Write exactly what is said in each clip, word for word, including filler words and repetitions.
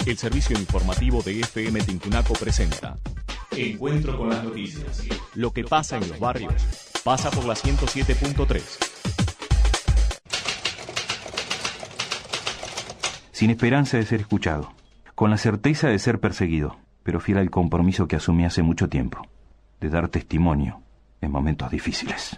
El servicio informativo de F M Tincunaco presenta Encuentro con las noticias. Lo que pasa en los barrios pasa por la ciento siete punto tres. Sin esperanza de ser escuchado, con la certeza de ser perseguido, pero fiel al compromiso que asumí hace mucho tiempo, de dar testimonio en momentos difíciles.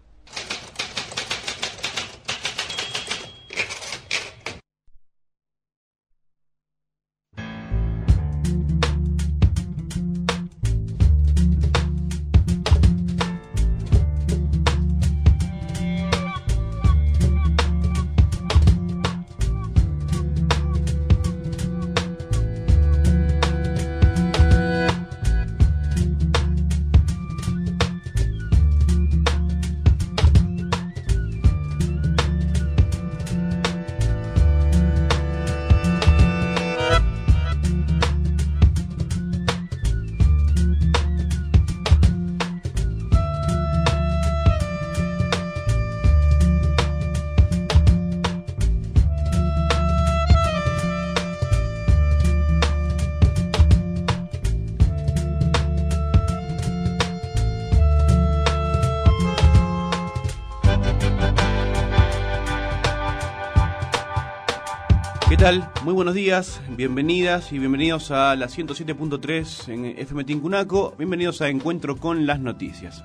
¿Qué tal? Muy buenos días, bienvenidas y bienvenidos a la ciento siete punto tres en F M Tincunaco. Bienvenidos a Encuentro con las Noticias.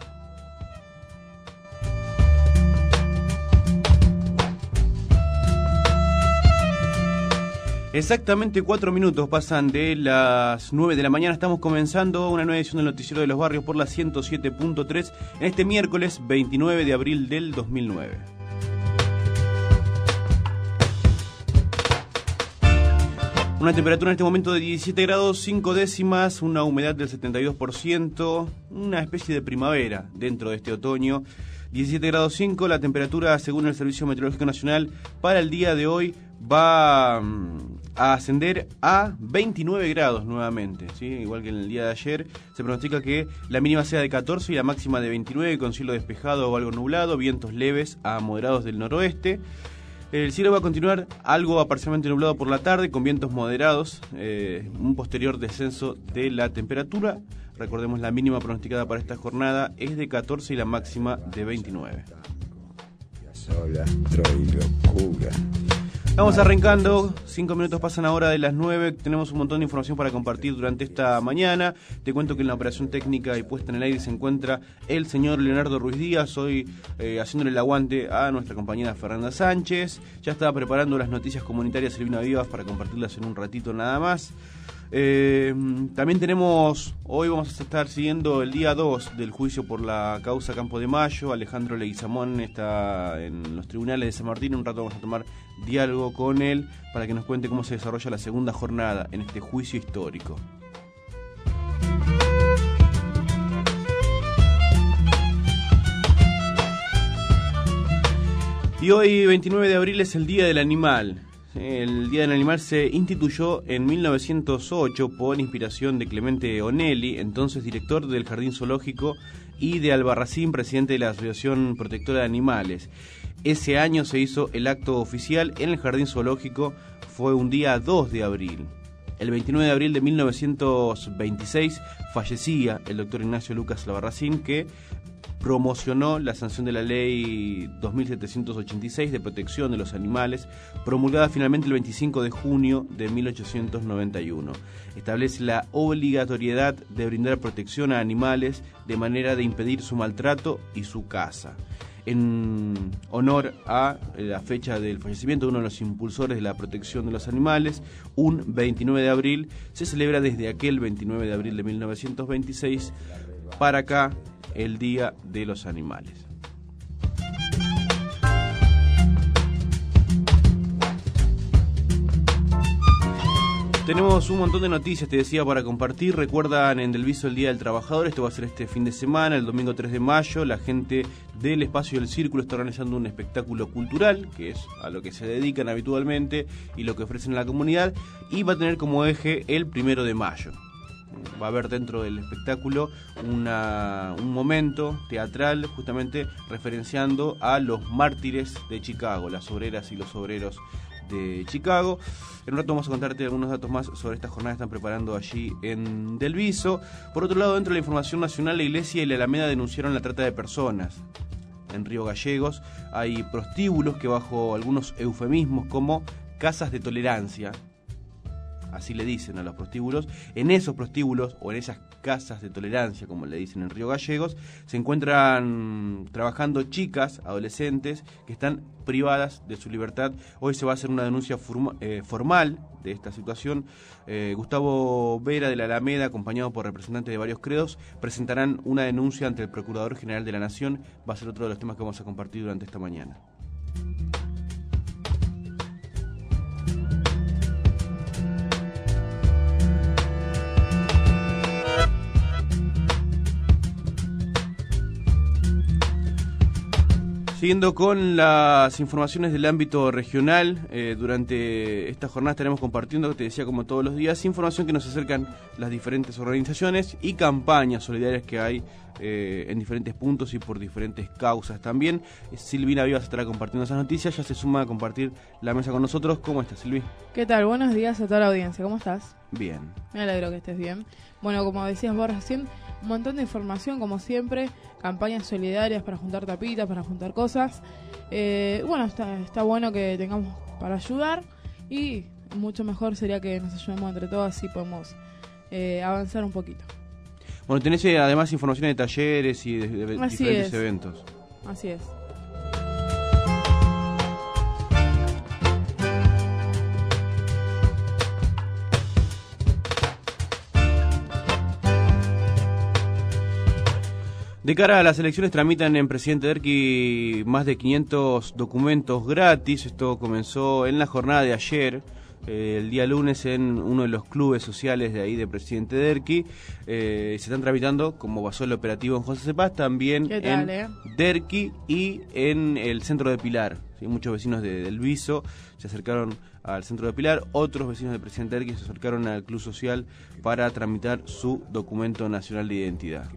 Exactamente cuatro minutos pasan de las nueve de la mañana. Estamos comenzando una nueva edición del Noticiero de los Barrios por la ciento siete punto tres en este miércoles veintinueve de abril del dos mil nueve. Una temperatura en este momento de diecisiete grados cinco décimas, una humedad del setenta y dos por ciento, una especie de primavera dentro de este otoño. diecisiete grados cinco, la temperatura según el Servicio Meteorológico Nacional para el día de hoy va a ascender a veintinueve grados nuevamente, ¿sí? Igual que en el día de ayer. Se pronostica que la mínima sea de catorce y la máxima de veintinueve, con cielo despejado o algo nublado, vientos leves a moderados del noroeste. El cielo va a continuar algo a parcialmente nublado por la tarde, con vientos moderados, eh, un posterior descenso de la temperatura. Recordemos, la mínima pronosticada para esta jornada es de catorce y la máxima de veintinueve. Vamos arrancando, cinco minutos pasan ahora de las nueve, tenemos un montón de información para compartir durante esta mañana. Te cuento que en la operación técnica y puesta en el aire se encuentra el señor Leonardo Ruiz Díaz, hoy eh, haciéndole el aguante a nuestra compañera Fernanda Sánchez. Ya estaba preparando las noticias comunitarias Silvina Vivas para compartirlas en un ratito nada más. Eh, también tenemos, hoy vamos a estar siguiendo el día dos del juicio por la causa Campo de Mayo. Alejandro Leguizamón está en los tribunales de San Martín. En un rato vamos a tomar diálogo con él para que nos cuente cómo se desarrolla la segunda jornada en este juicio histórico. Y hoy, veintinueve de abril, es el Día del Animal. El Día del Animal se instituyó en mil novecientos ocho por inspiración de Clemente Onelli, entonces director del Jardín Zoológico, y de Albarracín, presidente de la Asociación Protectora de Animales. Ese año se hizo el acto oficial en el Jardín Zoológico, fue un día dos de abril. El veintinueve de abril de mil novecientos veintiséis fallecía el doctor Ignacio Lucas Albarracín, que promocionó la sanción de la ley dos mil setecientos ochenta y seis de protección de los animales, promulgada finalmente el veinticinco de junio de mil ochocientos noventa y uno. Establece la obligatoriedad de brindar protección a animales de manera de impedir su maltrato y su caza. En honor a la fecha del fallecimiento de uno de los impulsores de la protección de los animales, un veintinueve de abril, se celebra desde aquel veintinueve de abril de mil novecientos veintiséis para acá el Día de los Animales. Tenemos un montón de noticias, te decía, para compartir. Recuerdan en Delviso el Día del Trabajador. Esto va a ser este fin de semana, el domingo tres de mayo. La gente del Espacio del Círculo está organizando un espectáculo cultural, que es a lo que se dedican habitualmente y lo que ofrecen a la comunidad, y va a tener como eje el primero de mayo. Va a haber dentro del espectáculo una, un momento teatral justamente referenciando a los mártires de Chicago, las obreras y los obreros de Chicago. En un rato vamos a contarte algunos datos más sobre esta jornada que están preparando allí en Del Viso. Por otro lado, dentro de la información nacional, la Iglesia y la Alameda denunciaron la trata de personas. En Río Gallegos hay prostíbulos que, bajo algunos eufemismos como casas de tolerancia, así le dicen a los prostíbulos, en esos prostíbulos o en esas casas de tolerancia, como le dicen en Río Gallegos, se encuentran trabajando chicas, adolescentes, que están privadas de su libertad. Hoy se va a hacer una denuncia forma, eh, formal de esta situación. Eh, Gustavo Vera de la Alameda, acompañado por representantes de varios credos, presentarán una denuncia ante el Procurador General de la Nación. Va a ser otro de los temas que vamos a compartir durante esta mañana. Siguiendo con las informaciones del ámbito regional, eh, durante esta jornada estaremos compartiendo, te decía como todos los días, información que nos acercan las diferentes organizaciones y campañas solidarias que hay eh, en diferentes puntos y por diferentes causas también. Silvina Vivas estará compartiendo esas noticias, ya se suma a compartir la mesa con nosotros. ¿Cómo estás, Silvi? ¿Qué tal? Buenos días a toda la audiencia, ¿cómo estás? Bien. Me alegro que estés bien. Bueno, como decías vos recién, un montón de información, como siempre, campañas solidarias para juntar tapitas, para juntar cosas. Eh, bueno, está, está bueno que tengamos para ayudar y mucho mejor sería que nos ayudemos entre todos, así podemos eh, avanzar un poquito. Bueno, tenés eh, además informaciones de talleres y de, de Así diferentes es. eventos. Así es. De cara a las elecciones tramitan en Presidente Derqui más de quinientos documentos gratis. Esto comenzó en la jornada de ayer, eh, el día lunes, en uno de los clubes sociales de ahí de Presidente Derqui. Eh, se están tramitando, como pasó el operativo en José Cepaz, también ¿Qué tal, en eh? Derqui y en el centro de Pilar. ¿Sí? Muchos vecinos de, del Viso se acercaron al centro de Pilar, otros vecinos de Presidente Derqui se acercaron al club social para tramitar su documento nacional de identidad.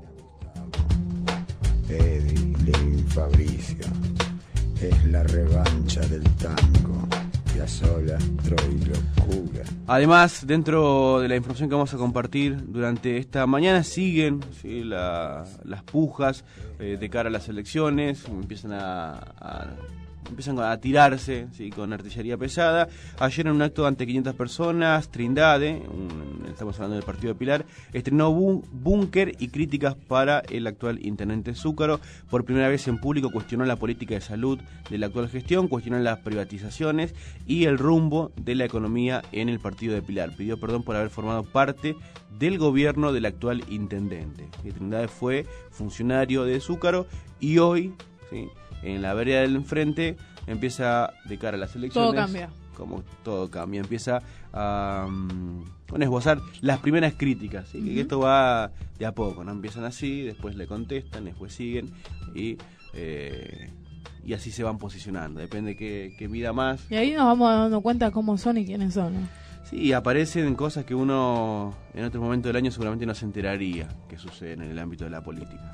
Eddie, Leo y Fabricio, es la revancha del tango, Piazzolla, Troy, locura. Además, dentro de la información que vamos a compartir durante esta mañana, siguen ¿sí? la, las pujas eh, de cara a las elecciones, empiezan a... a empiezan a tirarse ¿sí? con artillería pesada. Ayer en un acto ante quinientas personas, Trindade, un, estamos hablando del partido de Pilar, estrenó Búnker y críticas para el actual intendente Zúcaro. Por primera vez en público cuestionó la política de salud de la actual gestión, cuestionó las privatizaciones y el rumbo de la economía en el partido de Pilar. Pidió perdón por haber formado parte del gobierno del actual intendente. Y Trindade fue funcionario de Zúcaro y hoy... ¿sí? en la vereda del enfrente empieza de cara a las elecciones. Todo cambia. Como todo cambia, empieza a, um, a esbozar las primeras críticas. ¿sí? Uh-huh. Que esto va de a poco, ¿no? Empiezan así, después le contestan, después siguen y, eh, y así se van posicionando. Depende que, que mida más. Y ahí nos vamos dando cuenta cómo son y quiénes son, ¿no? Sí, aparecen cosas que uno en otro momento del año seguramente no se enteraría que suceden en el ámbito de la política.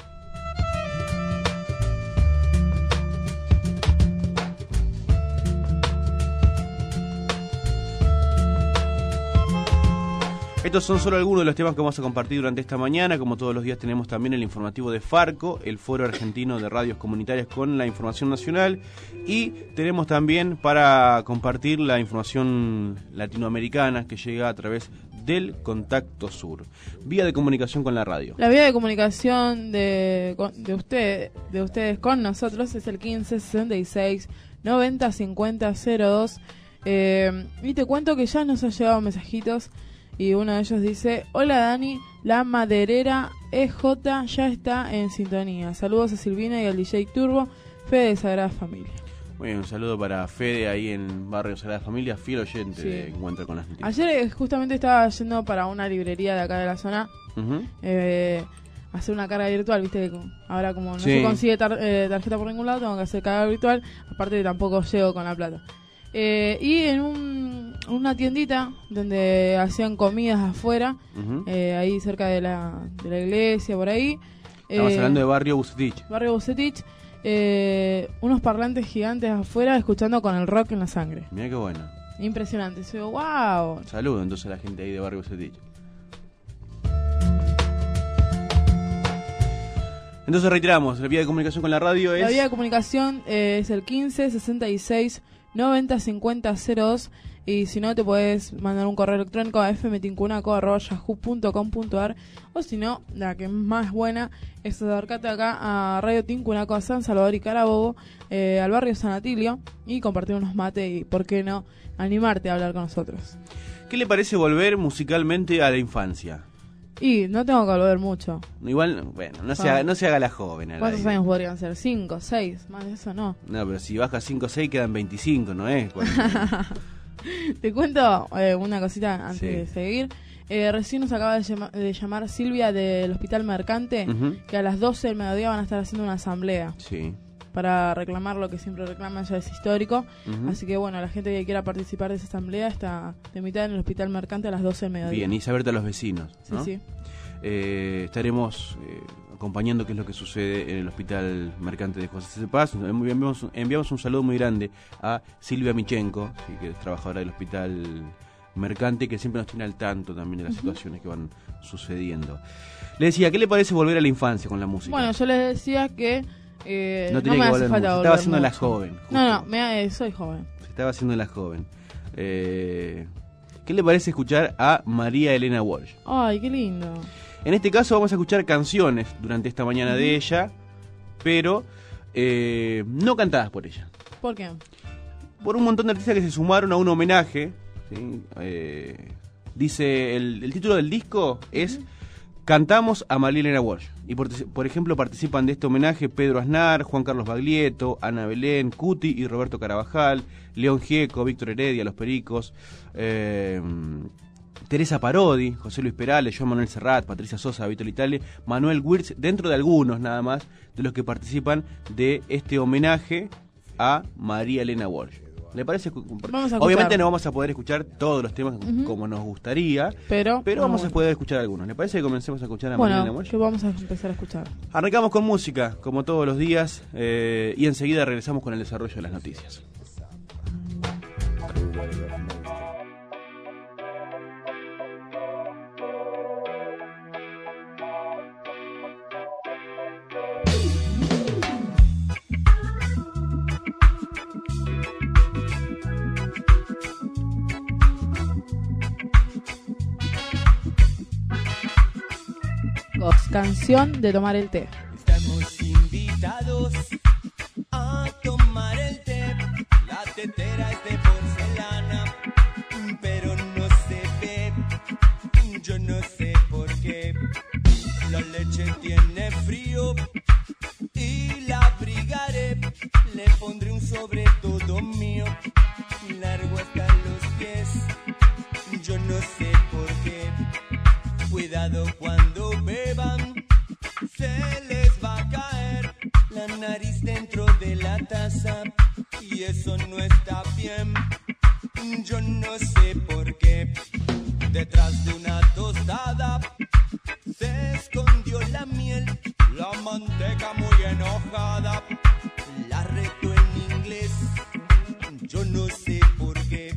Estos son solo algunos de los temas que vamos a compartir durante esta mañana. Como todos los días tenemos también el informativo de Farco, el Foro Argentino de Radios Comunitarias con la información nacional. Y tenemos también para compartir la información latinoamericana que llega a través del Contacto Sur. Vía de comunicación con la radio. La vía de comunicación de, de, usted, de ustedes con nosotros es el quince sesenta y seis noventa cincuenta cero dos. Eh, y te cuento que ya nos han llegado mensajitos. Y uno de ellos dice: hola Dani, la maderera E J ya está en sintonía. Saludos a Silvina y al D J Turbo, Fede de Sagrada Familia. Muy bien, un saludo para Fede ahí en Barrio Sagrada Familia, fiel oyente sí. de Encuentro con las Noticias. Ayer justamente estaba yendo para una librería de acá de la zona, uh-huh. eh, a hacer una carga virtual, viste, ahora como no sí. se consigue tar- eh, tarjeta por ningún lado, tengo que hacer carga virtual, aparte tampoco llego con la plata. Eh, y en un, una tiendita donde hacían comidas afuera, uh-huh. eh, ahí cerca de la, de la iglesia, por ahí. Estamos eh, hablando de Barrio Bucetich. Barrio Bucetich. eh, unos parlantes gigantes afuera escuchando con el rock en la sangre. Mira qué bueno. Impresionante. Yo digo, wow. Saludo entonces a la gente ahí de Barrio Bucetillo. Entonces reiteramos, la vía de comunicación con la radio es... La vía de comunicación eh, es el quince sesenta y seis noventa cincuenta cero dos, y si no te puedes mandar un correo electrónico a f m tincunaco arroba yahoo punto com punto a r, o si no, la que es más buena es acercarte acá a Radio Tincunaco, a San Salvador y Carabobo, eh, al barrio San Atilio, y compartir unos mates y, ¿por qué no?, animarte a hablar con nosotros. ¿Qué le parece volver musicalmente a la infancia? Y no tengo que volver mucho. Igual, bueno, no se, haga, no se haga la joven. ¿Cuántos aire. años podrían ser? ¿Cinco? ¿Seis? Más de eso no. No, pero si baja cinco o seis quedan veinticinco, ¿no es? Te cuento eh, una cosita antes Sí. de seguir. Eh, recién nos acaba de, llama, de llamar Silvia del Hospital Mercante, Uh-huh. que a las doce del mediodía van a estar haciendo una asamblea Sí. para reclamar lo que siempre reclaman, ya es histórico. Uh-huh. Así que bueno, la gente que quiera participar de esa asamblea está de mitad en el Hospital Mercante a las doce del mediodía. Bien, y saber a los vecinos, Sí, ¿no? sí. Eh, estaremos eh, acompañando qué es lo que sucede en el Hospital Mercante de José C. Paz. Enviamos, enviamos un saludo muy grande a Silvia Michenko, sí, que es trabajadora del Hospital Mercante, que siempre nos tiene al tanto también de las uh-huh. situaciones que van sucediendo. Le decía, ¿qué le parece volver a la infancia con la música? Bueno, yo les decía que eh, no, no me que hace falta mucho. volver. Se estaba haciendo mucho. la joven. Justo. No, no, me, eh, soy joven. Se estaba haciendo la joven. Eh, ¿Qué le parece escuchar a María Elena Walsh? Ay, qué lindo. En este caso vamos a escuchar canciones durante esta mañana uh-huh. de ella, pero eh, no cantadas por ella. ¿Por qué? Por un montón de artistas que se sumaron a un homenaje. ¿Sí? Eh, dice, el, el título del disco es uh-huh. Cantamos a María Elena Walsh. Y por, por ejemplo participan de este homenaje Pedro Aznar, Juan Carlos Baglietto, Ana Belén, Cuti y Roberto Carabajal, León Gieco, Víctor Heredia, Los Pericos, eh, Teresa Parodi, José Luis Perales, Joan Manuel Serrat, Patricia Sosa, Vito Vitale, Manuel Wirtz, dentro de algunos nada más de los que participan de este homenaje a María Elena Walsh. ¿Le parece? Obviamente no vamos a poder escuchar todos los temas uh-huh. como nos gustaría, pero, pero vamos bueno. a poder escuchar algunos. ¿Le parece que comencemos a escuchar a bueno, María Elena Walsh? Que vamos a empezar a escuchar. Arrancamos con música, como todos los días, eh, y enseguida regresamos con el desarrollo de las noticias. Canción de tomar el té. Estamos invitados a tomar el té. La tetera es de porcelana, pero no se ve. Yo no sé por qué. La leche tiene frío y la abrigaré. Le pondré un sobre todo mío, largo hasta los pies. Yo no sé por qué. Cuidado cuando beban, se les va a caer la nariz dentro de la taza y eso no está bien. Yo no sé por qué. Detrás de una tostada se escondió la miel, la manteca muy enojada la retó en inglés. Yo no sé por qué.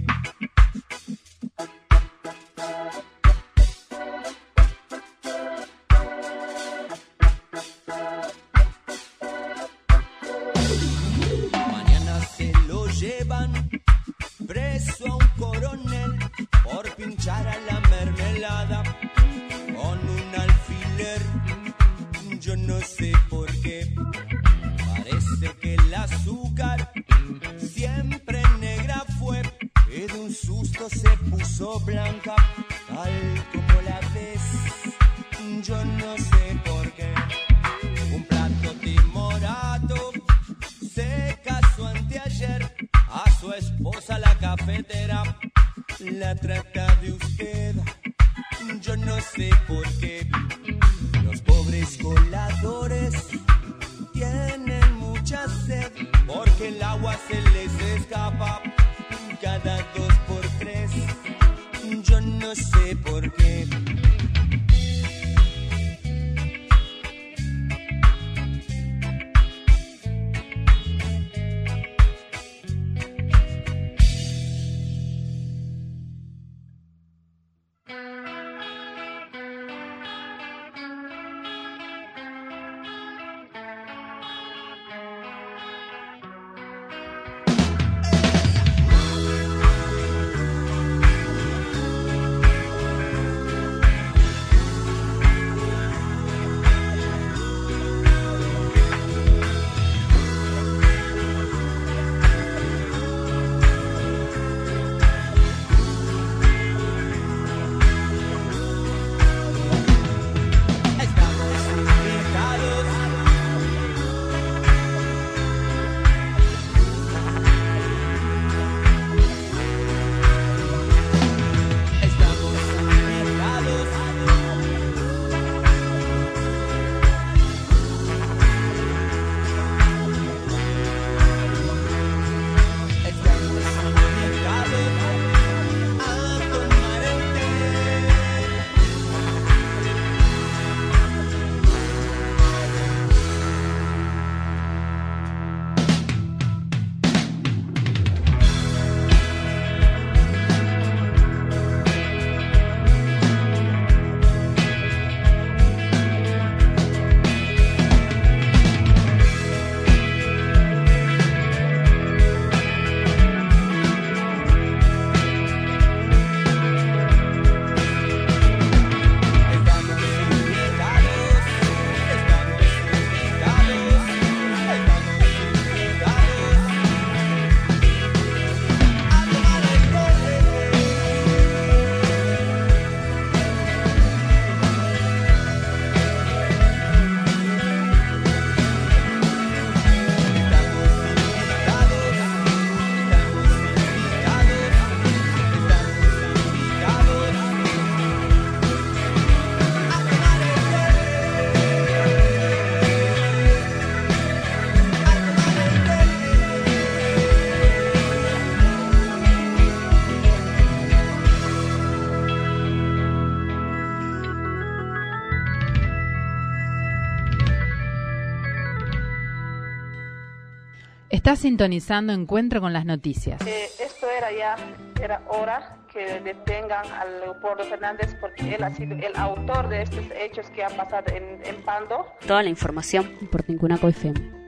Llevan preso a un coronel por pinchar a la mermelada con un alfiler. Yo no sé por qué. Parece que el azúcar siempre negra fue y de un susto se puso blanca, tal como la ves. Yo no sé por qué. Un plato timorato se casó anteayer. A su esposa la cafetera la trata de usted. Yo no sé por qué. Los pobres coladores tienen mucha sed porque el agua se les escapa cada dos por tres. Yo no sé por qué. Está sintonizando Encuentro con las Noticias. Eh, esto era ya, era hora que detengan a Leopoldo Fernández porque él ha sido el autor de estos hechos que han pasado en, en Pando. Toda la información por Tincunaco F M.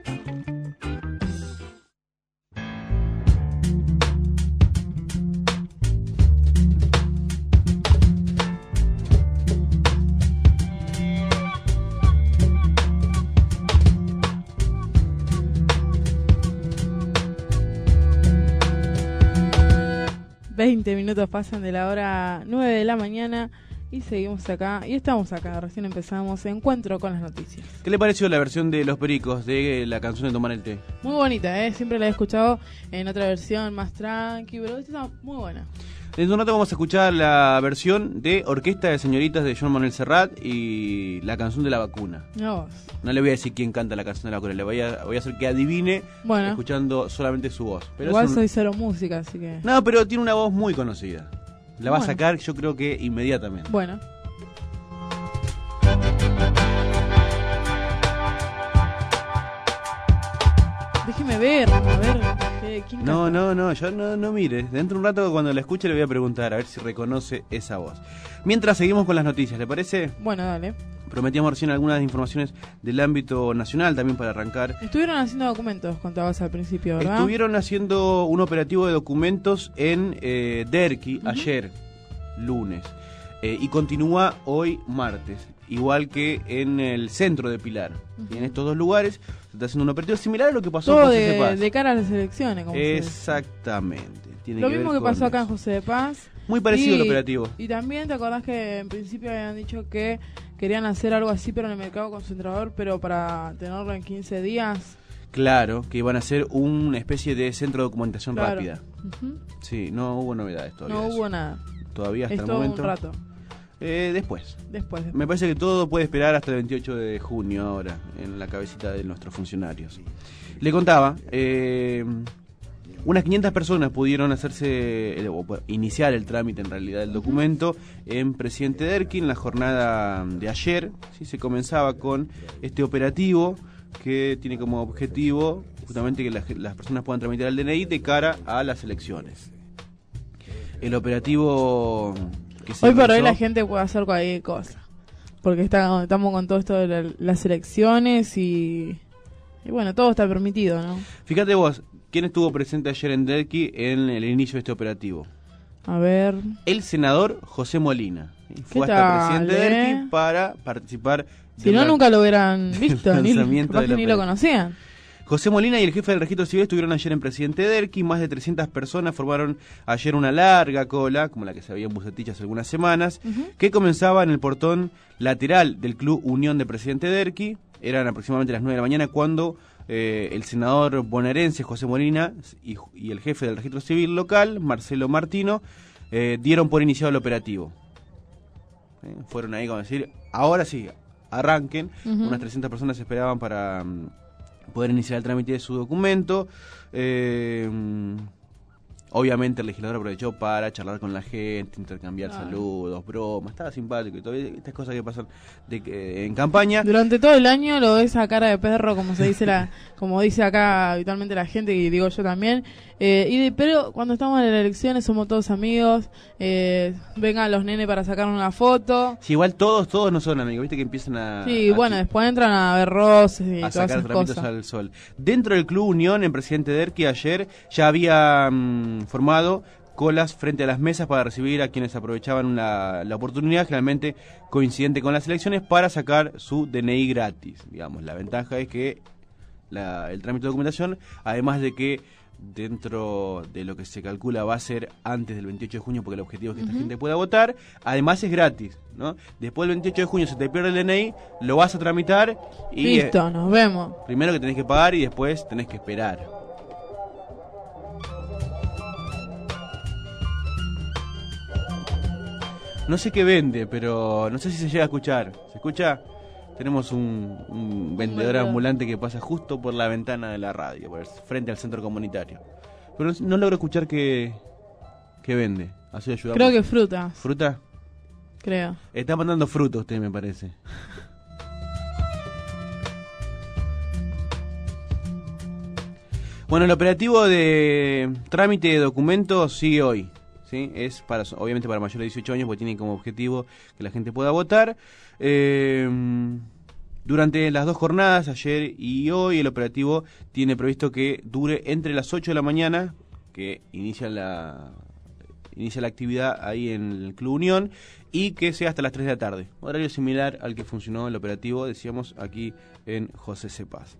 veinte minutos pasan de la hora nueve de la mañana y seguimos acá, y estamos acá, recién empezamos Encuentro con las Noticias. ¿Qué le pareció la versión de Los Pericos de la canción de Tomar el Té? Muy bonita, ¿eh? Siempre la he escuchado en otra versión más tranqui, pero esta está muy buena. En un rato vamos a escuchar la versión de Orquesta de Señoritas de Joan Manuel Serrat y la canción de la vacuna. No, no le voy a decir quién canta la canción de la vacuna, le voy a, voy a hacer que adivine bueno, escuchando solamente su voz. Pero igual un... soy cero música, así que... No, pero tiene una voz muy conocida. La va bueno. a sacar, yo creo que inmediatamente. Bueno. Déjeme ver, a ver, ¿quién No, canta? no, no, yo no, no mire. Dentro de un rato cuando la escuche le voy a preguntar, a ver si reconoce esa voz. Mientras seguimos con las noticias, ¿le parece? Bueno, dale. Prometíamos recién algunas informaciones del ámbito nacional también para arrancar. Estuvieron haciendo documentos, contabas al principio, ¿verdad? Estuvieron haciendo un operativo de documentos en eh, Derqui uh-huh. ayer, lunes, eh, y continúa hoy, martes, igual que en el centro de Pilar. Uh-huh. Y en estos dos lugares se está haciendo un operativo similar a lo que pasó Todo en José de, de Paz. de cara a las elecciones, como Exactamente. Tiene lo que mismo ver que pasó con acá en eso. José de Paz. Muy parecido y, el operativo. Y también te acordás que en principio habían dicho que querían hacer algo así, pero en el mercado concentrador, pero para tenerlo en quince días. Claro, que iban a hacer una especie de centro de documentación claro. rápida. Uh-huh. Sí, no hubo novedades todavía. No eso. hubo nada. Todavía hasta es el todo momento. un rato. Eh, después. después. Después. Me parece que todo puede esperar hasta el veintiocho de junio ahora, en la cabecita de nuestros funcionarios. Le contaba, eh, unas quinientas personas pudieron hacerse, eh, o iniciar el trámite en realidad del documento en Presidente Derqui en la jornada de ayer. ¿Sí? Se comenzaba con este operativo que tiene como objetivo justamente que las, las personas puedan tramitar el D N I de cara a las elecciones. El operativo... Que se hoy por realizó, hoy la gente puede hacer cualquier cosa, porque está, estamos con todo esto de la, las elecciones y, y bueno, todo está permitido, ¿no? Fíjate vos, ¿quién estuvo presente ayer en Derqui en el inicio de este operativo? A ver... El senador José Molina. Fue hasta tal, Presidente eh? Derqui para participar... Si no, la, nunca lo hubieran visto, ni, lanzamiento de la ni lo conocían. José Molina y el jefe del registro civil estuvieron ayer en Presidente Derqui. Más de trescientas personas formaron ayer una larga cola, como la que se veía en Bucetich hace algunas semanas, uh-huh. que comenzaba en el portón lateral del Club Unión de Presidente Derqui. Eran aproximadamente las nueve de la mañana cuando eh, el senador bonaerense José Molina y, y el jefe del registro civil local, Marcelo Martino, eh, dieron por iniciado el operativo. Eh, fueron ahí como decir, ahora sí, arranquen. Uh-huh. Unas trescientas personas esperaban para... Um, poder iniciar el trámite de su documento. Eh, obviamente el legislador aprovechó para charlar con la gente, intercambiar ah. saludos, bromas, estaba simpático y todas estas cosas que pasan de, eh, en campaña. Durante todo el año lo ves a cara de perro, como se dice la, como dice acá habitualmente la gente, y digo yo también. Eh, y de, pero cuando estamos en las elecciones somos todos amigos, eh, vengan los nenes para sacar una foto. Sí, igual todos, todos no son amigos, viste que empiezan a... Sí, a bueno, aquí, después entran a ver roces y a todas sacar esas trapitos cosas. al sol. Dentro del Club Unión, en Presidente Derqui, ayer ya había mmm, formado colas frente a las mesas para recibir a quienes aprovechaban la, la oportunidad, generalmente coincidente con las elecciones, para sacar su D N I gratis. Digamos, la ventaja es que la, el trámite de documentación, además de que dentro de lo que se calcula va a ser antes del veintiocho de junio, porque el objetivo es que uh-huh. esta gente pueda votar, además es gratis, ¿no? Después del veintiocho de junio se te pierde el D N I, lo vas a tramitar y... Listo, eh, nos vemos. Primero que tenés que pagar y después tenés que esperar. No sé qué vende, pero no sé si se llega a escuchar. ¿Se escucha? Tenemos un, un vendedor ambulante que pasa justo por la ventana de la radio, por el, frente al centro comunitario. Pero no, no logro escuchar qué, qué vende. Así ayudamos. Creo que frutas. ¿Fruta? Creo. Está mandando fruta usted, me parece. Bueno, el operativo de trámite de documentos sigue hoy. ¿Sí? Es para, obviamente para mayores de dieciocho años, porque tiene como objetivo que la gente pueda votar. Eh, durante las dos jornadas, ayer y hoy, el operativo tiene previsto que dure entre las ocho de la mañana, que inicia la, inicia la actividad ahí en el Club Unión, y que sea hasta las tres de la tarde. Horario similar al que funcionó el operativo, decíamos, aquí en José C. Paz.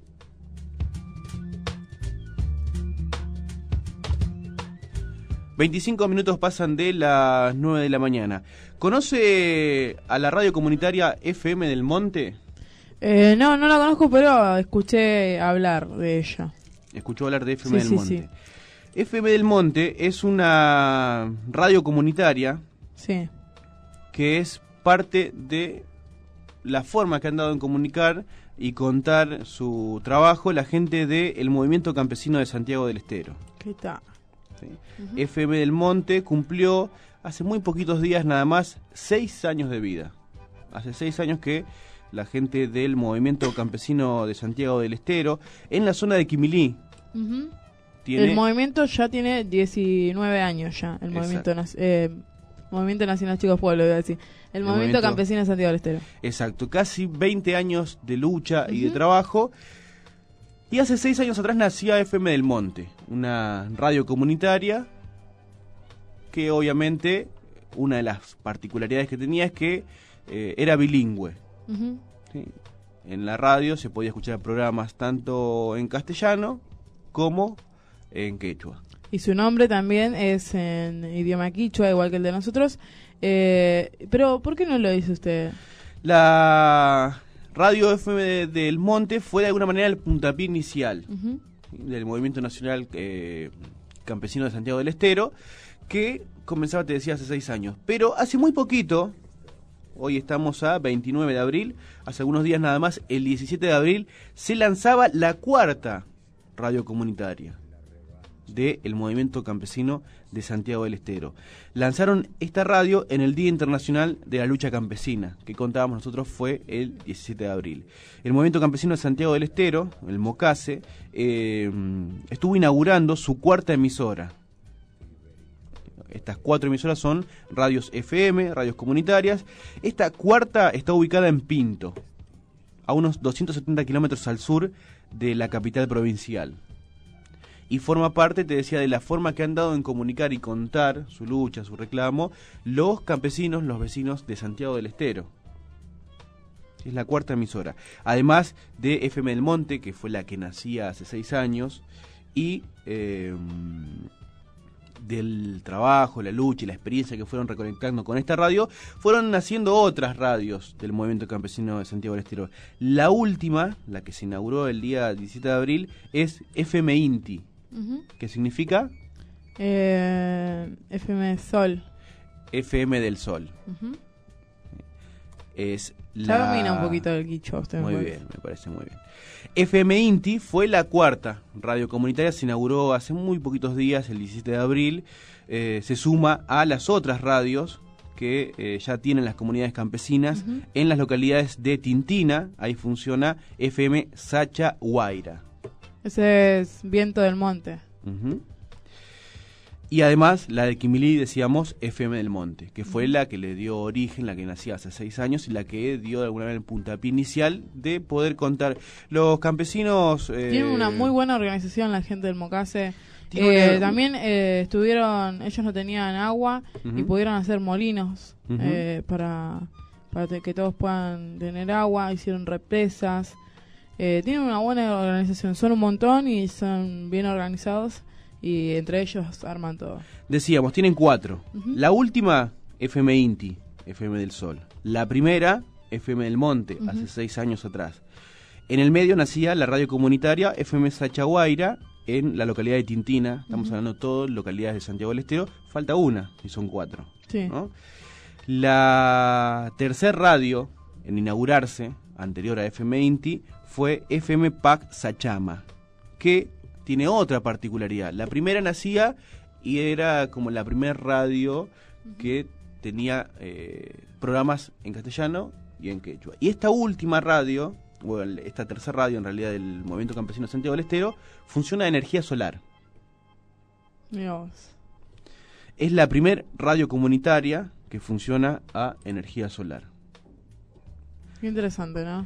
veinticinco minutos pasan de las nueve de la mañana. ¿Conoce a la radio comunitaria F M del Monte? Eh, no, no la conozco, pero escuché hablar de ella. ¿Escuchó hablar de F M Sí, del sí, Monte? sí. F M del Monte es una radio comunitaria Sí. que es parte de la forma que han dado en comunicar y contar su trabajo la gente del Movimiento Campesino de Santiago del Estero. ¿Qué tal? ¿Sí? Uh-huh. F M del Monte cumplió hace muy poquitos días nada más seis años de vida. Hace seis años que la gente del Movimiento Campesino de Santiago del Estero, en la zona de Quimilí, Uh-huh. tiene... El movimiento ya tiene diecinueve años ya. El movimiento, nac- eh, movimiento Nacional Chicos Pueblo, iba a decir. El, El movimiento, movimiento- Campesino de Santiago del Estero. Exacto, casi veinte años de lucha y de Ujú. trabajo. Y hace seis años atrás nacía F M del Monte, una radio comunitaria que obviamente una de las particularidades que tenía es que eh, era bilingüe. Uh-huh. ¿Sí? En la radio se podía escuchar programas tanto en castellano como en quechua. Y su nombre también es en idioma quichua, igual que el de nosotros. Eh, pero, ¿por qué no lo dice usted? La radio F M de- del Monte fue de alguna manera el puntapié inicial Uh-huh. del Movimiento Nacional eh, Campesino de Santiago del Estero, que comenzaba, te decía, hace seis años. Pero hace muy poquito, hoy estamos a veintinueve de abril, hace algunos días nada más, el diecisiete de abril, se lanzaba la cuarta radio comunitaria del Movimiento Campesino de Santiago del Estero. Lanzaron esta radio en el Día Internacional de la Lucha Campesina, que contábamos nosotros fue el diecisiete de abril. El Movimiento Campesino de Santiago del Estero, el MOCASE, eh, estuvo inaugurando su cuarta emisora. Estas cuatro emisoras son radios F M, radios comunitarias. Esta cuarta está ubicada en Pinto, a unos doscientos setenta kilómetros al sur de la capital provincial. Y forma parte, te decía, de la forma que han dado en comunicar y contar su lucha, su reclamo, los campesinos, los vecinos de Santiago del Estero. Es la cuarta emisora. Además de F M del Monte, que fue la que nacía hace seis años, y eh, del trabajo, la lucha y la experiencia que fueron recolectando con esta radio, fueron naciendo otras radios del Movimiento Campesino de Santiago del Estero. La última, la que se inauguró el día diecisiete de abril, es F M INTI. Uh-huh. ¿Qué significa? Eh, F M Sol. F M del Sol. Uh-huh. Es Ya la... domina un poquito el quichua usted. Muy me bien, me parece muy bien. F M INTI fue la cuarta radio comunitaria, se inauguró hace muy poquitos días, el diecisiete de abril. Eh, se suma a las otras radios que eh, ya tienen las comunidades campesinas. Uh-huh. En las localidades de Tintina, ahí funciona F M Sacha Guaira. Ese es Viento del Monte. Uh-huh. Y además la de Quimilí, decíamos, F M del Monte, que fue la que le dio origen, la que nacía hace seis años y la que dio de alguna manera el puntapié inicial de poder contar. Los campesinos... Eh, Tienen una muy buena organización la gente del Mocase. Tiene Eh, una- también eh, estuvieron, ellos no tenían agua Ujú. y pudieron hacer molinos Ujú. eh, para, para te- que todos puedan tener agua, hicieron represas. Eh, tienen una buena organización, son un montón y son bien organizados y entre ellos arman todo. Decíamos, tienen cuatro. Ujú. La última, F M INTI, F M del Sol. La primera, F M del Monte, Ujú. hace seis años atrás. En el medio nacía la radio comunitaria F M Sachaguaira, en la localidad de Tintina. Estamos Ujú. hablando de todas localidades de Santiago del Estero. Falta una, y son cuatro. Sí. ¿No? La tercer radio en inaugurarse, anterior a F M INTI, fue F M P A C Sachama, que tiene otra particularidad. La primera nacía y era como la primera radio que tenía eh, programas en castellano y en quechua. Y esta última radio, o el, esta tercera radio en realidad del Movimiento Campesino de Santiago del Estero, funciona a energía solar. Dios. Es la primer radio comunitaria que funciona a energía solar. Qué interesante, ¿no?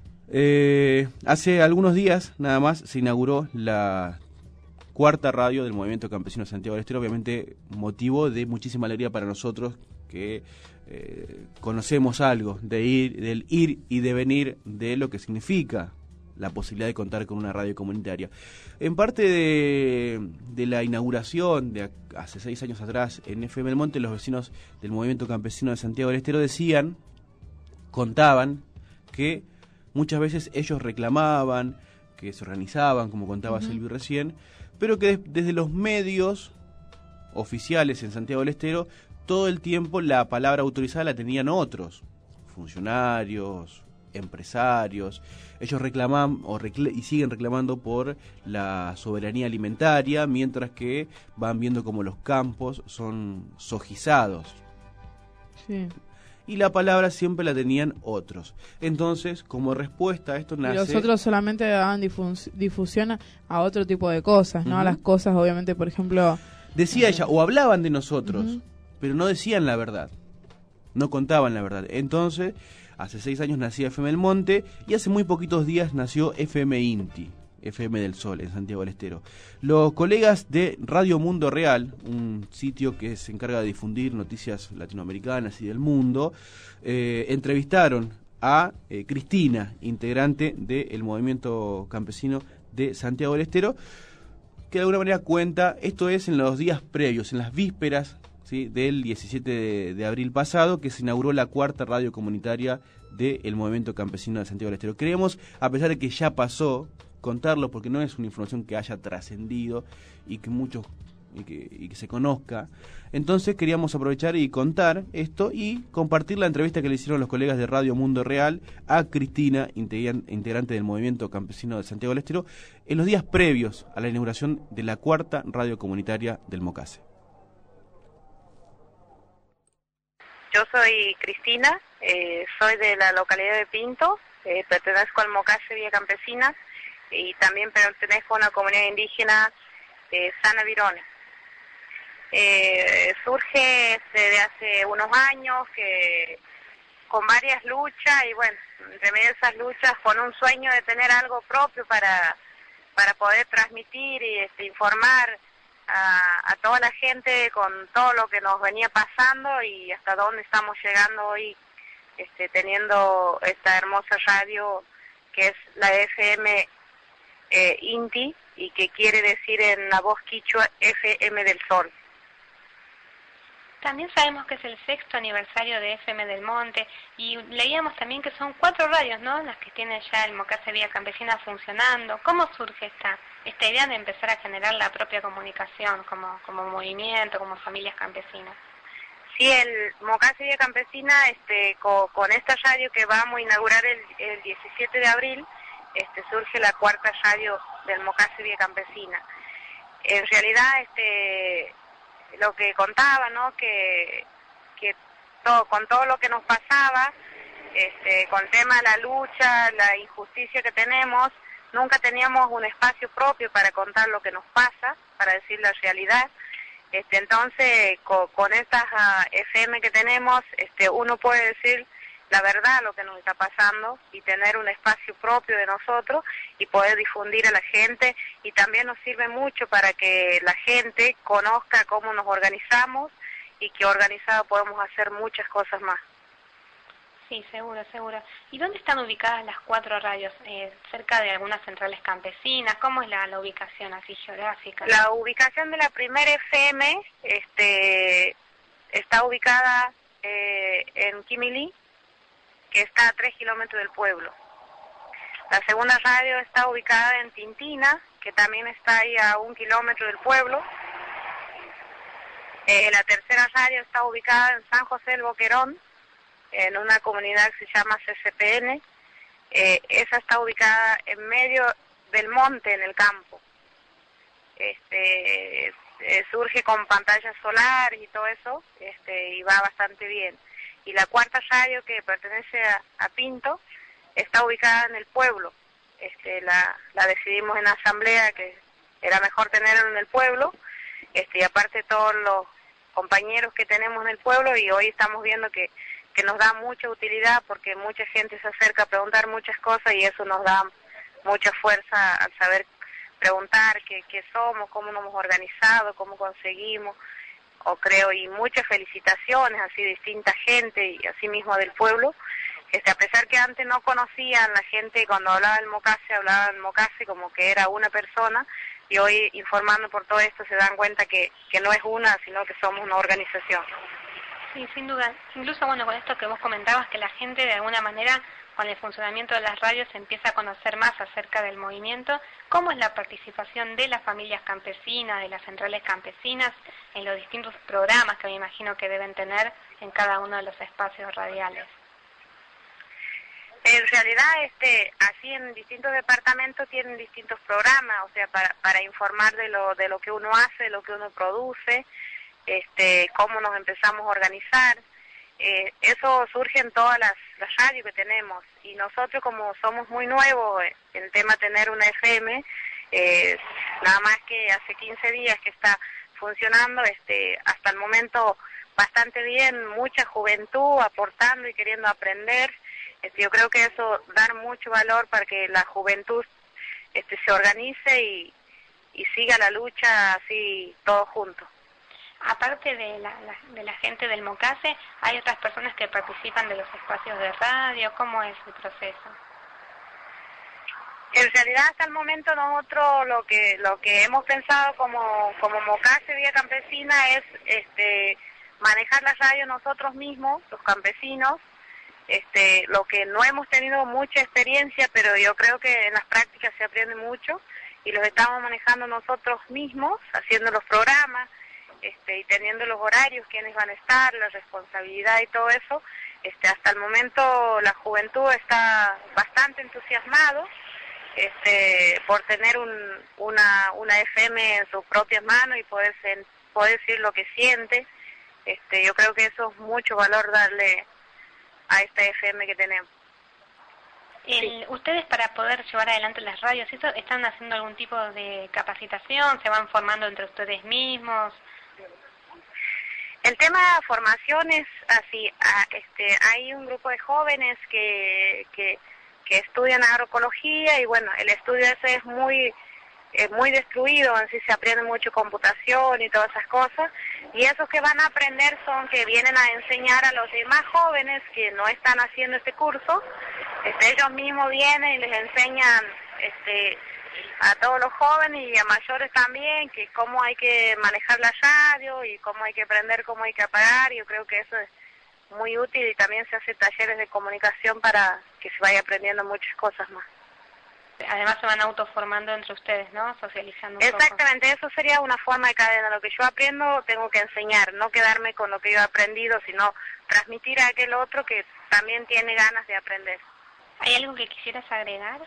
Eh, hace algunos días nada más se inauguró la cuarta radio del Movimiento Campesino de Santiago del Estero, obviamente motivo de muchísima alegría para nosotros que eh, conocemos algo de ir, del ir y devenir de lo que significa la posibilidad de contar con una radio comunitaria. En parte de, de la inauguración de hace seis años atrás en F M El Monte, los vecinos del Movimiento Campesino de Santiago del Estero decían, contaban, que muchas veces ellos reclamaban, que se organizaban, como contaba uh-huh. Silvi recién, pero que des, desde los medios oficiales en Santiago del Estero, todo el tiempo la palabra autorizada la tenían otros, funcionarios, empresarios. Ellos reclaman o recl- y siguen reclamando por la soberanía alimentaria, mientras que van viendo como los campos son sojizados. Sí. Y la palabra siempre la tenían otros. Entonces, como respuesta a esto nace... Y los otros solamente daban difus- difusión a otro tipo de cosas, ¿no? Uh-huh. A las cosas, obviamente, por ejemplo... Decía uh-huh. ella, o hablaban de nosotros, uh-huh. pero no decían la verdad. No contaban la verdad. Entonces, hace seis años nacía F M El Monte y hace muy poquitos días nació F M Inti, F M del Sol, en Santiago del Estero. Los colegas de Radio Mundo Real, un sitio que se encarga de difundir noticias latinoamericanas y del mundo, eh, entrevistaron a eh, Cristina, integrante del Movimiento Campesino de Santiago del Estero, que de alguna manera cuenta, esto es en los días previos, en las vísperas, ¿sí?, del diecisiete de, de abril pasado, que se inauguró la cuarta radio comunitaria del Movimiento Campesino de Santiago del Estero. Creemos, a pesar de que ya pasó, contarlo porque no es una información que haya trascendido y que muchos y que, y que se conozca. Entonces queríamos aprovechar y contar esto y compartir la entrevista que le hicieron los colegas de Radio Mundo Real a Cristina, integrante del Movimiento Campesino de Santiago del Estero, en los días previos a la inauguración de la cuarta radio comunitaria del Mocase. Yo soy Cristina, eh, soy de la localidad de Pinto, eh, pertenezco al Mocase Villa Campesina y también pertenezco a una comunidad indígena de Sana Virona. Eh, surge desde hace unos años que con varias luchas y bueno, entre medio de esas luchas con un sueño de tener algo propio para, para poder transmitir y este, informar A, a toda la gente con todo lo que nos venía pasando y hasta dónde estamos llegando hoy, este, teniendo esta hermosa radio que es la F M eh, Inti y que quiere decir en la voz quichua F M del Sol. También sabemos que es el sexto aniversario de F M del Monte y leíamos también que son cuatro radios, ¿no?, las que tiene ya el Mocase Villa Campesina funcionando. ¿Cómo surge esta esta idea de empezar a generar la propia comunicación como, como movimiento, como familias campesinas? Sí, el Mocase Villa Campesina, este, con, con esta radio que vamos a inaugurar el, el diecisiete de abril, este, surge la cuarta radio del Mocase Villa Campesina. En realidad, este, lo que contaba, ¿no?, que, que todo, con todo lo que nos pasaba, este, con el tema de la lucha, la injusticia que tenemos, nunca teníamos un espacio propio para contar lo que nos pasa, para decir la realidad. Este, entonces, con, con estas uh, F M que tenemos, este, uno puede decir la verdad, lo que nos está pasando, y tener un espacio propio de nosotros y poder difundir a la gente. Y también nos sirve mucho para que la gente conozca cómo nos organizamos y que organizados podemos hacer muchas cosas más. Sí, seguro, seguro. ¿Y dónde están ubicadas las cuatro radios? Eh, ¿Cerca de algunas centrales campesinas? ¿Cómo es la, la ubicación así geográfica? La ubicación de la primera F M este, está ubicada eh, en Quimilí, que está a tres kilómetros del pueblo. La segunda radio está ubicada en Tintina, que también está ahí a un kilómetro del pueblo. Eh, la tercera radio está ubicada en San José del Boquerón, en una comunidad que se llama C C P N. Eh, esa está ubicada en medio del monte, en el campo. Este, eh, surge con pantalla solar y todo eso, este, y va bastante bien. Y la cuarta radio, que pertenece a, a Pinto, está ubicada en el pueblo. Este, la, la decidimos en asamblea que era mejor tenerlo en el pueblo, este, y aparte todos los compañeros que tenemos en el pueblo, y hoy estamos viendo que, que nos da mucha utilidad porque mucha gente se acerca a preguntar muchas cosas y eso nos da mucha fuerza al saber preguntar qué, qué somos, cómo nos hemos organizado, cómo conseguimos, o creo, y muchas felicitaciones, así distinta gente y así mismo del pueblo. Este, a pesar que antes no conocían la gente, cuando hablaba del Mocase, hablaba del Mocase como que era una persona, y hoy informando por todo esto se dan cuenta que, que no es una, sino que somos una organización. Sí, sin duda. Incluso, bueno, con esto que vos comentabas, que la gente de alguna manera, con el funcionamiento de las radios, empieza a conocer más acerca del movimiento. ¿Cómo es la participación de las familias campesinas, de las centrales campesinas, en los distintos programas que me imagino que deben tener en cada uno de los espacios radiales? En realidad, este, así en distintos departamentos tienen distintos programas, o sea, para, para informar de lo, de lo que uno hace, de lo que uno produce, este, cómo nos empezamos a organizar. Eh, eso surge en todas las, las radios que tenemos, y nosotros, como somos muy nuevos en el tema de tener una F M, eh, nada más que hace quince días que está funcionando, este, hasta el momento bastante bien, mucha juventud aportando y queriendo aprender. Este, yo creo que eso da mucho valor para que la juventud este, se organice y, y siga la lucha así todos juntos. Aparte de la, la, de la gente del Mocase, ¿hay otras personas que participan de los espacios de radio? ¿Cómo es el proceso? En realidad, hasta el momento nosotros lo que lo que hemos pensado como como Mocase Vía Campesina es este manejar la radio nosotros mismos, los campesinos. Este, lo que no hemos tenido mucha experiencia, pero yo creo que en las prácticas se aprende mucho, y los estamos manejando nosotros mismos, haciendo los programas, este, y teniendo los horarios, quiénes van a estar, la responsabilidad y todo eso. Este, hasta el momento la juventud está bastante entusiasmado este, por tener un, una, una F M en sus propias manos y poder, ser, poder decir lo que siente. Este, yo creo que eso es mucho valor darle a esta F M que tenemos. El, sí. ¿Ustedes, para poder llevar adelante las radios, eso están haciendo algún tipo de capacitación? ¿Se van formando entre ustedes mismos? El tema de formación es así, a, este, hay un grupo de jóvenes que, que, que estudian agroecología, y bueno, el estudio ese es muy eh, muy destruido, así se aprende mucho computación y todas esas cosas, y esos que van a aprender son que vienen a enseñar a los demás jóvenes que no están haciendo este curso. Este, ellos mismos vienen y les enseñan este, a todos los jóvenes y a mayores también, que cómo hay que manejar la radio y cómo hay que aprender, cómo hay que apagar. Yo creo que eso es muy útil, y también se hace talleres de comunicación para que se vaya aprendiendo muchas cosas más. Además se van autoformando entre ustedes, ¿no? Socializando un Exactamente, poco. Eso sería una forma de cadena. Lo que yo aprendo tengo que enseñar, no quedarme con lo que yo he aprendido, sino transmitir a aquel otro que también tiene ganas de aprender. ¿Hay algo que quisieras agregar?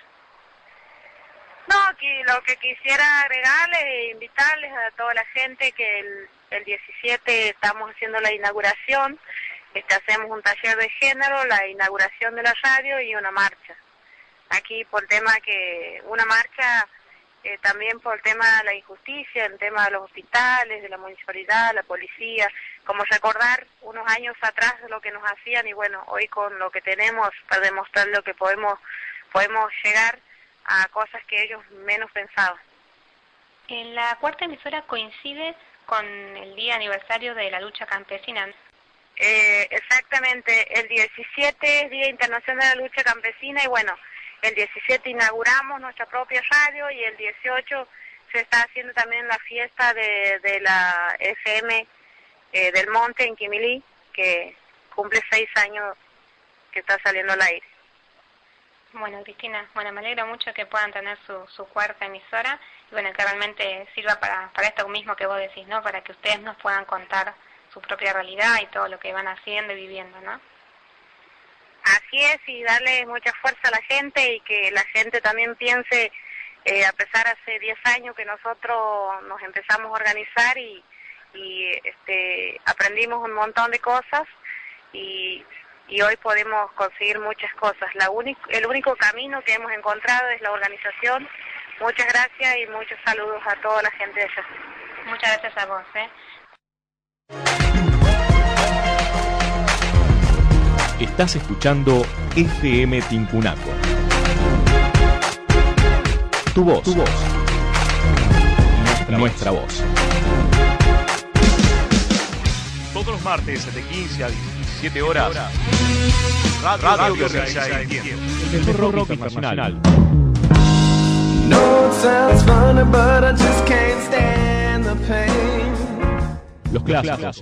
No, que lo que quisiera agregarles e invitarles a toda la gente que el, el diecisiete estamos haciendo la inauguración, este, hacemos un taller de género, la inauguración de la radio y una marcha. Aquí por el tema que, una marcha eh, también por el tema de la injusticia, el tema de los hospitales, de la municipalidad, la policía, como recordar unos años atrás de lo que nos hacían, y bueno, hoy con lo que tenemos para demostrar lo que podemos, podemos llegar a cosas que ellos menos pensaban. En la cuarta emisora coincide con el día aniversario de la lucha campesina. Eh, exactamente, el diecisiete es Día Internacional de la Lucha Campesina, y bueno, el diecisiete inauguramos nuestra propia radio, y el dieciocho se está haciendo también la fiesta de, de la F M eh, del Monte en Quimilí, que cumple seis años que está saliendo al aire. Bueno, Cristina, bueno, me alegro mucho que puedan tener su, su cuarta emisora, y bueno, que realmente sirva para, para esto mismo que vos decís, ¿no? Para que ustedes nos puedan contar su propia realidad y todo lo que van haciendo y viviendo, ¿no? Así es, y darle mucha fuerza a la gente, y que la gente también piense, eh, a pesar hace diez años que nosotros nos empezamos a organizar y, y este, aprendimos un montón de cosas, y, y hoy podemos conseguir muchas cosas. La único, el único camino que hemos encontrado es la organización. Muchas gracias y muchos saludos a toda la gente de allá. Muchas gracias a vos, ¿eh? Estás escuchando F M Tincunaco. Tu voz. Tu voz. Nuestra, Nuestra voz. Todos los martes de quince a diecisiete horas. Radio, Radio Guerrilla en Tiempo. El mejor rock internacional. No, it sounds funny, but I just can't stand the pain. Los clásicos.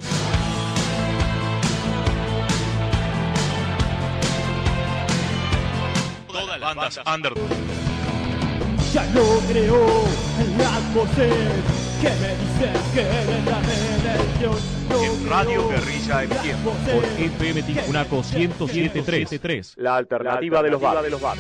Todas las bandas under. Ya no creo en las voces que me dicen que eres la redención. No en Radio Guerrilla en Tiempo. Por F M Tincunaco ciento siete punto tres. La alternativa, la alternativa de los barrios.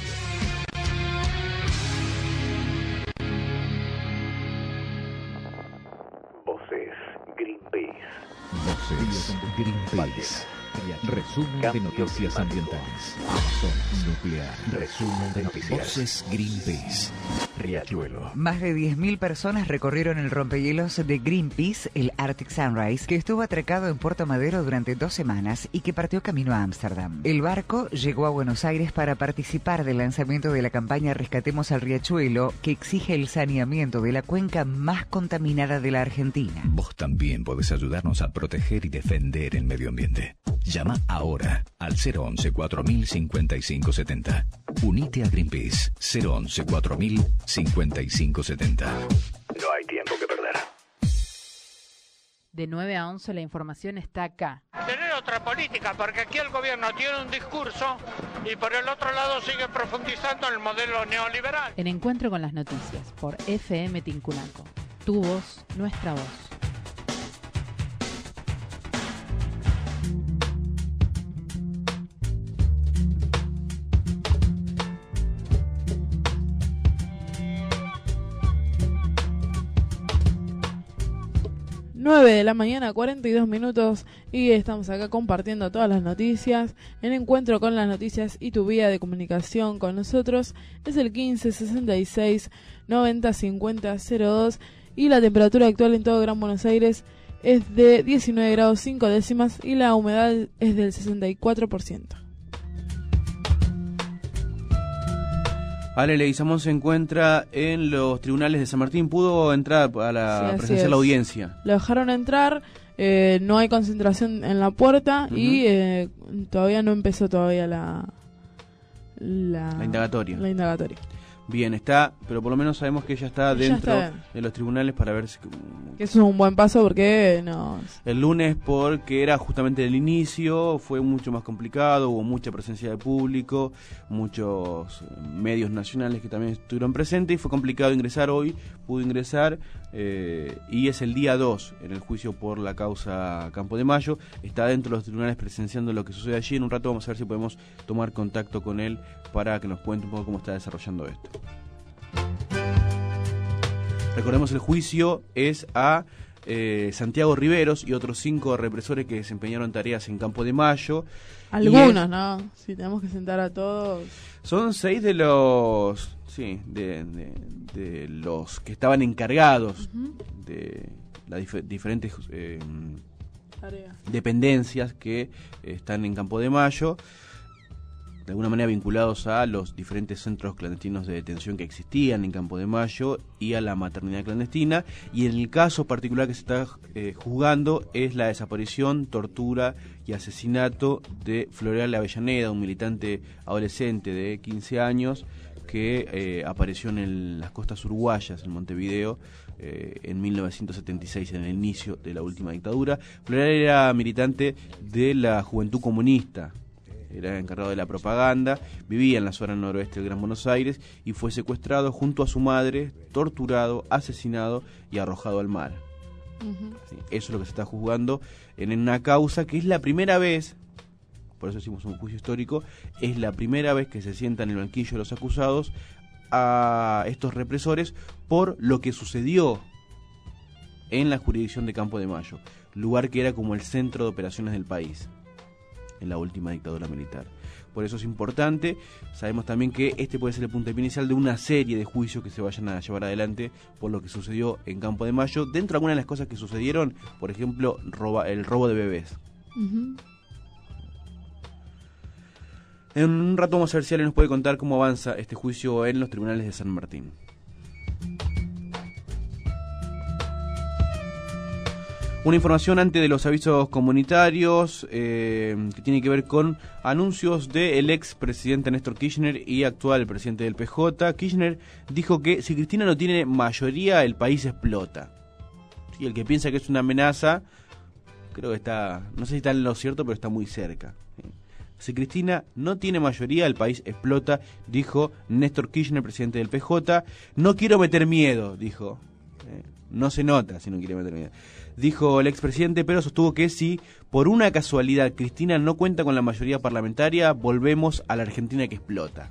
Voces Greenpeace. Voces Greenpeace. Resumen de noticias ambientales. Zonas nuclear. Resumen de noticias. Voces Greenpeace. Riachuelo. Más de diez mil personas recorrieron el rompehielos de Greenpeace, el Arctic Sunrise, que estuvo atracado en Puerto Madero durante dos semanas y que partió camino a Ámsterdam. El barco llegó a Buenos Aires para participar del lanzamiento de la campaña Rescatemos al Riachuelo, que exige el saneamiento de la cuenca más contaminada de la Argentina. Vos también podés ayudarnos a proteger y defender el medio ambiente. Llama ahora al cero once cuatro mil cincuenta y cinco setenta. Unite a Greenpeace cero once cuatro mil cincuenta y cinco setenta. No hay tiempo que perder. De nueve a once la información está acá. Tener otra política, porque aquí el gobierno tiene un discurso y por el otro lado sigue profundizando en el modelo neoliberal. En Encuentro con las Noticias por F M Tincunaco. Tu voz, nuestra voz. nueve de la mañana, cuarenta y dos minutos, y estamos acá compartiendo todas las noticias. En Encuentro con las Noticias y tu vía de comunicación con nosotros es el quince sesenta y seis noventa cincuenta cero dos, y la temperatura actual en todo Gran Buenos Aires es de diecinueve grados cinco décimas y la humedad es del sesenta y cuatro por ciento. Ale Leguizamón se encuentra en los tribunales de San Martín. ¿Pudo entrar a la sí, presenciar la audiencia? Lo dejaron entrar, eh, no hay concentración en la puerta. Uh-huh. Y eh, todavía no empezó todavía la, la... La indagatoria. La indagatoria. Bien, está, pero por lo menos sabemos que ella está ella dentro está de los tribunales para ver si... Que eso es un buen paso porque no... El lunes, porque era justamente el inicio, fue mucho más complicado, hubo mucha presencia de público, muchos medios nacionales que también estuvieron presentes y fue complicado ingresar. Hoy pudo ingresar eh, y es el día dos en el juicio por la causa Campo de Mayo. Está dentro de los tribunales presenciando lo que sucede allí. En un rato vamos a ver si podemos tomar contacto con él para que nos cuente un poco cómo está desarrollando esto. Recordemos, el juicio es a eh, Santiago Riveros y otros cinco represores que desempeñaron tareas en Campo de Mayo. Algunos, es, ¿no? Si tenemos que sentar a todos. Son seis de los, sí, de, de, de los que estaban encargados uh-huh. de las dif- diferentes eh, dependencias que eh, están en Campo de Mayo, de alguna manera vinculados a los diferentes centros clandestinos de detención que existían en Campo de Mayo y a la maternidad clandestina. Y en el caso particular que se está eh, juzgando es la desaparición, tortura y asesinato de Floreal Avellaneda, un militante adolescente de quince años que eh, apareció en el, las costas uruguayas, en Montevideo, eh, en mil novecientos setenta y seis, en el inicio de la última dictadura. Floreal era militante de la Juventud Comunista, era encargado de la propaganda, vivía en la zona noroeste del Gran Buenos Aires y fue secuestrado junto a su madre, torturado, asesinado y arrojado al mar. Uh-huh. Sí, eso es lo que se está juzgando en una causa que es la primera vez, por eso decimos un juicio histórico, es la primera vez que se sienta en el banquillo de los acusados a estos represores por lo que sucedió en la jurisdicción de Campo de Mayo, lugar que era como el centro de operaciones del país. en la última dictadura militar. Por eso es importante. Sabemos también que este puede ser el puntapié inicial de una serie de juicios que se vayan a llevar adelante por lo que sucedió en Campo de Mayo. Dentro de algunas de las cosas que sucedieron, por ejemplo, roba, el robo de bebés. Uh-huh. En un rato vamos a ver si Ale nos puede contar cómo avanza este juicio en los tribunales de San Martín. Una información antes de los avisos comunitarios eh, que tiene que ver con anuncios del ex presidente Néstor Kirchner y actual presidente del P J. Kirchner dijo que si Cristina no tiene mayoría, el país explota. Y el que piensa que es una amenaza, creo que está, no sé si está en lo cierto, pero está muy cerca. Si Cristina no tiene mayoría, el país explota, dijo Néstor Kirchner, presidente del P J. No quiero meter miedo, dijo. Eh, no se nota si no quiere meter miedo. Dijo el expresidente, pero sostuvo que si por una casualidad Cristina no cuenta con la mayoría parlamentaria, volvemos a la Argentina que explota.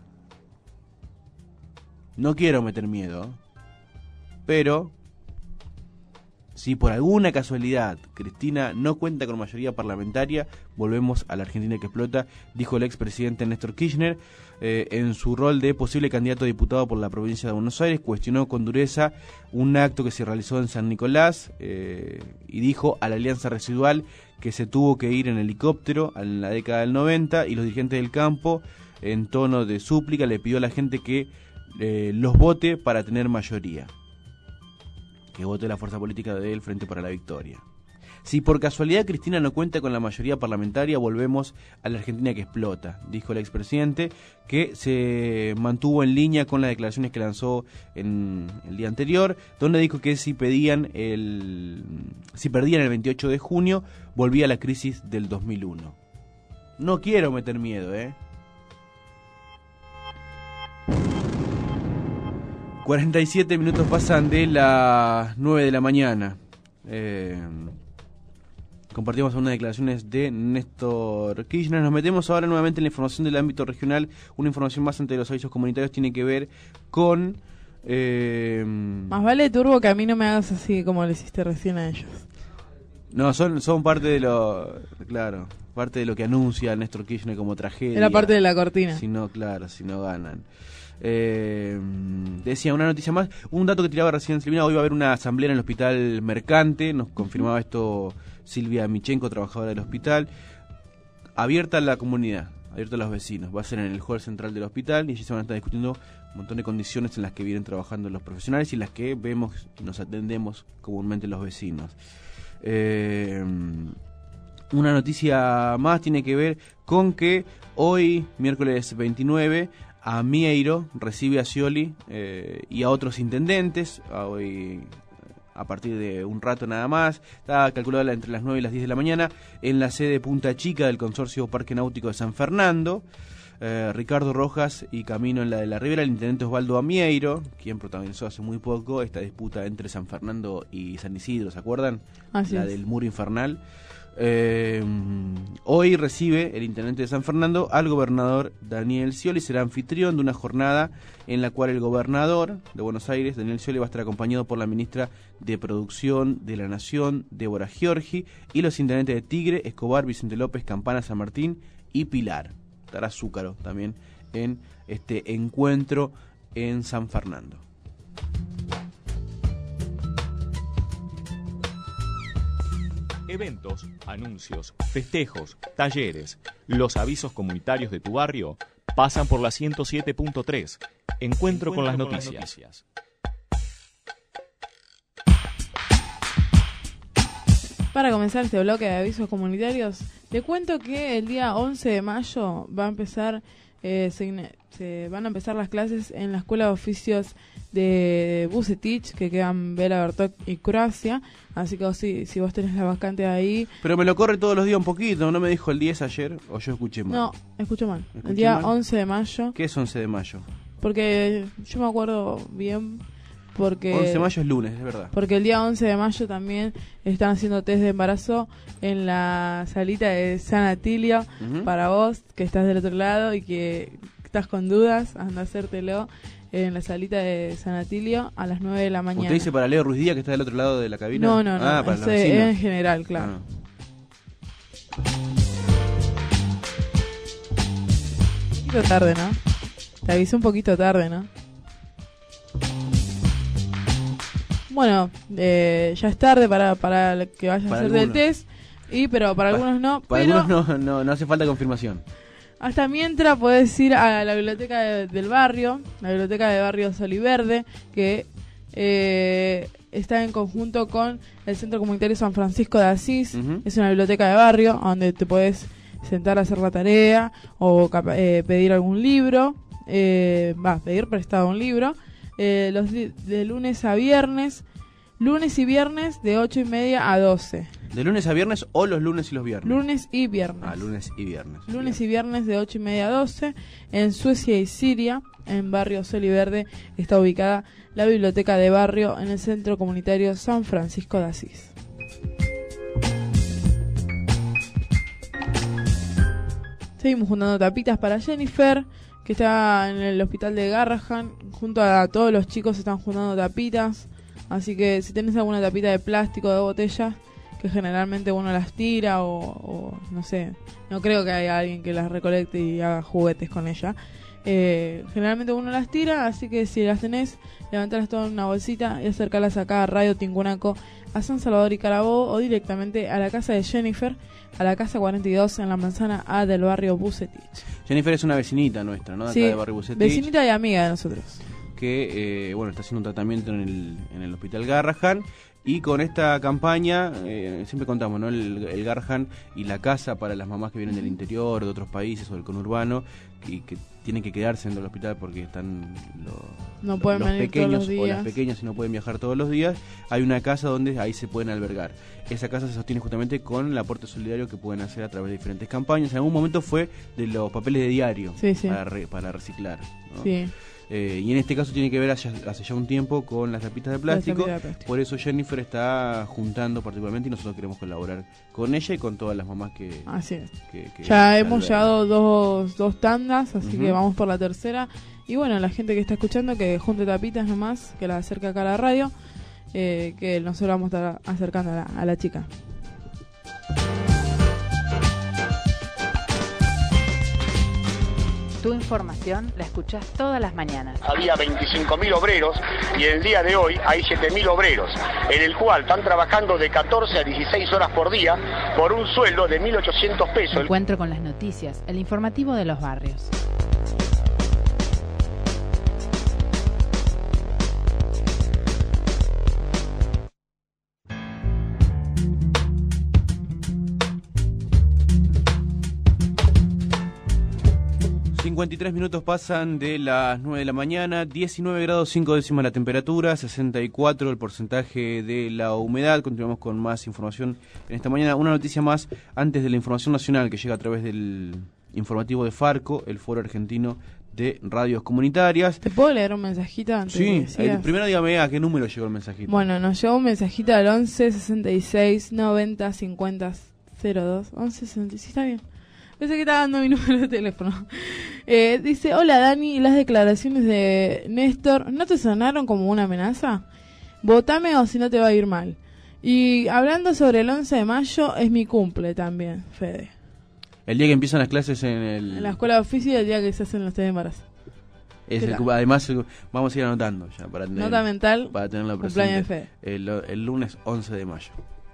No quiero meter miedo, pero si por alguna casualidad Cristina no cuenta con mayoría parlamentaria, volvemos a la Argentina que explota, dijo el expresidente Néstor Kirchner. Eh, en su rol de posible candidato a diputado por la provincia de Buenos Aires, cuestionó con dureza un acto que se realizó en San Nicolás eh, y dijo a la Alianza Residual que se tuvo que ir en helicóptero en la década del noventa, y los dirigentes del campo, en tono de súplica, le pidió a la gente que eh, los vote para tener mayoría, que vote la fuerza política del Frente para la Victoria. Si por casualidad Cristina no cuenta con la mayoría parlamentaria, volvemos a la Argentina que explota, dijo el expresidente, que se mantuvo en línea con las declaraciones que lanzó en el día anterior, donde dijo que si pedían el, si perdían el veintiocho de junio, volvía la crisis del dos mil uno. No quiero meter miedo, ¿eh? cuarenta y siete minutos pasan de las nueve de la mañana. Eh... Compartimos algunas declaraciones de Néstor Kirchner. Nos metemos ahora nuevamente en la información del ámbito regional. Una información más ante los avisos comunitarios tiene que ver con... Eh... Más vale, Turbo, que a mí no me hagas así como le hiciste recién a ellos. No, son son parte de lo... Claro, parte de lo que anuncia Néstor Kirchner como tragedia. Era parte de la cortina. Si no, claro, si no ganan. Eh, decía una noticia más, un dato que tiraba recién Silvina. Hoy va a haber una asamblea en el Hospital Mercante. Nos confirmaba esto Silvia Michenko, trabajadora del hospital, abierta a la comunidad, abierta a los vecinos. Va a ser en el hall central del hospital y allí se van a estar discutiendo un montón de condiciones en las que vienen trabajando los profesionales y las que vemos y nos atendemos comúnmente los vecinos. Eh, una noticia más tiene que ver con que hoy, miércoles veintinueve, a Mieiro recibe a Scioli eh, y a otros intendentes. A hoy, a partir de un rato nada más, está calculada entre las nueve y las diez de la mañana, en la sede Punta Chica del Consorcio Parque Náutico de San Fernando. Eh, Ricardo Rojas y camino en la de la Ribera, el intendente Osvaldo Amieiro, quien protagonizó hace muy poco esta disputa entre San Fernando y San Isidro, ¿se acuerdan? Así la es. del muro infernal. Eh, hoy recibe el intendente de San Fernando al gobernador Daniel Scioli. Será anfitrión de una jornada en la cual el gobernador de Buenos Aires, Daniel Scioli, va a estar acompañado por la ministra de Producción de la Nación, Débora Giorgi, y los intendentes de Tigre, Escobar, Vicente López, Campana, San Martín y Pilar. Estará Zúcaro también en este encuentro en San Fernando. Eventos, anuncios, festejos, talleres, los avisos comunitarios de tu barrio pasan por la ciento siete punto tres. Encuentro, Encuentro con, las, con noticias. las noticias. Para comenzar este bloque de avisos comunitarios, te cuento que el día once de mayo va a empezar, eh, se, se van a empezar las clases en la Escuela de Oficios de Bucetich, que quedan Bela Bertok y Croacia. Así que si, si vos tenés la vacante ahí... Pero me lo corre todos los días un poquito, ¿no me dijo el diez ayer? ¿O yo escuché mal? No, escucho mal. ¿Escuché el día mal? once de mayo. ¿Qué es once de mayo? Porque yo me acuerdo bien... Porque, once de mayo es lunes, es verdad. Porque el día once de mayo también están haciendo test de embarazo en la salita de San Atilio. Uh-huh. Para vos, que estás del otro lado y que estás con dudas, anda a hacértelo en la salita de San Atilio a las nueve de la mañana. ¿Usted dice para Leo Ruiz Díaz, que está del otro lado de la cabina? No, no, no, ah, para ese, en general, claro. poquito tarde, ¿no? Te avisé un poquito tarde, ¿no? Bueno, eh, ya es tarde para, para que vayas Para a hacer algunos. del test, y pero para Pa- algunos no. Para pero algunos no, no, no hace falta confirmación. hasta mientras puedes ir a la biblioteca de- del barrio, la biblioteca de barrio Soliverde, que eh, está en conjunto con el Centro Comunitario San Francisco de Asís. Ujú. Es una biblioteca de barrio donde te puedes sentar a hacer la tarea o capa- eh, pedir algún libro, eh, va, pedir prestado un libro, eh, los di- de lunes a viernes, lunes y viernes de ocho y media a doce. ¿De lunes a viernes o los lunes y los viernes? Lunes y viernes. Ah, lunes y viernes. Lunes y viernes de ocho y media a doce. En Suecia y Siria, en barrio Soliverde, está ubicada la biblioteca de barrio en el Centro Comunitario San Francisco de Asís. Seguimos juntando tapitas para Jennifer, que está en el hospital de Garrahan. Junto a todos los chicos están juntando tapitas. Así que si tenés alguna tapita de plástico, de botella, que generalmente uno las tira o, o no sé, no creo que haya alguien que las recolecte y haga juguetes con ella. Eh, generalmente uno las tira, así que si las tenés, levantalas todas en una bolsita y acercarlas acá a Radio Tincunaco, a San Salvador y Carabobo, o directamente a la casa de Jennifer, a la casa cuarenta y dos en la manzana A del barrio Bucetich. Jennifer es una vecinita nuestra, ¿no? De acá Sí, de barrio Bucetich. vecinita y amiga de nosotros. Que, eh, bueno, está haciendo un tratamiento en el, en el hospital Garrahan. Y con esta campaña, eh, siempre contamos, ¿no? El, el Garrahan y la casa para las mamás que vienen del interior, de otros países o del conurbano, y que tienen que quedarse en el hospital porque están lo- No pueden los venir pequeños todos los o las días. pequeñas y no pueden viajar todos los días. Hay una casa donde ahí se pueden albergar. Esa casa se sostiene justamente con el aporte solidario que pueden hacer a través de diferentes campañas. En algún momento fue de los papeles de diario Sí, sí. Para, re- para reciclar, ¿no? Sí. Eh, y en este caso tiene que ver hace, hace ya un tiempo con las tapitas de plástico. tapitas de plástico. Por eso Jennifer está juntando particularmente y nosotros queremos colaborar con ella y con todas las mamás que... Así es. que- que Ya hemos albergan. llevado dos, dos tandas, así Ujú. que vamos por la tercera. Y bueno, la gente que está escuchando, que junte tapitas nomás, que la acerque acá a la radio, eh, que nosotros vamos a estar acercando a la, a la chica. Tu información la escuchás todas las mañanas. Había veinticinco mil obreros y en el día de hoy hay siete mil obreros, en el cual están trabajando de catorce a dieciséis horas por día por un sueldo de mil ochocientos pesos. Encuentro con las noticias, el informativo de los barrios. cincuenta y tres minutos pasan de las nueve de la mañana, diecinueve grados cinco décimas la temperatura, sesenta y cuatro el porcentaje de la humedad. Continuamos con más información en esta mañana. Una noticia más antes de la información nacional que llega a través del informativo de Farco, el Foro Argentino de Radios Comunitarias. ¿Te puedo leer un mensajito antes de Sí, que sigas? el, primero dígame a qué número llegó el mensajito. Bueno, nos llegó un mensajito al once sesenta y seis noventa cincuenta cero dos. once sesenta y seis, está bien. Pensé que estaba dando mi número de teléfono. Eh, dice, hola Dani, las declaraciones de Néstor, ¿no te sonaron como una amenaza? Votame o si no te va a ir mal. Y hablando sobre el once de mayo, es mi cumple también, Fede. El día que empiezan las clases en el... En la escuela de oficio, el día que se hacen los test de embarazo. Es ¿Qué el, tal? además, el- vamos a ir anotando ya para tener, Nota mental, para tenerlo cumpleaños presente. de El, el lunes once de mayo.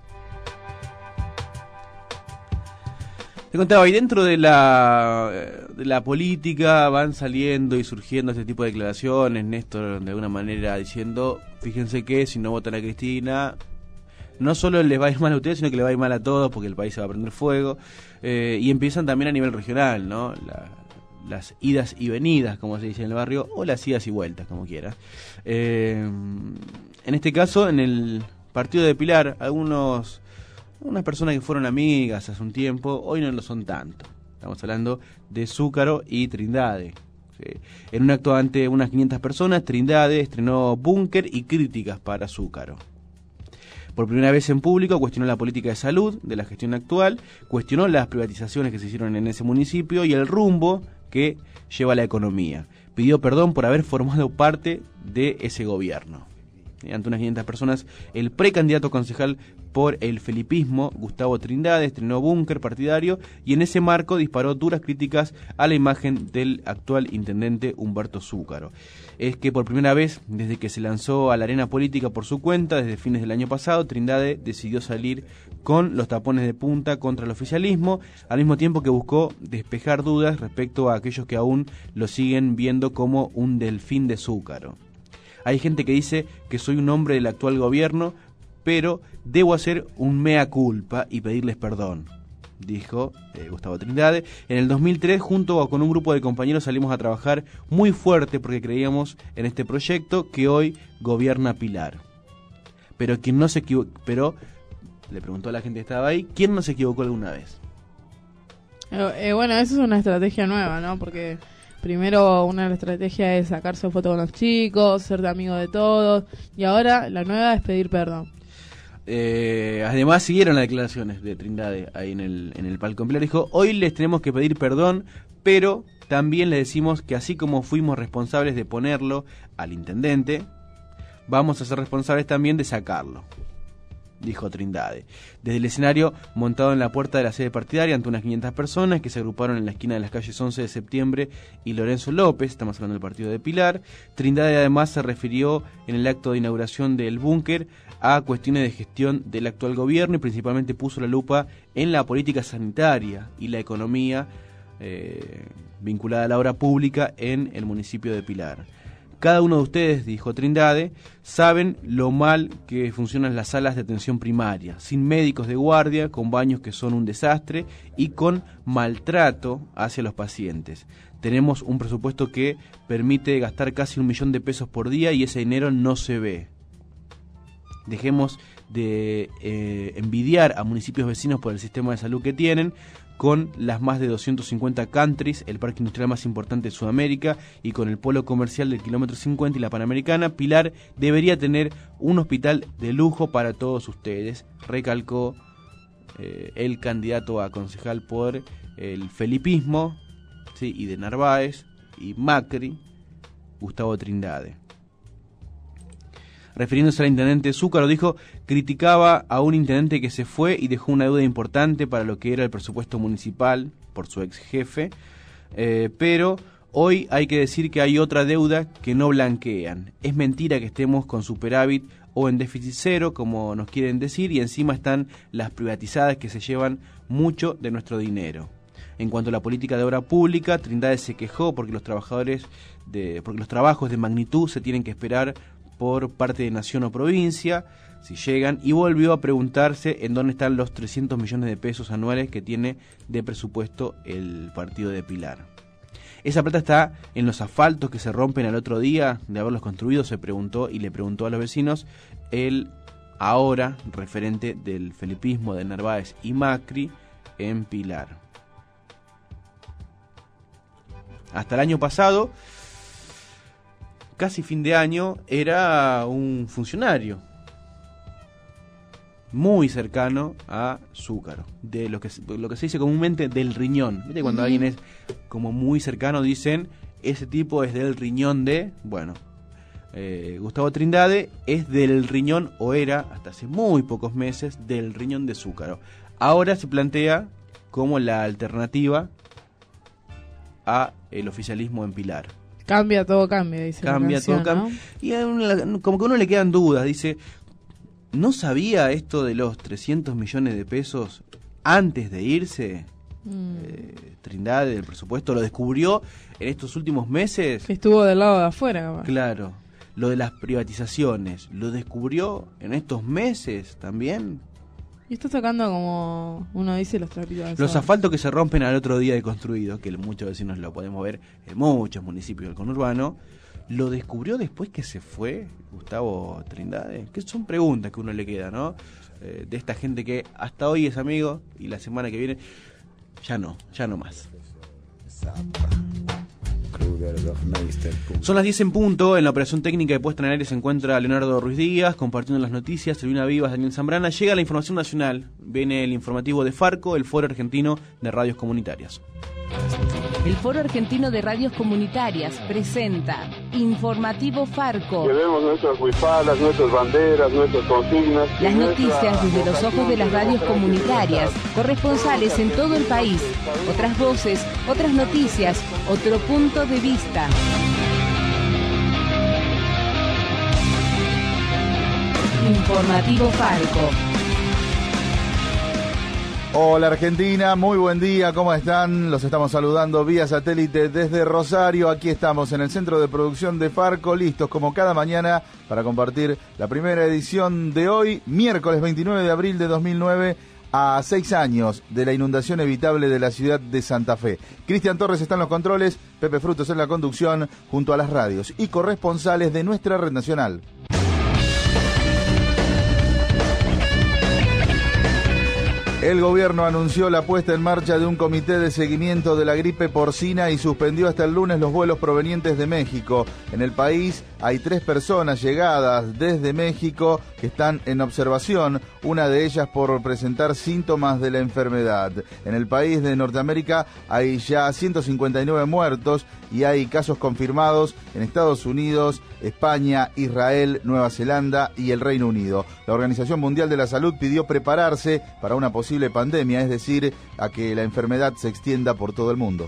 Te contaba, y dentro de la, de la política van saliendo y surgiendo este tipo de declaraciones, Néstor de alguna manera diciendo, fíjense que si no votan a Cristina, no solo les va a ir mal a ustedes, sino que les va a ir mal a todos porque el país se va a prender fuego. Eh, y empiezan también a nivel regional, ¿no? La, las idas y venidas, como se dice en el barrio, o las idas y vueltas, como quieras. Eh, en este caso, en el partido de Pilar, algunos... unas personas que fueron amigas hace un tiempo, hoy no lo son tanto. Estamos hablando de Zúcaro y Trindade. ¿Sí? En un acto ante unas quinientas personas, Trindade estrenó Búnker y críticas para Zúcaro. Por primera vez en público cuestionó la política de salud de la gestión actual, cuestionó las privatizaciones que se hicieron en ese municipio y el rumbo que lleva la economía. Pidió perdón por haber formado parte de ese gobierno. ante unas quinientas personas, el precandidato concejal por el felipismo, Gustavo Trindade, estrenó búnker partidario y en ese marco disparó duras críticas a la imagen del actual intendente Humberto Zúcaro. Es que por primera vez, desde que se lanzó a la arena política por su cuenta, desde fines del año pasado, Trindade decidió salir con los tapones de punta contra el oficialismo, al mismo tiempo que buscó despejar dudas respecto a aquellos que aún lo siguen viendo como un delfín de Zúcaro. Hay gente que dice que soy un hombre del actual gobierno, pero debo hacer un mea culpa y pedirles perdón, dijo eh, Gustavo Trindade. En el dos mil tres, junto con un grupo de compañeros, salimos a trabajar muy fuerte porque creíamos en este proyecto que hoy gobierna Pilar. Pero quien no se equivocó, pero le preguntó a la gente que estaba ahí, ¿quién no se equivocó alguna vez? Eh, eh, bueno, eso es una estrategia nueva, ¿no? Porque primero una de las estrategias es sacarse fotos con los chicos, ser de amigo de todos, y ahora la nueva es pedir perdón. Eh, además siguieron las declaraciones de Trindade ahí en el, en el palco. Pilar dijo, hoy les tenemos que pedir perdón, pero también les decimos que así como fuimos responsables de ponerlo al intendente, vamos a ser responsables también de sacarlo, dijo Trindade. Desde el escenario montado en la puerta de la sede partidaria ante unas quinientas personas que se agruparon en la esquina de las calles once de septiembre y Lorenzo López, estamos hablando del partido de Pilar, Trindade además se refirió en el acto de inauguración del búnker a cuestiones de gestión del actual gobierno y principalmente puso la lupa en la política sanitaria y la economía eh, vinculada a la obra pública en el municipio de Pilar. Cada uno de ustedes, dijo Trindade, saben lo mal que funcionan las salas de atención primaria, sin médicos de guardia, con baños que son un desastre y con maltrato hacia los pacientes. Tenemos un presupuesto que permite gastar casi un millón de pesos por día y ese dinero no se ve. Dejemos de eh, envidiar a municipios vecinos por el sistema de salud que tienen, con las más de doscientos cincuenta countries, el parque industrial más importante de Sudamérica, y con el polo comercial del kilómetro cincuenta y la Panamericana. Pilar debería tener un hospital de lujo para todos ustedes, recalcó eh, el candidato a concejal por el felipismo, ¿sí? y de Narváez y Macri, Gustavo Trindade. Refiriéndose al intendente Zúcaro, dijo, criticaba a un intendente que se fue y dejó una deuda importante para lo que era el presupuesto municipal por su ex jefe, eh, pero hoy hay que decir que hay otra deuda que no blanquean. Es mentira que estemos con superávit o en déficit cero, como nos quieren decir, y encima están las privatizadas que se llevan mucho de nuestro dinero. En cuanto a la política de obra pública, Trindade se quejó porque los trabajadores de, porque los trabajos de magnitud se tienen que esperar por parte de nación o provincia, si llegan, y volvió a preguntarse en dónde están los trescientos millones de pesos anuales que tiene de presupuesto el partido de Pilar. ¿Esa plata está en los asfaltos que se rompen al otro día de haberlos construido?, se preguntó, y le preguntó a los vecinos el ahora referente del felipismo de Narváez y Macri en Pilar. Hasta el año pasado, casi fin de año, era un funcionario muy cercano a Zúcaro, de lo que, lo que se dice comúnmente del riñón. ¿Viste? Cuando uh-huh. alguien es como muy cercano, dicen, ese tipo es del riñón de... Bueno, eh, Gustavo Trindade es del riñón, o era, hasta hace muy pocos meses, del riñón de Zúcaro. Ahora se plantea como la alternativa a el oficialismo en Pilar. Cambia, todo cambia, dice Cambia, la canción, todo cambia. ¿no? Y a uno, como que a uno le quedan dudas, dice, ¿no sabía esto de los trescientos millones de pesos antes de irse? Mm. Eh, Trindade, del presupuesto, ¿lo descubrió en estos últimos meses? Que estuvo del lado de afuera, capaz. Claro. Lo de las privatizaciones, ¿lo descubrió en estos meses también? Y está sacando, como uno dice, los trapitos al sol. Los asfaltos que se rompen al otro día de construido, que muchos vecinos lo podemos ver en muchos municipios del conurbano, ¿lo descubrió después que se fue Gustavo Trindade? Que son preguntas que uno le queda, ¿no? Eh, de esta gente que hasta hoy es amigo y la semana que viene ya no, ya no más. Son las diez en punto. En la operación técnica de puesta en el aire se encuentra Leonardo Ruiz Díaz compartiendo las noticias, Silvina Vivas, Daniel Zambrana. Llega la información nacional, viene el informativo de Farco, el Foro Argentino de Radios Comunitarias. El Foro Argentino de Radios Comunitarias presenta Informativo Farco. Llevemos nuestras huipalas, nuestras banderas, nuestras consignas. Las noticias desde los ojos de las radios comunitarias, corresponsales en todo el país, otras voces, otras noticias, otro punto de vista. Informativo Farco. Hola Argentina, muy buen día, ¿cómo están? Los estamos saludando vía satélite desde Rosario. Aquí estamos en el centro de producción de Farco, listos como cada mañana para compartir la primera edición de hoy, miércoles veintinueve de abril de dos mil nueve, a seis años de la inundación evitable de la ciudad de Santa Fe. Cristian Torres está en los controles, Pepe Frutos en la conducción, junto a las radios y corresponsales de nuestra red nacional. El gobierno anunció la puesta en marcha de un comité de seguimiento de la gripe porcina y suspendió hasta el lunes los vuelos provenientes de México. En el país hay tres personas llegadas desde México que están en observación, una de ellas por presentar síntomas de la enfermedad. En el país de Norteamérica hay ya ciento cincuenta y nueve muertos y hay casos confirmados en Estados Unidos, España, Israel, Nueva Zelanda y el Reino Unido. La Organización Mundial de la Salud pidió prepararse para una posible pandemia, es decir, a que la enfermedad se extienda por todo el mundo.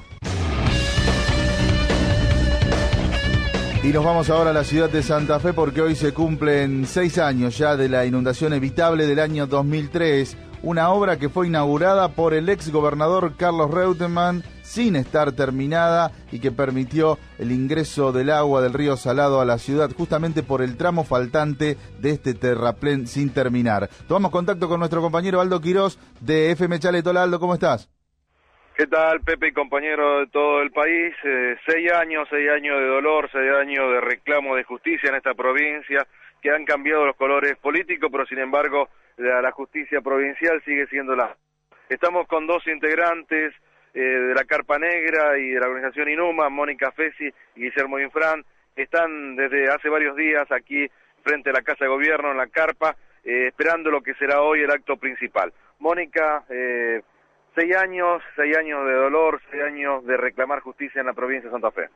Y nos vamos ahora a la ciudad de Santa Fe porque hoy se cumplen seis años ya de la inundación evitable del año dos mil tres, una obra que fue inaugurada por el ex gobernador Carlos Reutemann sin estar terminada y que permitió el ingreso del agua del río Salado a la ciudad justamente por el tramo faltante de este terraplén sin terminar. Tomamos contacto con nuestro compañero Aldo Quirós de F M Chalet. Hola Aldo, ¿cómo estás? ¿Qué tal, Pepe y compañero de todo el país? Eh, seis años, seis años de dolor, seis años de reclamo de justicia en esta provincia, que han cambiado los colores políticos, pero sin embargo la, la justicia provincial sigue siendo la... Estamos con dos integrantes eh, de la Carpa Negra y de la organización INUMA, Mónica Fesi y Guillermo Infran, están desde hace varios días aquí frente a la Casa de Gobierno en la Carpa, eh, esperando lo que será hoy el acto principal. Mónica, eh, seis años, seis años de dolor, seis años de reclamar justicia en la provincia de Santa Fe.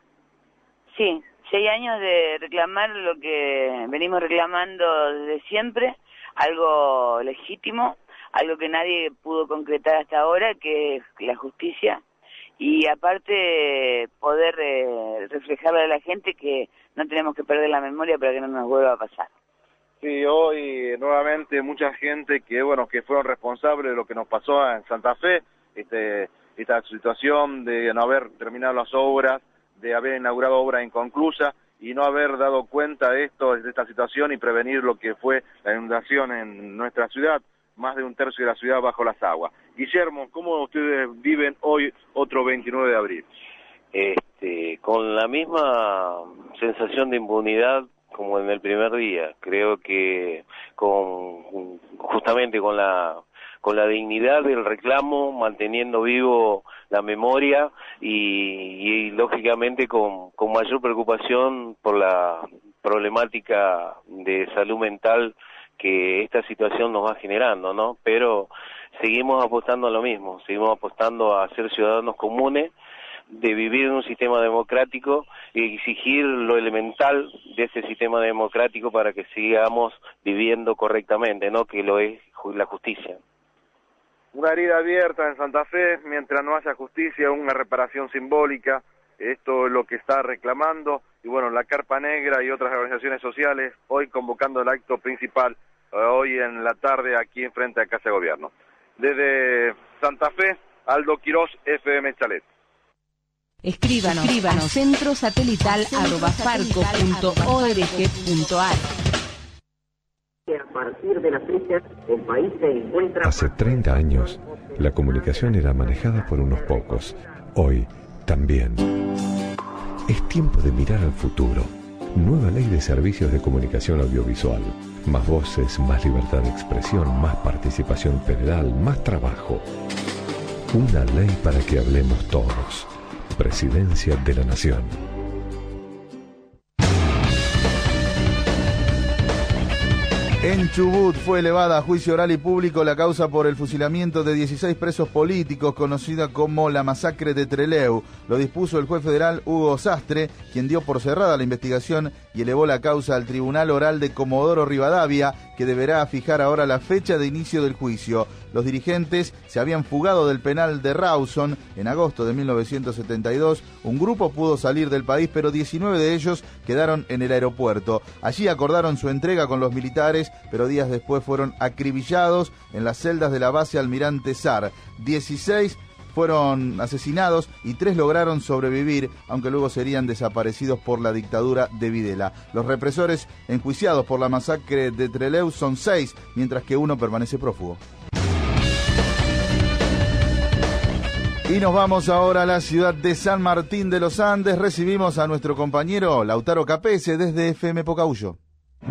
Sí, seis años de reclamar lo que venimos reclamando desde siempre, algo legítimo, algo que nadie pudo concretar hasta ahora, que es la justicia, y aparte poder eh, reflejarle a la gente que no tenemos que perder la memoria para que no nos vuelva a pasar. Sí, hoy nuevamente mucha gente que bueno que fueron responsables de lo que nos pasó en Santa Fe, este, esta situación de no haber terminado las obras, de haber inaugurado obras inconclusas y no haber dado cuenta de esto, de esta situación y prevenir lo que fue la inundación en nuestra ciudad, más de un tercio de la ciudad bajo las aguas. Guillermo, ¿cómo ustedes viven hoy otro veintinueve de abril? Este, con la misma sensación de impunidad como en el primer día. Creo que con justamente con la con la dignidad del reclamo, manteniendo vivo la memoria y, y lógicamente con, con mayor preocupación por la problemática de salud mental que esta situación nos va generando, ¿no? Pero seguimos apostando a lo mismo, seguimos apostando a ser ciudadanos comunes, de vivir en un sistema democrático y exigir lo elemental de ese sistema democrático para que sigamos viviendo correctamente, ¿no? Que lo es la justicia. Una herida abierta en Santa Fe, mientras no haya justicia, una reparación simbólica, esto es lo que está reclamando, y bueno, la Carpa Negra y otras organizaciones sociales hoy convocando el acto principal, hoy en la tarde aquí en frente a Casa de Gobierno. Desde Santa Fe, Aldo Quirós, F M Chalet. Escríbanos, Escríbanos. a centrosatelital arroba farco punto org punto ar. A partir de la fecha, el país se encuentra... Hace treinta años, la comunicación era manejada por unos pocos. Hoy, también. Es tiempo de mirar al futuro. Nueva ley de servicios de comunicación audiovisual. Más voces, más libertad de expresión, más participación federal, más trabajo. Una ley para que hablemos todos. Presidencia de la Nación. En Chubut fue elevada a juicio oral y público la causa por el fusilamiento de dieciséis presos políticos, conocida como la masacre de Trelew. Lo dispuso el juez federal Hugo Sastre, quien dio por cerrada la investigación y elevó la causa al Tribunal Oral de Comodoro Rivadavia, que deberá fijar ahora la fecha de inicio del juicio. Los dirigentes se habían fugado del penal de Rawson en agosto de mil novecientos setenta y dos. Un grupo pudo salir del país, pero diecinueve de ellos quedaron en el aeropuerto. Allí acordaron su entrega con los militares, pero días después fueron acribillados en las celdas de la base Almirante Sar. dieciséis fueron asesinados y tres lograron sobrevivir, aunque luego serían desaparecidos por la dictadura de Videla. Los represores enjuiciados por la masacre de Trelew son seis, mientras que uno permanece prófugo. Y nos vamos ahora a la ciudad de San Martín de los Andes. Recibimos a nuestro compañero Lautaro Capese desde F M Pocahuyo.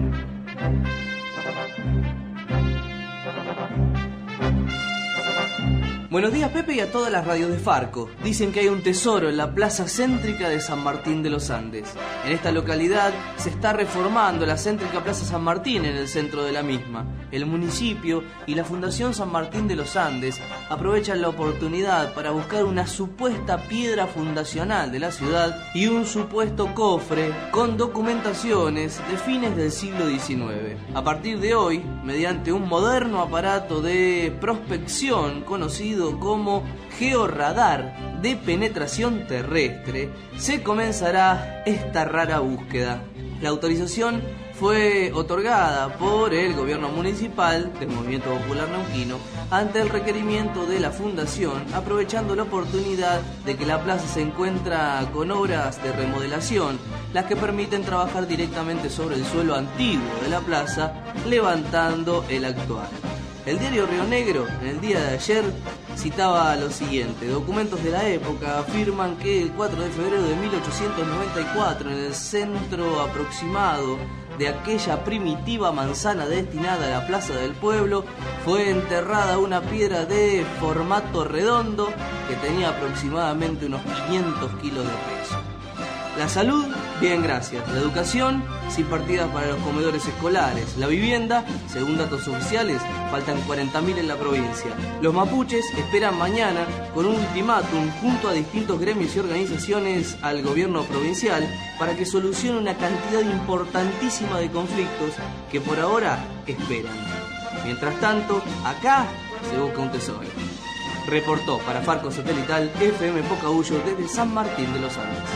Buenos días, Pepe, y a todas las radios de Farco. Dicen que hay un tesoro en la plaza céntrica de San Martín de los Andes. En esta localidad se está reformando la céntrica Plaza San Martín en el centro de la misma. El municipio y la Fundación San Martín de los Andes aprovechan la oportunidad para buscar una supuesta piedra fundacional de la ciudad y un supuesto cofre con documentaciones de fines del siglo diecinueve. A partir de hoy, mediante un moderno aparato de prospección conocido como georradar de penetración terrestre, se comenzará esta rara búsqueda. La autorización fue otorgada por el gobierno municipal del Movimiento Popular Neuquino ante el requerimiento de la fundación, aprovechando la oportunidad de que la plaza se encuentra con obras de remodelación, las que permiten trabajar directamente sobre el suelo antiguo de la plaza, levantando el actual. El diario Río Negro, en el día de ayer, citaba lo siguiente: documentos de la época afirman que el cuatro de febrero de mil ochocientos noventa y cuatro, en el centro aproximado de aquella primitiva manzana destinada a la plaza del pueblo, fue enterrada una piedra de formato redondo que tenía aproximadamente unos quinientos kilos de peso. La salud, bien, gracias. La educación, sin partidas para los comedores escolares. La vivienda, según datos oficiales, faltan cuarenta mil en la provincia. Los mapuches esperan mañana, con un ultimátum junto a distintos gremios y organizaciones al gobierno provincial, para que solucione una cantidad importantísima de conflictos que por ahora esperan. Mientras tanto, acá se busca un tesoro. Reportó para Farco Satelital F M Pocahuyo desde San Martín de los Andes.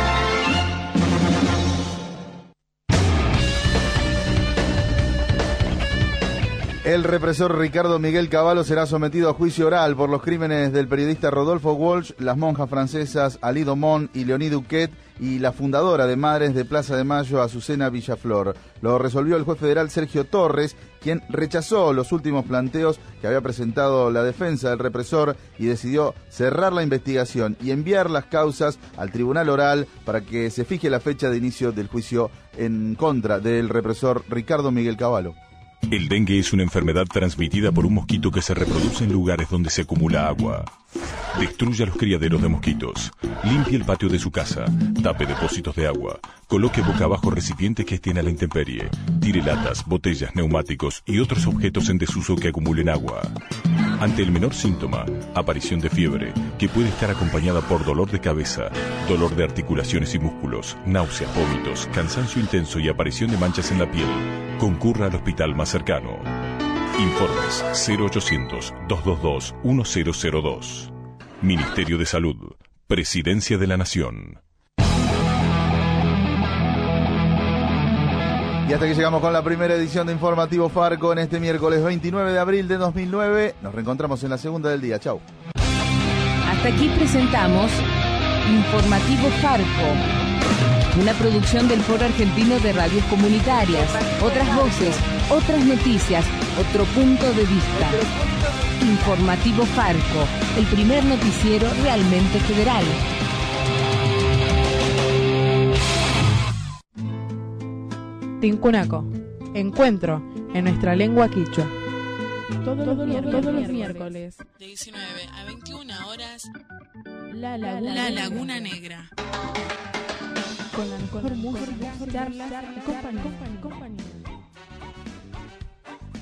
El represor Ricardo Miguel Cavallo será sometido a juicio oral por los crímenes del periodista Rodolfo Walsh, las monjas francesas Ali Domon y Leonie Duquet y la fundadora de Madres de Plaza de Mayo, Azucena Villaflor. Lo resolvió el juez federal Sergio Torres, quien rechazó los últimos planteos que había presentado la defensa del represor y decidió cerrar la investigación y enviar las causas al tribunal oral para que se fije la fecha de inicio del juicio en contra del represor Ricardo Miguel Cavallo. El dengue es una enfermedad transmitida por un mosquito que se reproduce en lugares donde se acumula agua. Destruya los criaderos de mosquitos. Limpie el patio de su casa. Tape depósitos de agua. Coloque boca abajo recipientes que estén a la intemperie. Tire latas, botellas, neumáticos y otros objetos en desuso que acumulen agua. Ante el menor síntoma, aparición de fiebre, que puede estar acompañada por dolor de cabeza, dolor de articulaciones y músculos, náuseas, vómitos, cansancio intenso y aparición de manchas en la piel, concurra al hospital más cercano. Informes cero ochocientos, doscientos veintidós, mil dos. Ministerio de Salud, Presidencia de la Nación. Y hasta que llegamos con la primera edición de Informativo Farco en este miércoles veintinueve de abril de dos mil nueve. Nos reencontramos en la segunda del día. Chau. Hasta aquí presentamos Informativo Farco, una producción del Foro Argentino de Radios Comunitarias. Otras voces, otras noticias, otro punto de vista. Informativo Farco, el primer noticiero realmente federal. Tincunaco, encuentro en nuestra lengua quichua. Todos, todos, los, miércoles, todos los miércoles, de diecinueve a veintiuna horas, La Laguna, la Laguna Negra. Con la mejor música, charlas y compañía.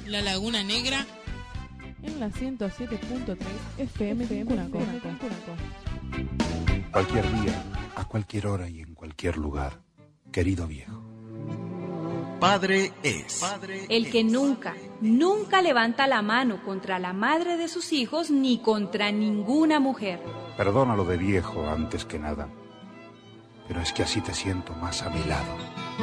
La Laguna Negra. En la ciento siete punto tres F M Tincunaco. Cualquier día, a cualquier hora y en cualquier lugar, querido viejo. Padre es el que nunca, nunca levanta la mano contra la madre de sus hijos ni contra ninguna mujer. Perdónalo de viejo antes que nada, pero es que así te siento más a mi lado.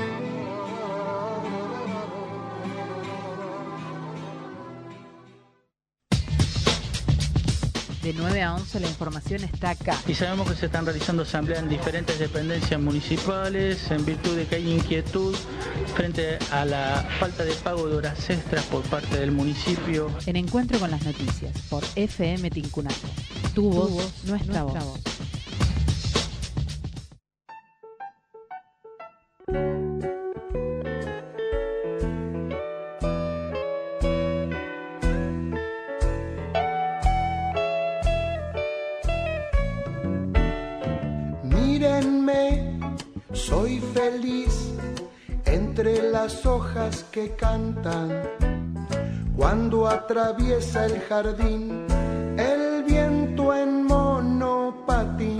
De nueve a once la información está acá. Y sabemos que se están realizando asambleas en diferentes dependencias municipales en virtud de que hay inquietud frente a la falta de pago de horas extras por parte del municipio. En Encuentro con las Noticias por F M Tincunaco. Tu voz, tu voz nuestra, nuestra voz. voz. Soy feliz entre las hojas que cantan cuando atraviesa el jardín el viento en monopatín.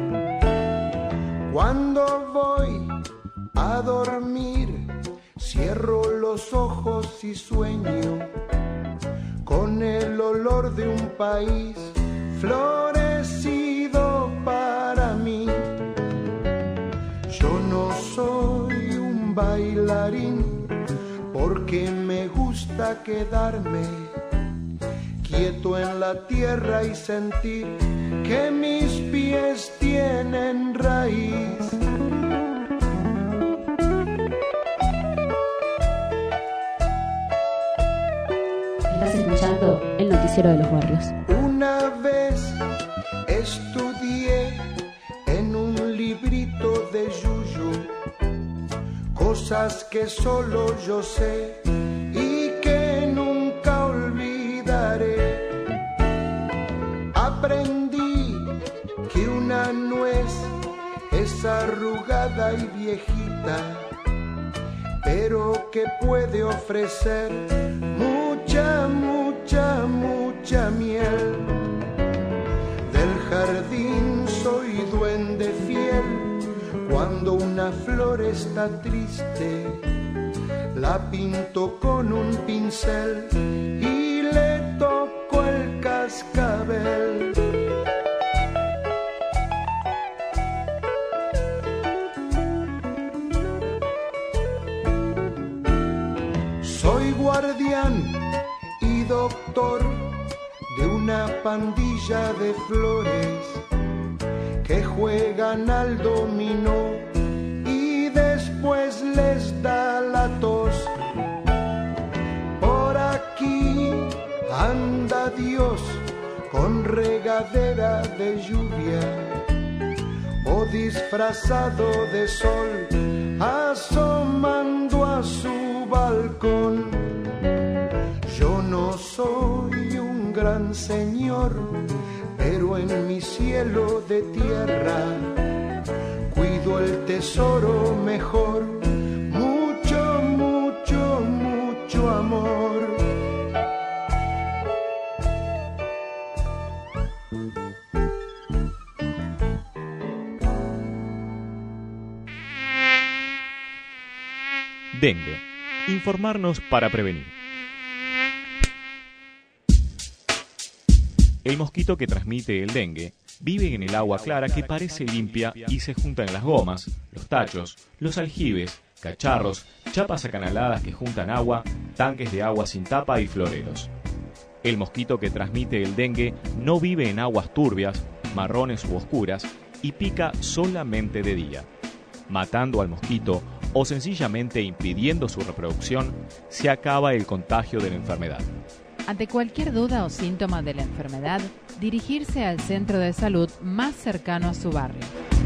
Cuando voy a dormir cierro los ojos y sueño con el olor de un país florecido para mí. Yo no soy un bailarín porque me gusta quedarme quieto en la tierra y sentir que mis pies tienen raíz. Estás escuchando el noticiero de los barrios. Una vez estudié en un librito de Yuyu cosas que solo yo sé y que nunca olvidaré. Aprendí que una nuez es arrugada y viejita, pero que puede ofrecer mucha, mucha, mucha miel. Del jardín soy duende fiel, cuando una flor está triste, la pinto con un pincel y le toco el cascabel. Soy guardián y doctor de una pandilla de flores que juegan al dominó y después les da la tos. Por aquí anda Dios con regadera de lluvia o disfrazado de sol asomando a su balcón. Yo no soy un gran señor, pero en mi cielo de tierra cuido el tesoro mejor, mucho, mucho, mucho amor. Dengue. Informarnos para prevenir. El mosquito que transmite el dengue vive en el agua clara que parece limpia y se junta en las gomas, los tachos, los aljibes, cacharros, chapas acanaladas que juntan agua, tanques de agua sin tapa y floreros. El mosquito que transmite el dengue no vive en aguas turbias, marrones u oscuras y pica solamente de día. Matando al mosquito o sencillamente impidiendo su reproducción, se acaba el contagio de la enfermedad. Ante cualquier duda o síntoma de la enfermedad, dirigirse al centro de salud más cercano a su barrio.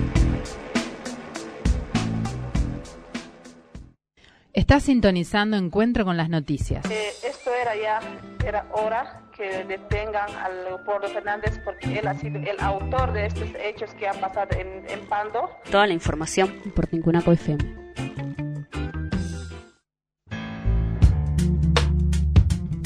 Está sintonizando Encuentro con las Noticias. Eh, esto era ya, era hora que detengan al Leopoldo Fernández porque él ha sido el autor de estos hechos que han pasado en, en Pando. Toda la información por Tincunaco F M.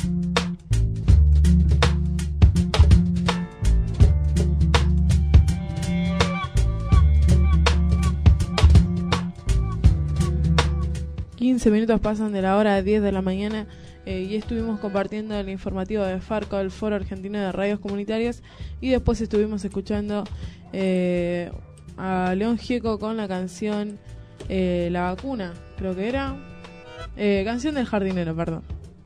quince minutos pasan de la hora diez de la mañana eh, y estuvimos compartiendo el informativo de Farco, el Foro Argentino de Radios Comunitarias, y después estuvimos escuchando eh, a León Gieco con la canción eh, La Vacuna, creo que era. Eh, canción del jardinero, perdón.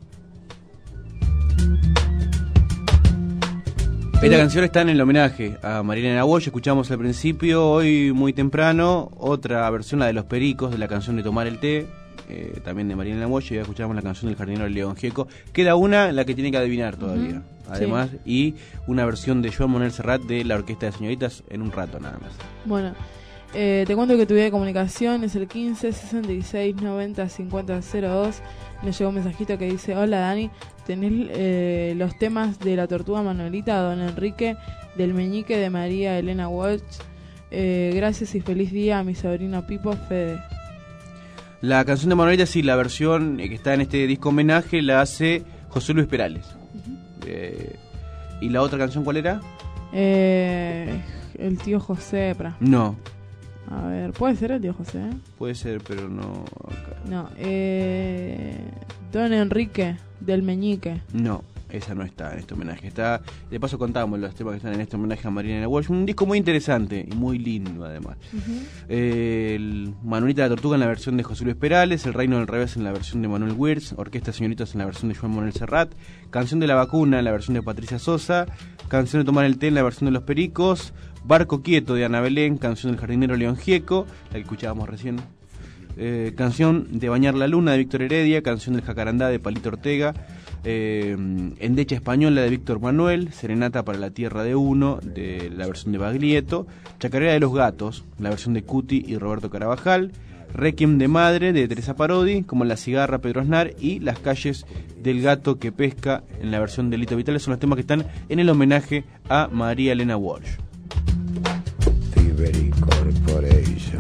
Esta canción está en el homenaje a Marilena Walsh. Escuchamos al principio, hoy muy temprano, otra versión, la de Los Pericos, de la canción de Tomar el Té, eh, también de Marilena Walsh, y ya escuchamos la canción del jardinero León Gieco. Queda una, la que tiene que adivinar todavía, uh-huh. además, sí. Y una versión de Joan Manuel Serrat de la Orquesta de Señoritas en un rato nada más. Bueno, eh, te cuento que tu vía de comunicación es el quince sesenta y seis noventa cincuenta cero dos. Nos llegó un mensajito que dice: hola Dani, tenés eh, los temas de La Tortuga Manuelita, Don Enrique, del Meñique de María Elena Walsh. Eh, gracias y feliz día a mi sobrino Pipo Fede. La canción de Manuelita, sí, la versión que está en este disco homenaje la hace José Luis Perales. Uh-huh. eh, ¿Y la otra canción cuál era? Eh, el tío José. Pra. No. A ver, puede ser el tío José, ¿eh? Puede ser, pero no. Acá. No, eh. Don Enrique del Meñique. No, esa no está en este homenaje. Está, de paso contamos los temas que están en este homenaje a Marilena Walsh. Un disco muy interesante y muy lindo, además. Uh-huh. eh, el Manuelita de la Tortuga en la versión de José Luis Perales, El Reino del Revés en la versión de Manuel Wirtz, Orquesta Señoritas en la versión de Joan Manuel Serrat, Canción de la Vacuna en la versión de Patricia Sosa, Canción de Tomar el Té en la versión de Los Pericos, Barco Quieto de Ana Belén, canción del jardinero León Gieco, la que escuchábamos recién, eh, canción de Bañar la Luna de Víctor Heredia, canción del Jacarandá de Palito Ortega, eh, Endecha Española de Víctor Manuel, Serenata para la Tierra de Uno de la versión de Baglietto, Chacarera de los Gatos, la versión de Cuti y Roberto Carabajal, Requiem de Madre de Teresa Parodi, como La Cigarra Pedro Aznar, y Las Calles del Gato que Pesca en la versión de Lito Vitale. Son los temas que están en el homenaje a María Elena Walsh. Thievery Corporation,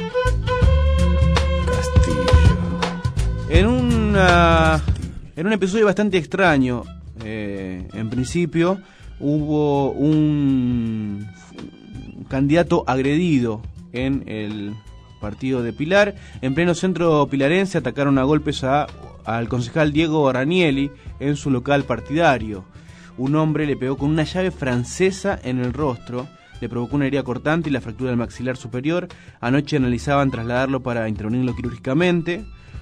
Castillo. En una en un episodio bastante extraño, eh, en principio hubo un, un candidato agredido en el partido de Pilar. En pleno centro pilarense atacaron a golpes a, al concejal Diego Ranielli en su local partidario. Un hombre le pegó con una llave francesa en el rostro, le provocó una herida cortante y la fractura del maxilar superior. Anoche analizaban trasladarlo para intervenirlo quirúrgicamente.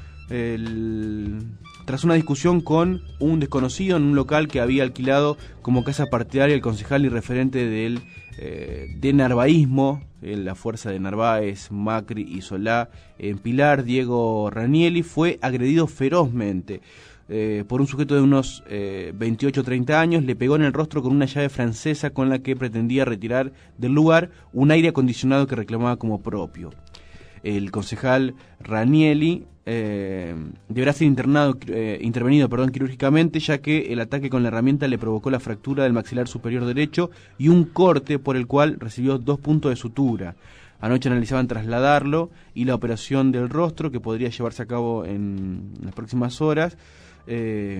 El... Tras una discusión con un desconocido en un local que había alquilado como casa partidaria, el concejal y referente del eh, de narvaísmo, eh, la fuerza de Narváez, Macri y Solá en Pilar, Diego Ranielli, fue agredido ferozmente Eh, por un sujeto de unos eh, veintiocho a treinta años. Le pegó en el rostro con una llave francesa con la que pretendía retirar del lugar un aire acondicionado que reclamaba como propio. El concejal Ranielli eh, deberá ser internado, eh, intervenido perdón, quirúrgicamente, ya que el ataque con la herramienta le provocó la fractura del maxilar superior derecho y un corte por el cual recibió dos puntos de sutura. Anoche analizaban trasladarlo y la operación del rostro, que podría llevarse a cabo en las próximas horas, Eh,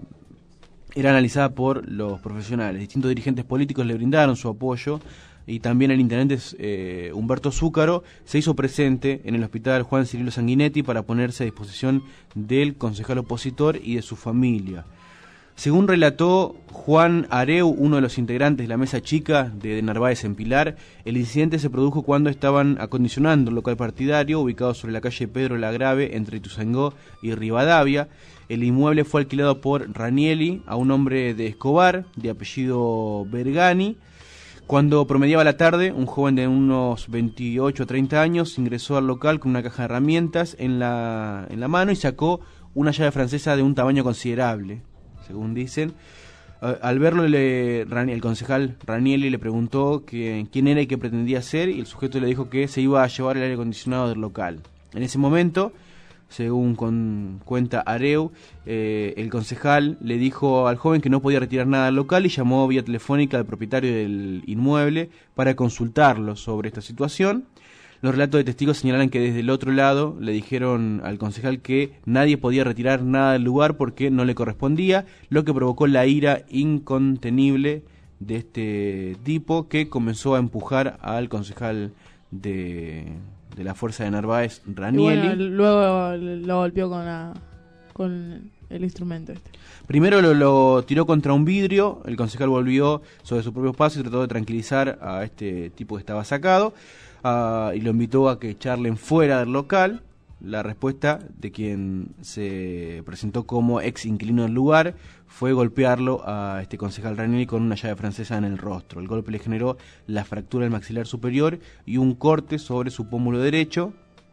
era analizada por los profesionales. Distintos dirigentes políticos le brindaron su apoyo y también el intendente eh, Humberto Zúcaro se hizo presente en el hospital Juan Cirilo Sanguinetti para ponerse a disposición del concejal opositor y de su familia. Según relató Juan Areu, uno de los integrantes de la mesa chica de, de Narváez en Pilar, el incidente se produjo cuando estaban acondicionando el local partidario ubicado sobre la calle Pedro Lagrave entre Ituzaingó y Rivadavia. El inmueble fue alquilado por Ranielli a un hombre de Escobar, de apellido Bergani. Cuando promediaba la tarde, un joven de unos veintiocho a treinta años ingresó al local con una caja de herramientas en la, en la mano y sacó una llave francesa de un tamaño considerable, según dicen. Al verlo, le, el concejal Ranielli le preguntó que, quién era y qué pretendía hacer, y el sujeto le dijo que se iba a llevar el aire acondicionado del local. En ese momento, según con, cuenta Areu, eh, el concejal le dijo al joven que no podía retirar nada del local y llamó vía telefónica al propietario del inmueble para consultarlo sobre esta situación. Los relatos de testigos señalan que desde el otro lado le dijeron al concejal que nadie podía retirar nada del lugar porque no le correspondía, lo que provocó la ira incontenible de este tipo, que comenzó a empujar al concejal de, de la fuerza de Narváez, Y Ranieri. bueno, luego lo golpeó con, la, con el instrumento este. Primero lo, lo tiró contra un vidrio, el concejal volvió sobre sus propios pasos y trató de tranquilizar a este tipo que estaba sacado, uh, y lo invitó a que charlen fuera del local. La respuesta de quien se presentó como ex inquilino del lugar fue golpearlo a este concejal Ranieri con una llave francesa en el rostro. El golpe le generó la fractura del maxilar superior y un corte sobre su pómulo derecho.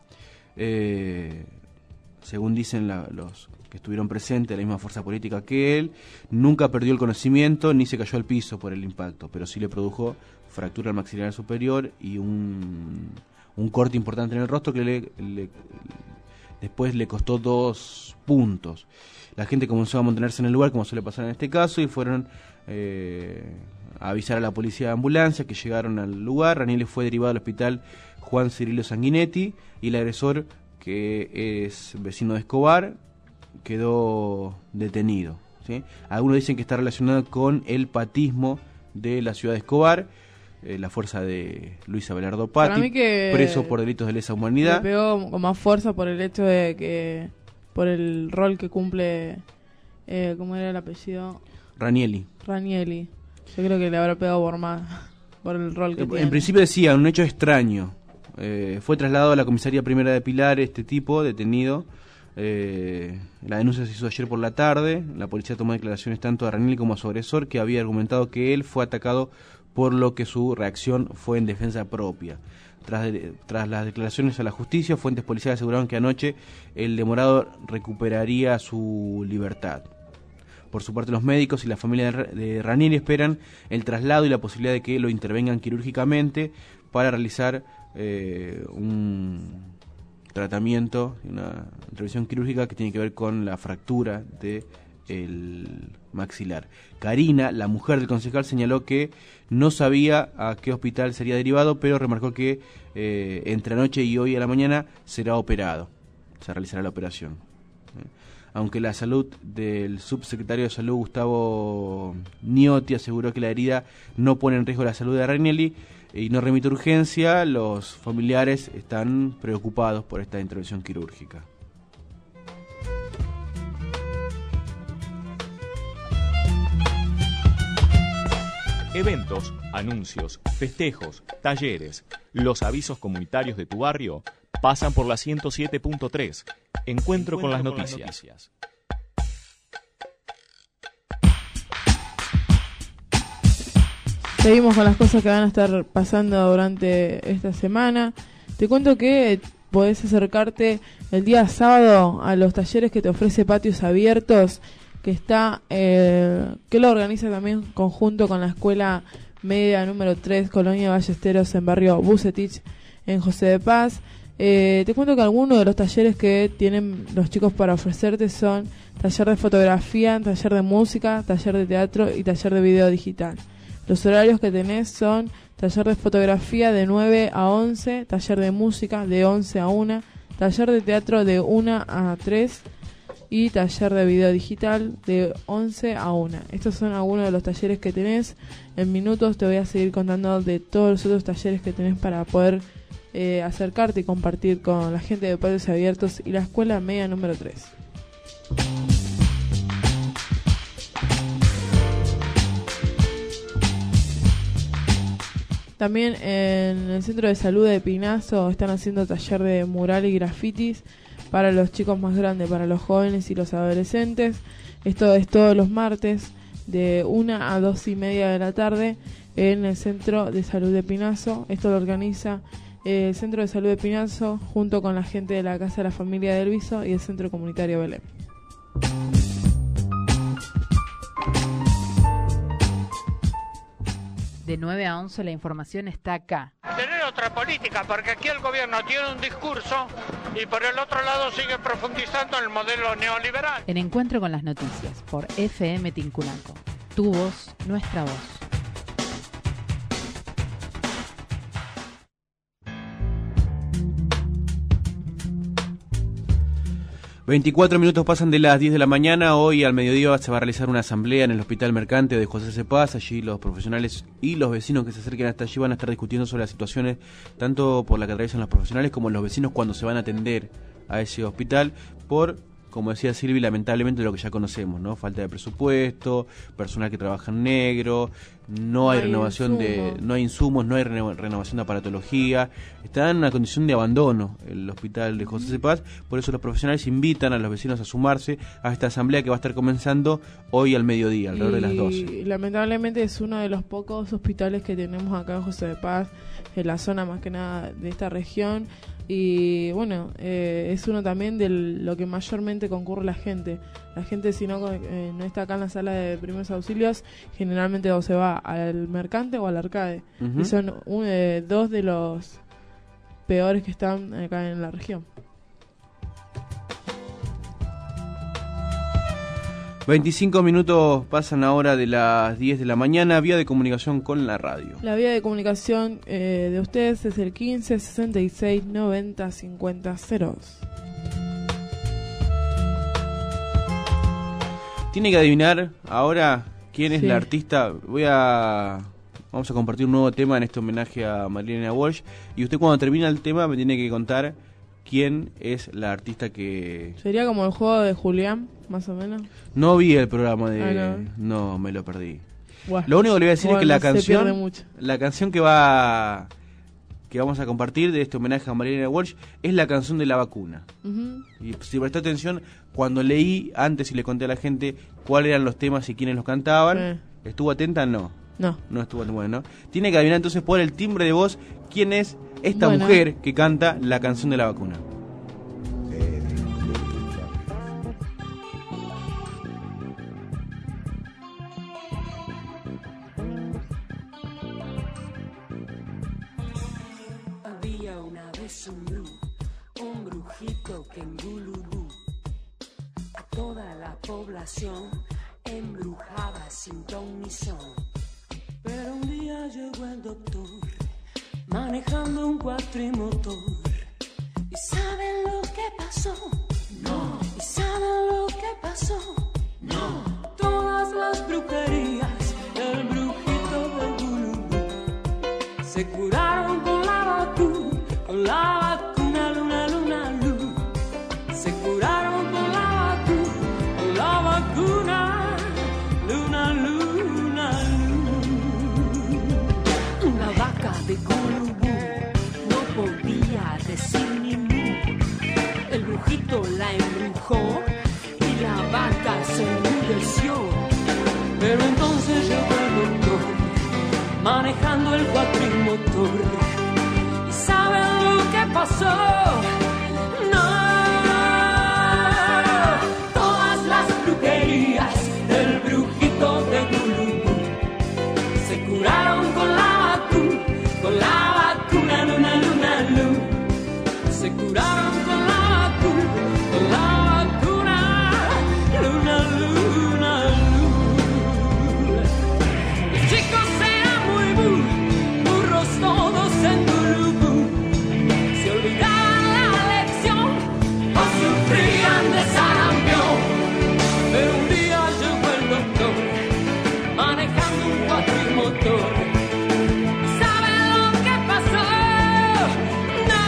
Eh, según dicen la, los que estuvieron presentes, la misma fuerza política que él, nunca perdió el conocimiento ni se cayó al piso por el impacto, pero sí le produjo fractura del maxilar superior y un... un corte importante en el rostro que le, le, después le costó dos puntos. La gente comenzó a amontonarse en el lugar, como suele pasar en este caso, y fueron eh, a avisar a la policía de ambulancia, que llegaron al lugar. Ranieri fue derivado al hospital Juan Cirilo Sanguinetti, y el agresor, que es vecino de Escobar, quedó detenido, ¿sí? Algunos dicen que está relacionado con el patismo de la ciudad de Escobar, eh, la fuerza de Luis Abelardo Patti, preso por delitos de lesa humanidad. Le pegó con más fuerza por el hecho de que, por el rol que cumple, eh, ¿cómo era el apellido? Ranieri. Ranieri. Yo creo que le habrá pegado por más, por el rol que En tiene. principio decía, un hecho extraño. Eh, fue trasladado a la comisaría primera de Pilar este tipo, detenido. Eh, la denuncia se hizo ayer por la tarde. La policía tomó declaraciones tanto de Ranieri como a su agresor, que había argumentado que él fue atacado, por lo que su reacción fue en defensa propia. Tras, de, tras las declaraciones a la justicia, fuentes policiales aseguraron que anoche el demorado recuperaría su libertad. Por su parte, los médicos y la familia de, de Ranieri esperan el traslado y la posibilidad de que lo intervengan quirúrgicamente para realizar eh, un tratamiento, una intervención quirúrgica que tiene que ver con la fractura de el maxilar. Karina, la mujer del concejal, señaló que no sabía a qué hospital sería derivado, pero remarcó que eh, entre anoche y hoy a la mañana será operado, se realizará la operación. ¿Eh? Aunque la salud del subsecretario de Salud, Gustavo Niotti, aseguró que la herida no pone en riesgo la salud de Ranieri y no remite urgencia, los familiares están preocupados por esta intervención quirúrgica. Eventos, anuncios, festejos, talleres, los avisos comunitarios de tu barrio pasan por la ciento siete punto tres. Encuentro, Encuentro con, las, con noticias. las noticias. Seguimos con las cosas que van a estar pasando durante esta semana. Te cuento que podés acercarte el día sábado a los talleres que te ofrece Patios Abiertos, que está eh, que lo organiza también conjunto con la Escuela Media número tres, Colonia Ballesteros, en barrio Bucetich, en José de Paz. Eh, te cuento que algunos de los talleres que tienen los chicos para ofrecerte son taller de fotografía, taller de música, taller de teatro y taller de video digital. Los horarios que tenés son taller de fotografía de nueve a once, taller de música de once a una, taller de teatro de una a tres y taller de video digital de once a una. Estos son algunos de los talleres que tenés. En minutos te voy a seguir contando de todos los otros talleres que tenés para poder eh, acercarte y compartir con la gente de Patios Abiertos y la Escuela Media número tres. También en el Centro de Salud de Pinazo están haciendo taller de mural y grafitis para los chicos más grandes, para los jóvenes y los adolescentes. Esto es todos los martes de una a dos y media de la tarde en el Centro de Salud de Pinazo. Esto lo organiza el Centro de Salud de Pinazo junto con la gente de la Casa de la Familia del Viso y el Centro Comunitario Belén. De nueve a once la información está acá. Tener otra política, porque aquí el gobierno tiene un discurso y por el otro lado sigue profundizando en el modelo neoliberal. En Encuentro con las Noticias, por F M Tincunaco. Tu voz, nuestra voz. veinticuatro minutos pasan de las diez de la mañana. Hoy al mediodía se va a realizar una asamblea en el Hospital Mercante de José C. Paz. Allí los profesionales y los vecinos que se acerquen hasta allí van a estar discutiendo sobre las situaciones tanto por la que atraviesan los profesionales como los vecinos cuando se van a atender a ese hospital por, como decía Silvi, lamentablemente lo que ya conocemos, ¿no? Falta de presupuesto, personal que trabaja en negro, no hay, hay renovación insumo. de, no hay insumos, no hay reno, renovación de aparatología, está en una condición de abandono el hospital de José C. Paz. Por eso los profesionales invitan a los vecinos a sumarse a esta asamblea que va a estar comenzando hoy al mediodía, alrededor y, de las doce. Lamentablemente es uno de los pocos hospitales que tenemos acá en José C. Paz, en la zona más que nada de esta región. Y bueno, eh, es uno también de lo que mayormente concurre la gente. La gente, si no, eh, no está acá en la sala de primeros auxilios, generalmente o se va al Mercante o al Arcade. Uh-huh. Y son un, eh, dos de los peores que están acá en la región. veinticinco minutos pasan ahora de las diez de la mañana. Vía de comunicación con la radio. La vía de comunicación eh, de ustedes es el quince sesenta y seis noventa cincuenta cero dos. Tiene que adivinar ahora quién es sí. la artista. Voy a... Vamos a compartir un nuevo tema en este homenaje a Marilena Walsh. Y usted cuando termina el tema me tiene que contar quién es la artista que... ¿Sería como el juego de Julián, más o menos? No vi el programa de... Ah, no. no, me lo perdí. Bueno, lo único que le voy a decir bueno, es que la se canción... mucho. La canción que va... que vamos a compartir de este homenaje a Marilena Walsh es la canción de la vacuna. Uh-huh. Y si prestó atención, cuando leí antes y le conté a la gente cuáles eran los temas y quiénes los cantaban, eh. ¿estuvo atenta? No. No. No estuvo bueno. Tiene que adivinar entonces por el timbre de voz quién es esta bueno. mujer que canta la canción de la vacuna. Había una vez un bru, un brujito que en Gulubú a toda la población embrujaba sin ton ni son. Pero un día llegó el doctor manejando un cuatrimotor. ¿Y saben lo que pasó? No. ¿Y saben lo que pasó? No. Todas las brujerías del brujito de Gulubú se curaron con la vacuna, con la vacuna, luna, luna, luna. Se curaron con la vacuna, con la vacuna, luna, luna, luna. Una vaca de Gulubú no podía decir ni mu. El brujito la embrujó y la vaca se enmudeció. Pero entonces llegó el doctor manejando el cuatrimotor. ¿Y saben lo que pasó? No. Todas las brujerías del brujito de Gulubú se curaron con la vacuna, con la vacuna, luna, luna, luna. Se curaron con la vacuna, con la vacuna, luna, luna, luna. Los chicos eran muy bu- burros todos en Gulubú. Se olvidaban la lección o sufrían de sarampión. Pero un día llegó el doctor manejando un cuatrimotor. ¿Saben lo que pasó? No.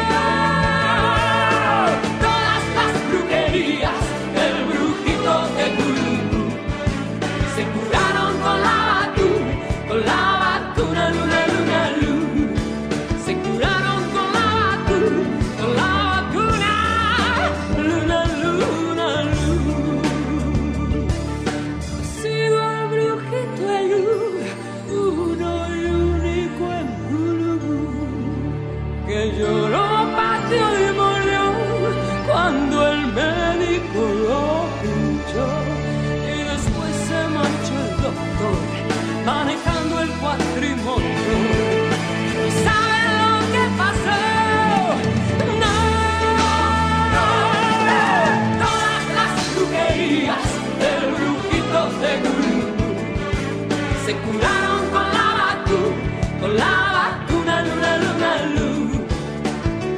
Todas las brujerías del brujito de Gulubú se curaron con la vacuna, con la vacuna, luna, luna, luna. Se curaron con la vacuna, con la vacuna, luna, luna, luna. Ha sido el brujito el uno y único en Gulubú que lloró, pateó y murió cuando el médico lo pinchó. Y después se marchó el doctor manejando el cuatrimotor. ¿Y saben lo que pasó? No. Todas las brujerías del brujito de Gulubú se curaron con la vacuna, con la vacuna, luna, luna, luna.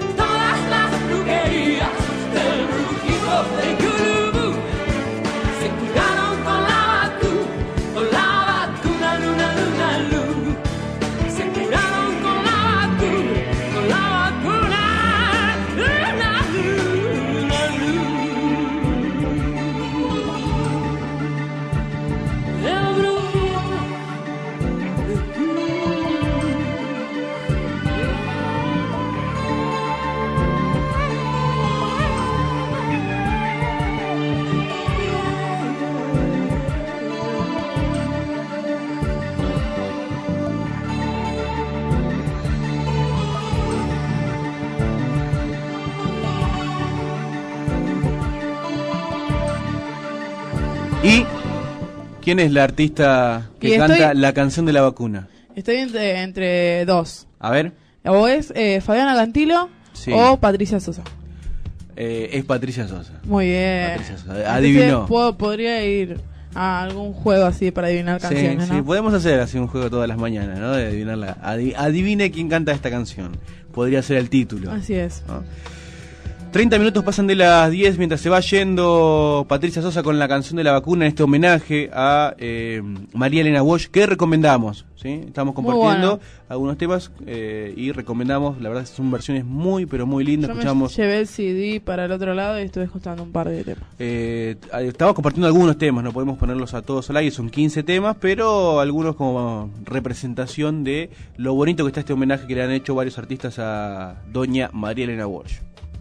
¿Y quién es la artista que Y canta estoy- la canción de la vacuna? Estoy entre, entre dos. A ver, O es eh, Fabiana Cantilo Sí. o Patricia Sosa. eh, es Patricia Sosa. Muy bien. Patricia Sosa, adivinó. Entonces, puedo- podría ir a algún juego así para adivinar Sí, canciones, sí, ¿no? podemos hacer así un juego todas las mañanas, ¿no? De adivinarla. Adi- adivine quién canta esta canción. Podría ser el título. Así es. ¿no? treinta minutos pasan de las diez mientras se va yendo Patricia Sosa con la canción de la vacuna en este homenaje a eh, María Elena Walsh, que recomendamos, ¿sí? Estamos Muy compartiendo bueno. algunos temas eh, y recomendamos, la verdad son versiones muy, pero muy lindas. Yo Escuchamos, me llevé el C D para el otro lado y estuve escuchando un par de temas. eh, estamos compartiendo algunos temas, no podemos ponerlos a todos al aire, son quince temas, pero algunos como representación de lo bonito que está este homenaje que le han hecho varios artistas a doña María Elena Walsh.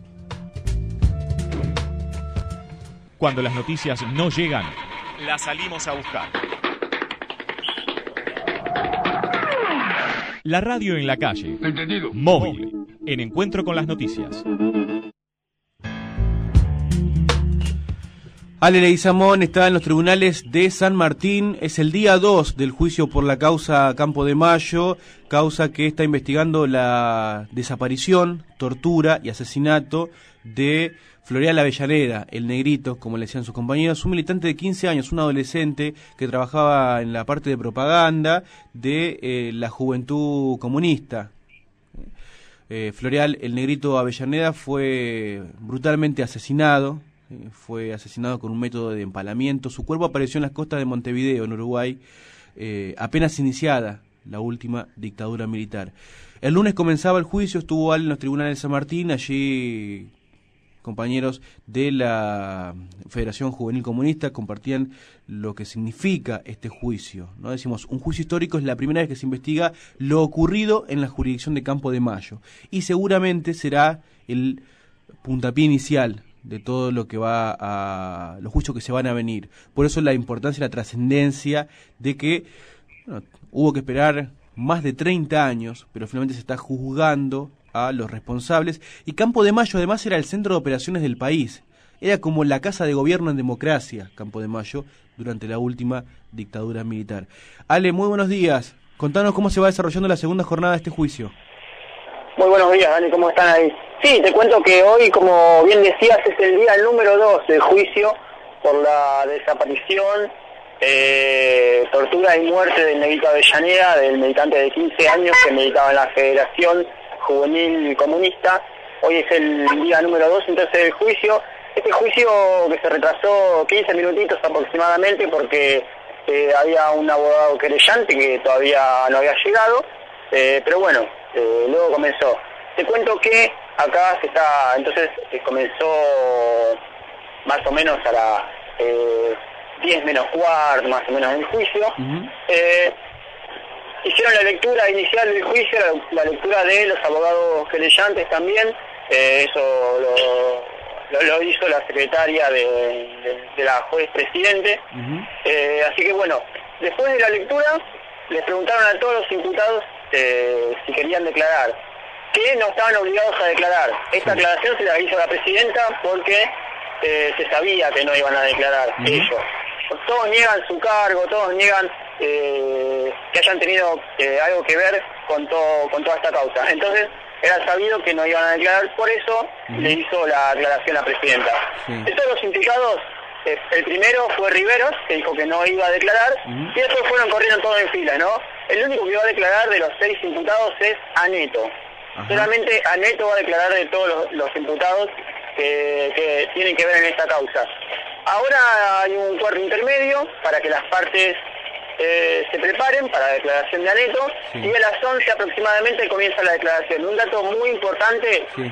Cuando las noticias no llegan, las salimos a buscar. La radio en la calle. Entendido. Móvil. En encuentro con las noticias. Ale Leguizamón está en los tribunales de San Martín. Es el día dos del juicio por la causa Campo de Mayo, causa que está investigando la desaparición, tortura y asesinato de Floreal Avellaneda, el negrito, como le decían sus compañeros, un militante de quince años, un adolescente que trabajaba en la parte de propaganda de eh, la Juventud Comunista. Eh, Floreal, el negrito Avellaneda, fue brutalmente asesinado. Eh, fue asesinado con un método de empalamiento. Su cuerpo apareció en las costas de Montevideo, en Uruguay, eh, apenas iniciada la última dictadura militar. El lunes comenzaba el juicio, estuvo Ale en los tribunales de San Martín, allí compañeros de la Federación Juvenil Comunista compartían lo que significa este juicio, ¿no? Decimos, un juicio histórico es la primera vez que se investiga lo ocurrido en la jurisdicción de Campo de Mayo y seguramente será el puntapié inicial de todo lo que va a los juicios que se van a venir. Por eso la importancia y la trascendencia de que bueno, hubo que esperar más de treinta años, pero finalmente se está juzgando a los responsables. Y Campo de Mayo además era el centro de operaciones del país. Era como la casa de gobierno en democracia, Campo de Mayo, durante la última dictadura militar. Ale, muy buenos días. Contanos cómo se va desarrollando la segunda jornada de este juicio. Muy buenos días, Dani, ¿cómo están ahí? Sí, te cuento que hoy, como bien decías, es el día número dos del juicio por la desaparición, eh, tortura y muerte del negrito Avellaneda, del militante de quince años que militaba en la Federación Juvenil Comunista. Hoy es el día número dos, entonces, del juicio. Este juicio que se retrasó quince minutitos aproximadamente porque eh, había un abogado querellante que todavía no había llegado, eh, pero bueno, eh, luego comenzó. Te cuento que acá se está, entonces eh, comenzó más o menos a las eh, diez menos cuarto, más o menos, el juicio. Uh-huh. eh, hicieron la lectura inicial del juicio, la, la lectura de los abogados querellantes también, eh, eso lo, lo, lo hizo la secretaria de, de, de la juez presidente. Uh-huh. eh, así que bueno, después de la lectura les preguntaron a todos los imputados eh, si querían declarar, que no estaban obligados a declarar. Esta sí. aclaración se la hizo la presidenta porque eh, se sabía que no iban a declarar uh-huh. ellos. Todos niegan su cargo, todos niegan eh, que hayan tenido eh, algo que ver con, todo, con toda esta causa. Entonces era sabido que no iban a declarar, por eso uh-huh. le hizo la aclaración a la presidenta. Sí. De todos los implicados, eh, el primero fue Riveros, que dijo que no iba a declarar, uh-huh. y después fueron corriendo todos en fila, ¿no? El único que iba a declarar de los seis imputados es Aneto. Ajá. Solamente Aneto va a declarar de todos los, los imputados que, que tienen que ver en esta causa. Ahora hay un cuarto intermedio para que las partes eh, se preparen para la declaración de Aneto, sí. y a las once aproximadamente comienza la declaración. Un dato muy importante, sí.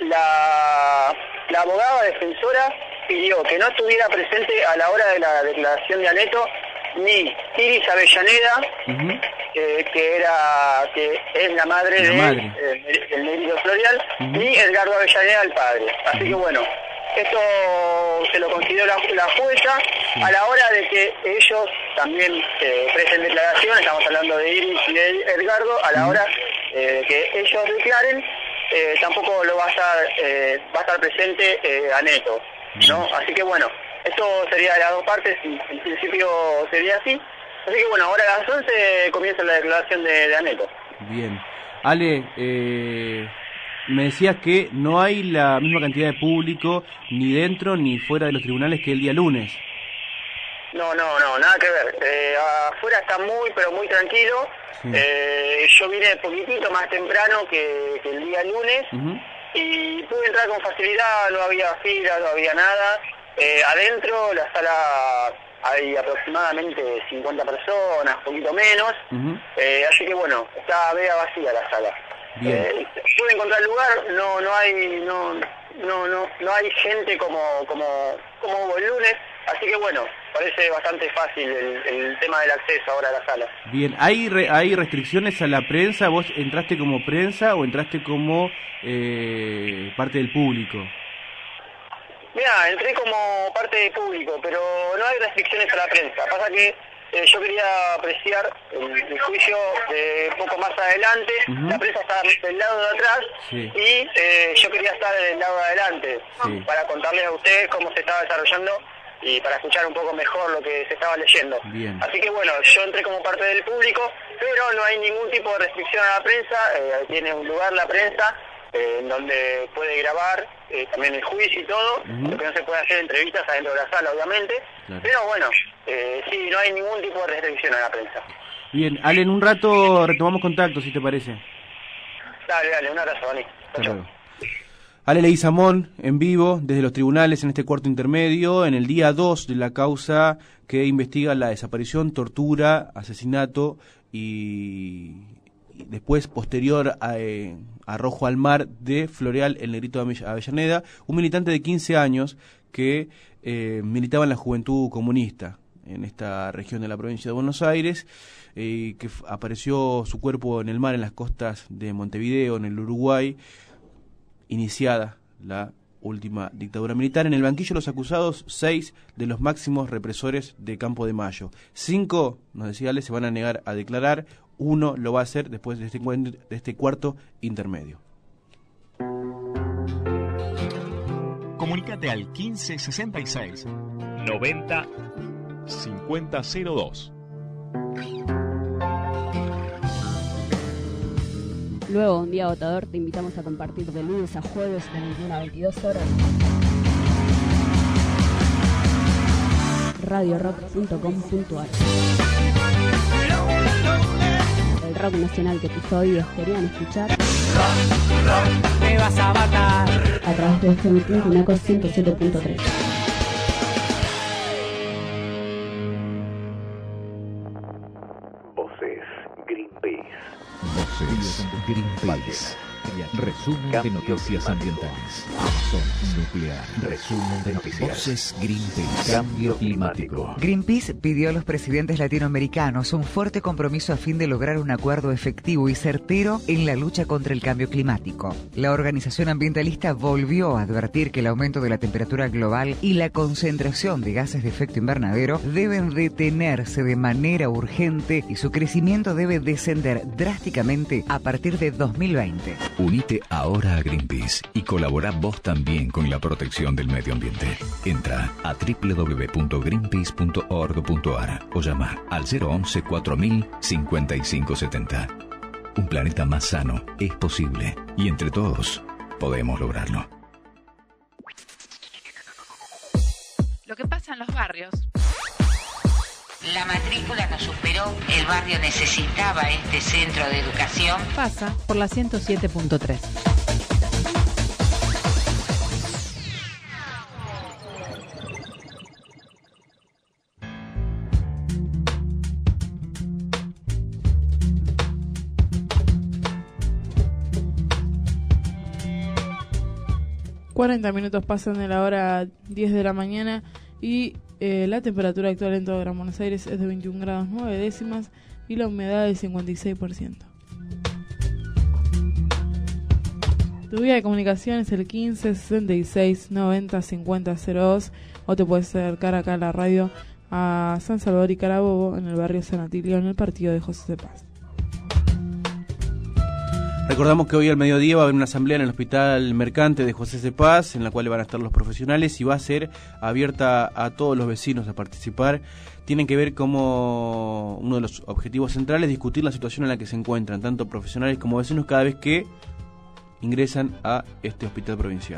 la, la abogada defensora pidió que no estuviera presente a la hora de la declaración de Aneto ni Iris Avellaneda, uh-huh. eh, que era que es la madre la de madre. Eh, del negrito Floreal, uh-huh. ni Edgardo Avellaneda, el padre. Así uh-huh. que bueno, esto se lo consideró la, la jueza sí. a la hora de que ellos también eh, presten declaración. Estamos hablando de Iris y de Edgardo. A la uh-huh. hora eh, que ellos declaren, eh, tampoco lo va a estar, eh, va a estar presente eh, Aneto, ¿no? Uh-huh. Así que bueno, Esto sería de las dos partes, y en principio sería así. Así que bueno, ahora a las once comienza la declaración de, de Aneto. Bien. Ale, eh, me decías que no hay la misma cantidad de público ni dentro ni fuera de los tribunales que el día lunes. No, no, no, nada que ver. Eh, afuera está muy, pero muy tranquilo. Sí. Eh, yo vine poquitito más temprano que, que el día lunes uh-huh. y pude entrar con facilidad, no había fila, no había nada. Eh, adentro la sala hay aproximadamente cincuenta personas, poquito menos. Uh-huh. Eh, así que bueno, está media vacía la sala. Bien. Eh, pude encontrar lugar, no, no hay, no, no, no, no hay gente como, como, como hubo el lunes. Así que bueno, parece bastante fácil el, el tema del acceso ahora a la sala. Bien, ¿hay re, hay restricciones a la prensa? ¿Vos entraste como prensa o entraste como eh, parte del público? Mira, entré como parte del público, pero no hay restricciones a la prensa. Pasa que eh, yo quería apreciar el, el juicio de un poco más adelante. Uh-huh. La prensa está del lado de atrás sí. y eh, yo quería estar del lado de adelante sí. para contarles a ustedes cómo se estaba desarrollando y para escuchar un poco mejor lo que se estaba leyendo. Bien. Así que bueno, yo entré como parte del público, pero no hay ningún tipo de restricción a la prensa, eh, tiene un lugar la prensa, eh, en donde puede grabar eh, también el juicio y todo, uh-huh. lo que no se puede hacer entrevistas adentro de la sala, obviamente, claro. pero bueno, eh, sí, no hay ningún tipo de restricción a la prensa. Bien, Ale, en un rato retomamos contacto, si te parece. Dale, dale, un abrazo, Dani. Chao. Ale Leguizamón, en vivo, desde los tribunales en este cuarto intermedio, en el día dos de la causa que investiga la desaparición, tortura, asesinato y, y después, posterior a, eh, arrojo al mar de Floreal, el Negrito de Avellaneda, un militante de quince años que eh, militaba en la Juventud Comunista en esta región de la provincia de Buenos Aires, eh, que apareció su cuerpo en el mar en las costas de Montevideo, en el Uruguay, iniciada la última dictadura militar. En el banquillo los acusados, seis de los máximos represores de Campo de Mayo. Cinco, nos decía Ale, se van a negar a declarar. Uno lo va a hacer después de este, de este cuarto intermedio. Comunícate al quince sesenta y seis noventa cincuenta cero dos. Luego, un día agotador, te invitamos a compartir de lunes a jueves de veintiuna a veintidós horas. radio rock punto com punto a r. El rock nacional que tus oídos querían escuchar. Rock, rock, me vas a matar. A través de F M Tinaco ciento siete punto tres. Voces Greenpeace. Voces Greenpeace. Resumen de noticias ambientales. Zonas nuclear. Resumen de noticias. Voces Greenpeace. Cambio climático. Greenpeace pidió a los presidentes latinoamericanos un fuerte compromiso a fin de lograr un acuerdo efectivo y certero en la lucha contra el cambio climático. La organización ambientalista volvió a advertir que el aumento de la temperatura global y la concentración de gases de efecto invernadero deben detenerse de manera urgente y su crecimiento debe descender drásticamente a partir de dos mil veinte. Unite ahora a Greenpeace y colabora vos también con la protección del medio ambiente. Entra a doble u doble u doble u punto greenpeace punto org punto a r o llama al cero once cuatro mil cincuenta y cinco setenta. Un planeta más sano es posible y entre todos podemos lograrlo. Lo que pasa en los barrios. La matrícula no superó, el barrio necesitaba este centro de educación. Pasa por la ciento siete punto tres. cuarenta minutos pasan de la hora diez de la mañana y eh, la temperatura actual en todo Gran Buenos Aires es de veintiún grados nueve décimas y la humedad del cincuenta y seis por ciento. Tu vía de comunicación es el quince sesenta y seis noventa cincuenta cero dos o te puedes acercar acá a la radio a San Salvador y Carabobo en el barrio San Atilio en el partido de José de Paz. Recordamos que hoy al mediodía va a haber una asamblea en el Hospital Mercante de José C. Paz, en la cual van a estar los profesionales y va a ser abierta a todos los vecinos a participar. Tienen que ver como uno de los objetivos centrales discutir la situación en la que se encuentran tanto profesionales como vecinos cada vez que ingresan a este hospital provincial.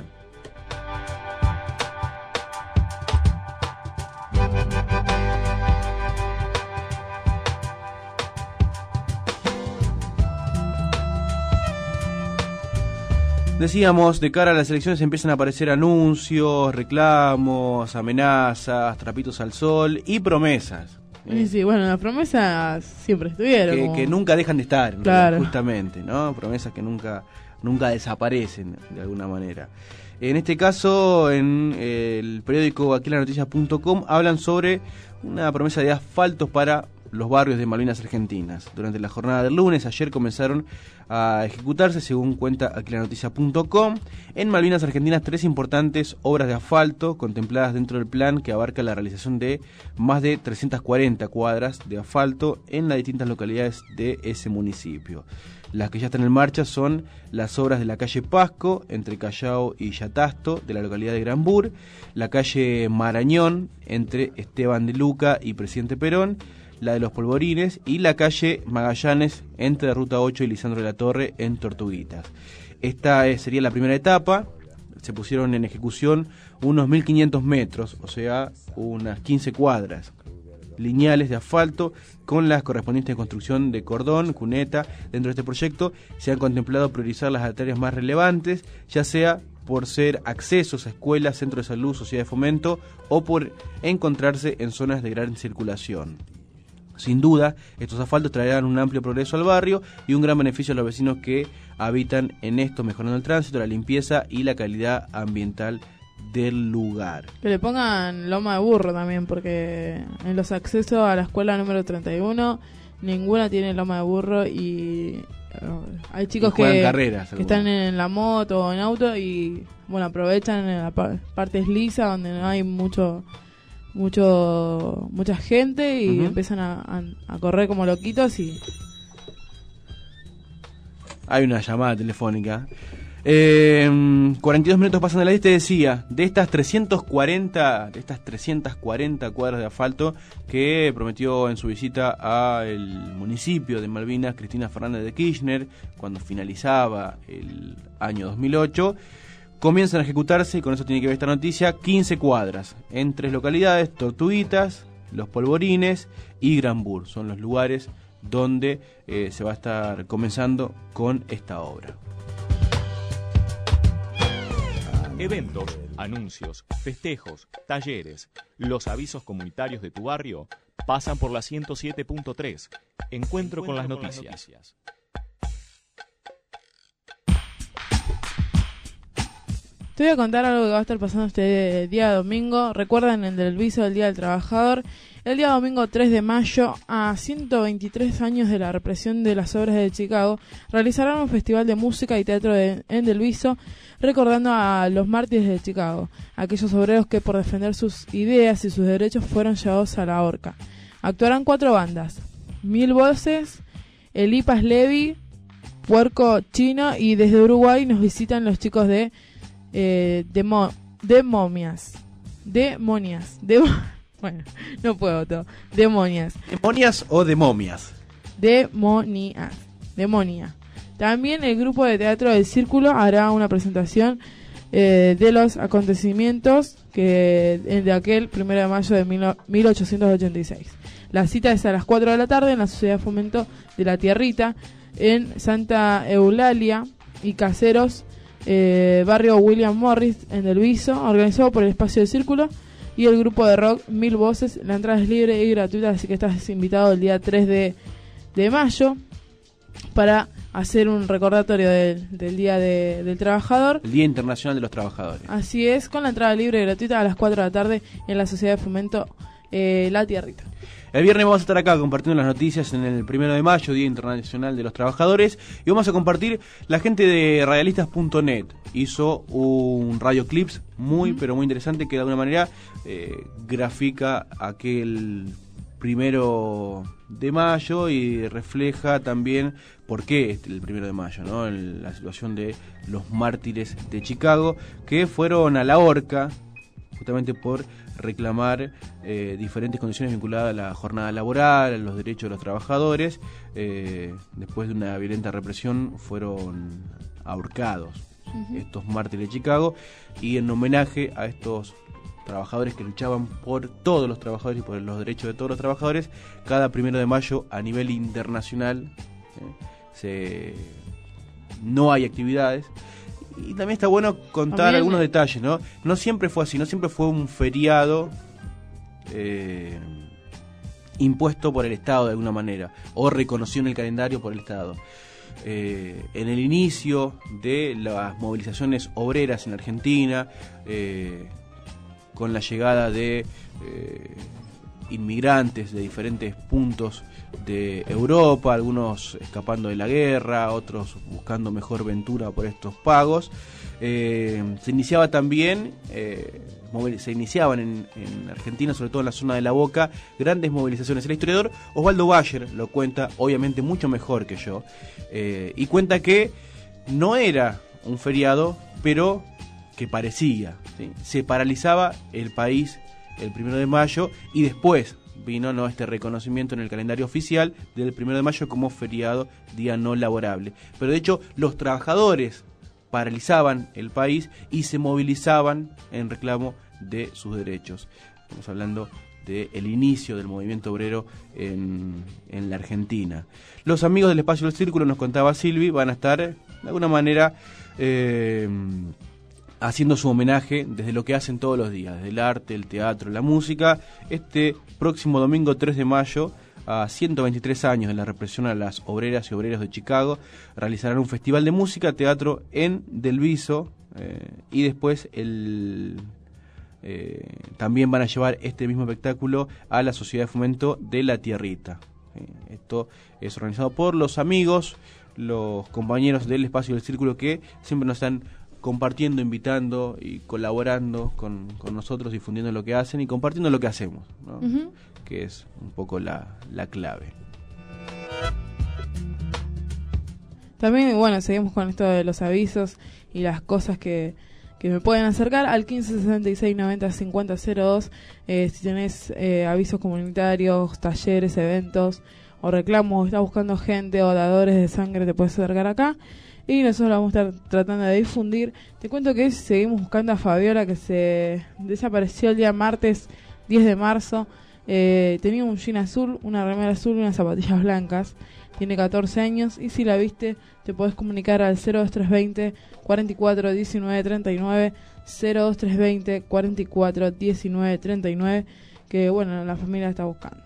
Decíamos, de cara a las elecciones empiezan a aparecer anuncios, reclamos, amenazas, trapitos al sol y promesas. ¿eh? Sí, sí, bueno, las promesas siempre estuvieron. Que, como... que nunca dejan de estar, claro. justamente, ¿no? Promesas que nunca, nunca desaparecen de alguna manera. En este caso, en el periódico aquí la noticias punto com hablan sobre una promesa de asfaltos para los barrios de Malvinas Argentinas. Durante la jornada del lunes, ayer comenzaron a ejecutarse, según cuenta aquí la noticia punto com, en Malvinas Argentinas tres importantes obras de asfalto contempladas dentro del plan que abarca la realización de más de trescientas cuarenta cuadras de asfalto en las distintas localidades de ese municipio. Las que ya están en marcha son las obras de la calle Pasco, entre Callao y Yatasto, de la localidad de Granbur, la calle Marañón, entre Esteban de Luca y Presidente Perón, la de los Polvorines, y la calle Magallanes, entre Ruta ocho y Lisandro de la Torre, en Tortuguitas. Esta sería la primera etapa. Se pusieron en ejecución unos mil quinientos metros, o sea, unas quince cuadras lineales de asfalto con las correspondientes construcción de cordón, cuneta. Dentro de este proyecto se han contemplado priorizar las arterias más relevantes, ya sea por ser accesos a escuelas, centros de salud, sociedad de fomento o por encontrarse en zonas de gran circulación. Sin duda, estos asfaltos traerán un amplio progreso al barrio y un gran beneficio a los vecinos que habitan en esto, mejorando el tránsito, la limpieza y la calidad ambiental del lugar. Que le pongan loma de burro también, porque en los accesos a la escuela número treinta y uno ninguna tiene loma de burro y uh, hay chicos y que, carreras, que están en la moto o en auto y bueno, aprovechan en la pa- partes lisas donde no hay mucho mucho mucha gente y uh-huh. empiezan a, a, a correr como loquitos y hay una llamada telefónica. Eh, cuarenta y dos minutos pasan de la lista y decía, de estas trescientas cuarenta de estas trescientas cuarenta cuadras de asfalto que prometió en su visita al municipio de Malvinas Cristina Fernández de Kirchner cuando finalizaba el año dos mil ocho, comienzan a ejecutarse, y con eso tiene que ver esta noticia, quince cuadras en tres localidades: Tortuguitas, Los Polvorines y Granbur. Son los lugares donde eh, se va a estar comenzando con esta obra. Eventos, anuncios, festejos, talleres, los avisos comunitarios de tu barrio pasan por la ciento siete punto tres. Encuentro, Encuentro con las con noticias. Las noticias. Te voy a contar algo que va a estar pasando este día domingo. Recuerden el del viso del Día del Trabajador. El día domingo tres de mayo, a ciento veintitrés años de la represión de las obras de Chicago, realizarán un festival de música y teatro de, en Del Viso, recordando a los mártires de Chicago, aquellos obreros que por defender sus ideas y sus derechos fueron llevados a la horca. Actuarán cuatro bandas: Mil Voces, El Ipas Levi, Puerco Chino, y desde Uruguay nos visitan los chicos de eh, Demo, Demomias. Demonias. Dem bueno, no puedo todo. Demonias. ¿Demonias o demomias? Demonias. Demonia. También el grupo de teatro del Círculo hará una presentación eh, de los acontecimientos que de aquel primero de mayo de mil ochocientos ochenta y seis. La cita es a las cuatro de la tarde en la Sociedad de Fomento de la Tierrita, en Santa Eulalia y Caseros, eh, barrio William Morris, en Del Viso, organizado por el Espacio del Círculo y el grupo de rock Mil Voces. La entrada es libre y gratuita, así que estás invitado el día tres de mayo para hacer un recordatorio del, del Día de, del Trabajador. El Día Internacional de los Trabajadores. Así es, con la entrada libre y gratuita a las cuatro de la tarde en la Sociedad de Fomento eh, La Tierrita. El viernes vamos a estar acá compartiendo las noticias en el primero de mayo, Día Internacional de los Trabajadores, y vamos a compartir, la gente de radialistas punto net hizo un radio clips muy, uh-huh. pero muy interesante, que de alguna manera eh, grafica aquel primero de mayo y refleja también por qué es el primero de mayo, ¿no? El, la situación de los mártires de Chicago que fueron a la horca justamente por reclamar eh, diferentes condiciones vinculadas a la jornada laboral, a los derechos de los trabajadores. Eh, después de una violenta represión fueron ahorcados uh-huh. estos mártires de Chicago, y en homenaje a estos trabajadores que luchaban por todos los trabajadores y por los derechos de todos los trabajadores, cada primero de mayo a nivel internacional eh, se no hay actividades. Y también está bueno contar también algunos detalles, ¿no? No siempre fue así, no siempre fue un feriado eh, impuesto por el Estado de alguna manera, o reconocido en el calendario por el Estado. Eh, en el inicio de las movilizaciones obreras en Argentina, eh, con la llegada de eh, inmigrantes de diferentes puntos de Europa, algunos escapando de la guerra, otros buscando mejor ventura por estos pagos, eh, se iniciaba también eh, se iniciaban en, en Argentina, sobre todo en la zona de La Boca, grandes movilizaciones. El historiador Osvaldo Bayer lo cuenta, obviamente mucho mejor que yo, eh, y cuenta que no era un feriado, pero que parecía, ¿sí? Se paralizaba el país el primero de mayo y después vino no este reconocimiento en el calendario oficial del primero de mayo como feriado, día no laborable. Pero de hecho los trabajadores paralizaban el país y se movilizaban en reclamo de sus derechos. Estamos hablando del inicio del movimiento obrero en, en la Argentina. Los amigos del Espacio del Círculo, nos contaba Silvi, van a estar de alguna manera eh, haciendo su homenaje desde lo que hacen todos los días, desde el arte, el teatro, la música. Este próximo domingo tres de mayo, a ciento veintitrés años de la represión a las obreras y obreros de Chicago, realizarán un festival de música, teatro en Del Viso, eh, y después el eh, también van a llevar este mismo espectáculo a la Sociedad de Fomento de la Tierrita. Eh, esto es organizado por los amigos, los compañeros del Espacio del Círculo, que siempre nos están compartiendo, invitando y colaborando con, con nosotros, difundiendo lo que hacen y compartiendo lo que hacemos, ¿no? Uh-huh. Que es un poco la, la clave. También, bueno, seguimos con esto de los avisos y las cosas que, que me pueden acercar al quince sesenta y seis noventa cincuenta cero dos. Eh, si tenés eh, avisos comunitarios, talleres, eventos o reclamos, estás buscando gente o dadores de sangre, te puedes acercar acá. Y nosotros vamos a estar tratando de difundir. Te cuento que seguimos buscando a Fabiola, que se desapareció el día martes diez de marzo. Eh, tenía un jean azul, una remera azul y unas zapatillas blancas. Tiene catorce años y si la viste te podés comunicar al cero dos tres dos cero, cuarenta y cuatro, diecinueve, treinta y nueve, cero dos tres dos cero, cuarenta y cuatro, diecinueve, treinta y nueve, que bueno, la familia está buscando.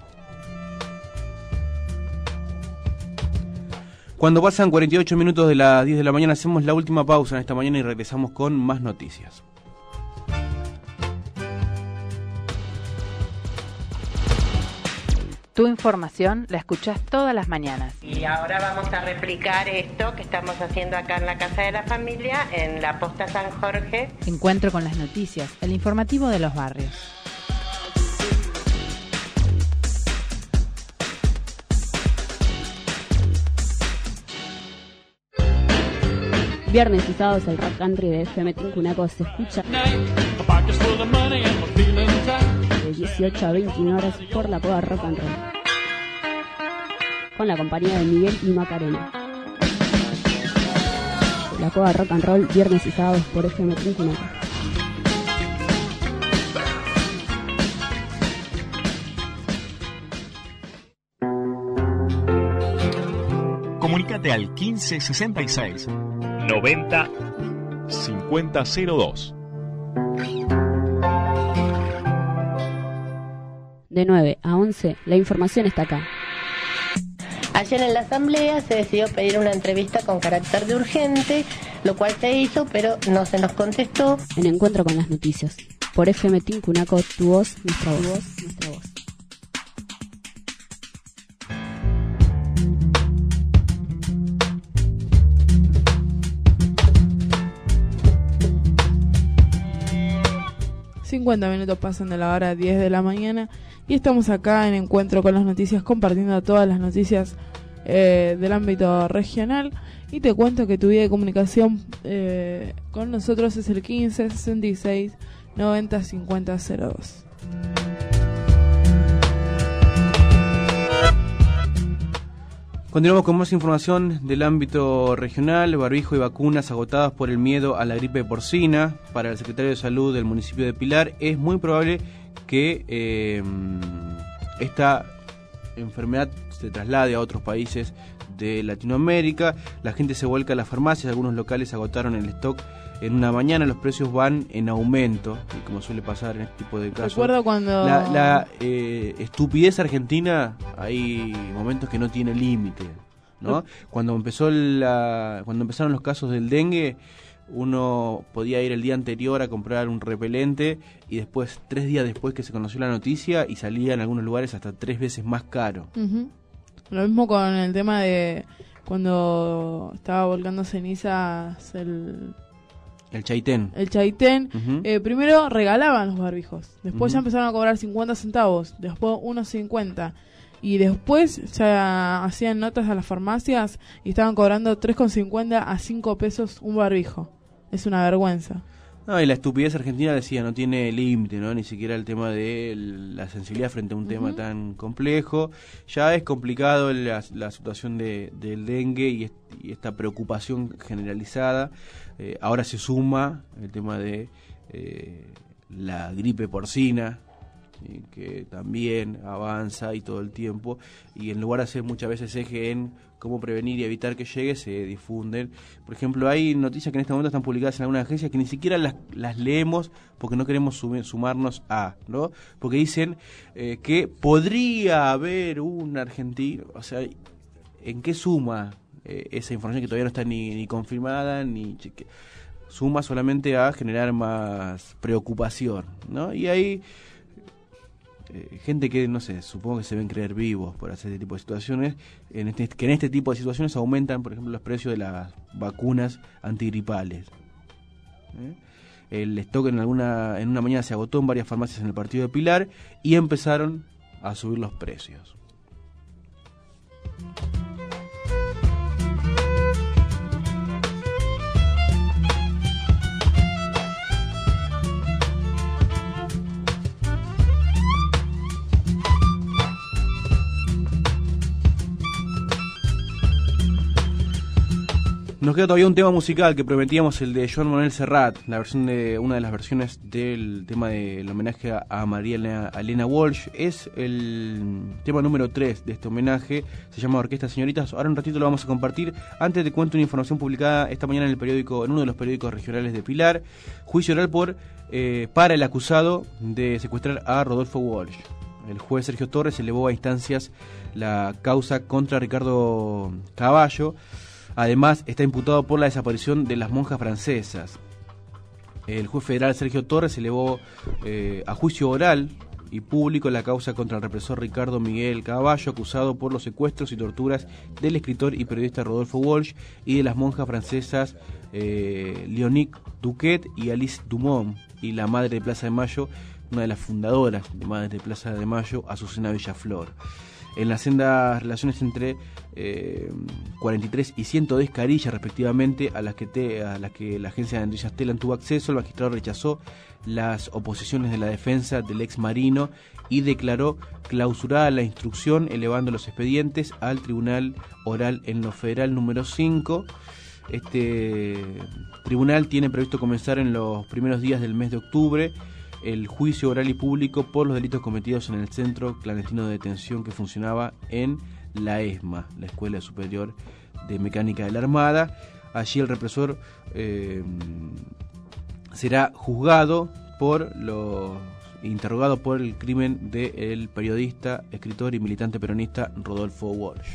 Cuando pasan cuarenta y ocho minutos de las diez de la mañana, hacemos la última pausa en esta mañana y regresamos con más noticias. Tu información la escuchás todas las mañanas. Y ahora vamos a replicar esto que estamos haciendo acá en la Casa de la Familia, en la Posta San Jorge. Encuentro con las noticias, el informativo de los barrios. Viernes y sábados el rock country de F M Tincunaco se escucha de dieciocho a veintiuna horas por la Coda Rock and Roll, con la compañía de Miguel y Macarena. La Coda Rock and Roll, viernes y sábados por F M Tincunaco. Comunícate al quince sesenta y seis noventa cincuenta cero dos. De nueve a once, la información está acá. Ayer en la asamblea se decidió pedir una entrevista con carácter de urgente, lo cual se hizo, pero no se nos contestó. En Encuentro con las Noticias, por F M Tincunaco, tu voz, nuestra voz, voz nuestra voz. cincuenta minutos pasan de la hora diez de la mañana y estamos acá en Encuentro con las Noticias, compartiendo todas las noticias eh, del ámbito regional. Y te cuento que tu vía de comunicación eh, con nosotros es el quince sesenta y seis noventa cincuenta cero dos. Continuamos con más información del ámbito regional. Barbijo y vacunas agotadas por el miedo a la gripe porcina. Para el secretario de Salud del municipio de Pilar, es muy probable que eh, esta enfermedad se traslade a otros países de Latinoamérica. La gente se vuelca a las farmacias, algunos locales agotaron el stock en una mañana, los precios van en aumento, y como suele pasar en este tipo de casos. Recuerdo cuando... La, la eh, estupidez argentina, hay momentos que no tiene límite, ¿no? Cuando empezó la, cuando empezaron los casos del dengue, uno podía ir el día anterior a comprar un repelente y después, tres días después que se conoció la noticia, y salía en algunos lugares hasta tres veces más caro. Uh-huh. Lo mismo con el tema de cuando estaba volcando cenizas el... El Chaitén. El Chaitén. Uh-huh. Eh, primero regalaban los barbijos. Después Uh-huh. ya empezaron a cobrar cincuenta centavos. Después uno cincuenta. Y después ya hacían notas a las farmacias y estaban cobrando tres con cincuenta a cinco pesos un barbijo. Es una vergüenza. No, y la estupidez argentina, decía, no tiene límite, ¿no? Ni siquiera el tema de la sensibilidad frente a un uh-huh. tema tan complejo. Ya es complicado la, la situación de, del dengue y, est- y esta preocupación generalizada. Eh, ahora se suma el tema de eh, la gripe porcina, ¿sí? Que también avanza y todo el tiempo, y en lugar de hacer muchas veces eje en cómo prevenir y evitar que llegue, se difunden. Por ejemplo, hay noticias que en este momento están publicadas en algunas agencias que ni siquiera las, las leemos porque no queremos sum- sumarnos a, ¿no? Porque dicen eh, que podría haber un argentino, o sea, ¿en qué suma eh, esa información que todavía no está ni, ni confirmada, ni cheque? Suma solamente a generar más preocupación, ¿no? Y hay eh, gente que, no sé, supongo que se ven creer vivos por hacer este tipo de situaciones, en este, que en este tipo de situaciones aumentan, por ejemplo, los precios de las vacunas antigripales. ¿Eh? El stock en alguna en una mañana se agotó en varias farmacias en el partido de Pilar y empezaron a subir los precios. Nos queda todavía un tema musical que prometíamos, el de Joan Manuel Serrat, la versión de una de las versiones del tema del homenaje a María Elena, a Elena Walsh. Es el tema número tres de este homenaje, se llama Orquesta Señoritas. Ahora un ratito lo vamos a compartir. Antes te cuento una información publicada esta mañana en el periódico, en uno de los periódicos regionales de Pilar. Juicio oral por eh, para el acusado de secuestrar a Rodolfo Walsh. El juez Sergio Torres elevó a instancias la causa contra Ricardo Caballo. Además, está imputado por la desaparición de las monjas francesas. El juez federal Sergio Torres elevó eh, a juicio oral y público la causa contra el represor Ricardo Miguel Caballo, acusado por los secuestros y torturas del escritor y periodista Rodolfo Walsh y de las monjas francesas eh, Léonique Duquet y Alice Dumont, y la madre de Plaza de Mayo, una de las fundadoras de Madres de Plaza de Mayo, Azucena Villaflor. En las sendas relaciones entre eh, cuarenta y tres y ciento diez carillas respectivamente a las que te, a las que la agencia de noticias Telam tuvo acceso, el magistrado rechazó las oposiciones de la defensa del ex marino y declaró clausurada la instrucción, elevando los expedientes al Tribunal Oral en lo Federal número cinco. Este tribunal tiene previsto comenzar en los primeros días del mes de octubre el juicio oral y público por los delitos cometidos en el centro clandestino de detención que funcionaba en la ESMA, la Escuela Superior de Mecánica de la Armada. Allí el represor eh, será juzgado por los interrogado por el crimen del periodista, escritor y militante peronista Rodolfo Walsh.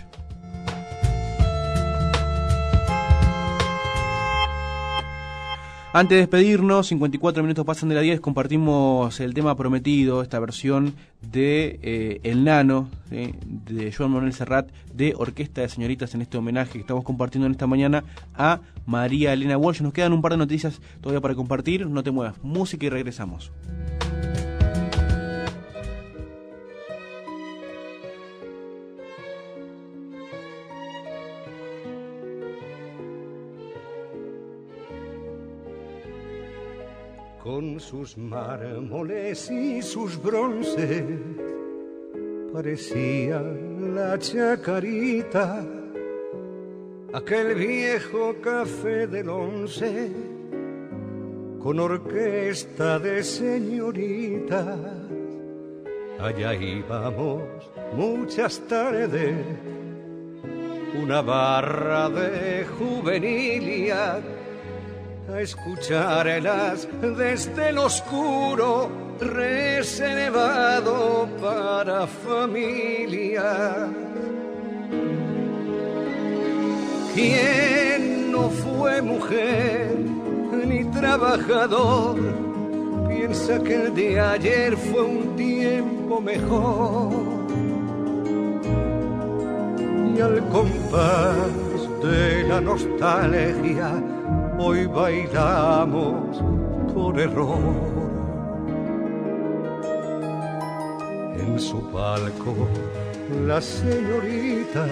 Antes de despedirnos, cincuenta y cuatro minutos pasan de las diez, compartimos el tema prometido, esta versión de eh, El Nano, ¿sí? de Joan Manuel Serrat, de Orquesta de Señoritas, en este homenaje que estamos compartiendo en esta mañana a María Elena Walsh. Nos quedan un par de noticias todavía para compartir, no te muevas, música y regresamos. con sus mármoles y sus bronces, parecía la Chacarita, aquel viejo café del once, con orquesta de señoritas. Allá íbamos muchas tardes, una barra de juvenilia, a escucharlas desde el oscuro, reservado para familia. ¿Quién no fue mujer ni trabajador? Piensa que el de ayer fue un tiempo mejor. Y al compás de la nostalgia, hoy bailamos por error. En su palco las señoritas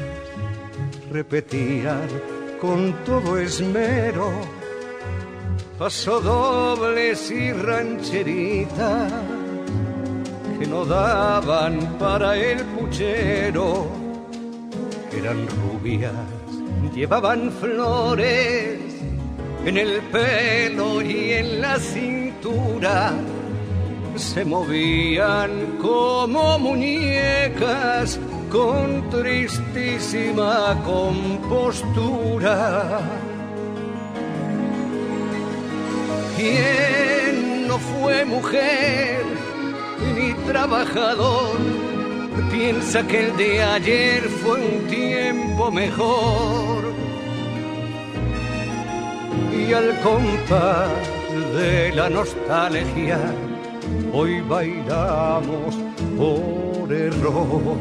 repetían con todo esmero pasodobles y rancheritas que no daban para el puchero. Eran rubias, llevaban flores en el pelo y en la cintura, se movían como muñecas con tristísima compostura. ¿Quién no fue mujer ni trabajador? Piensa que el de ayer fue un tiempo mejor. Y al compás de la nostalgia, hoy bailamos por error.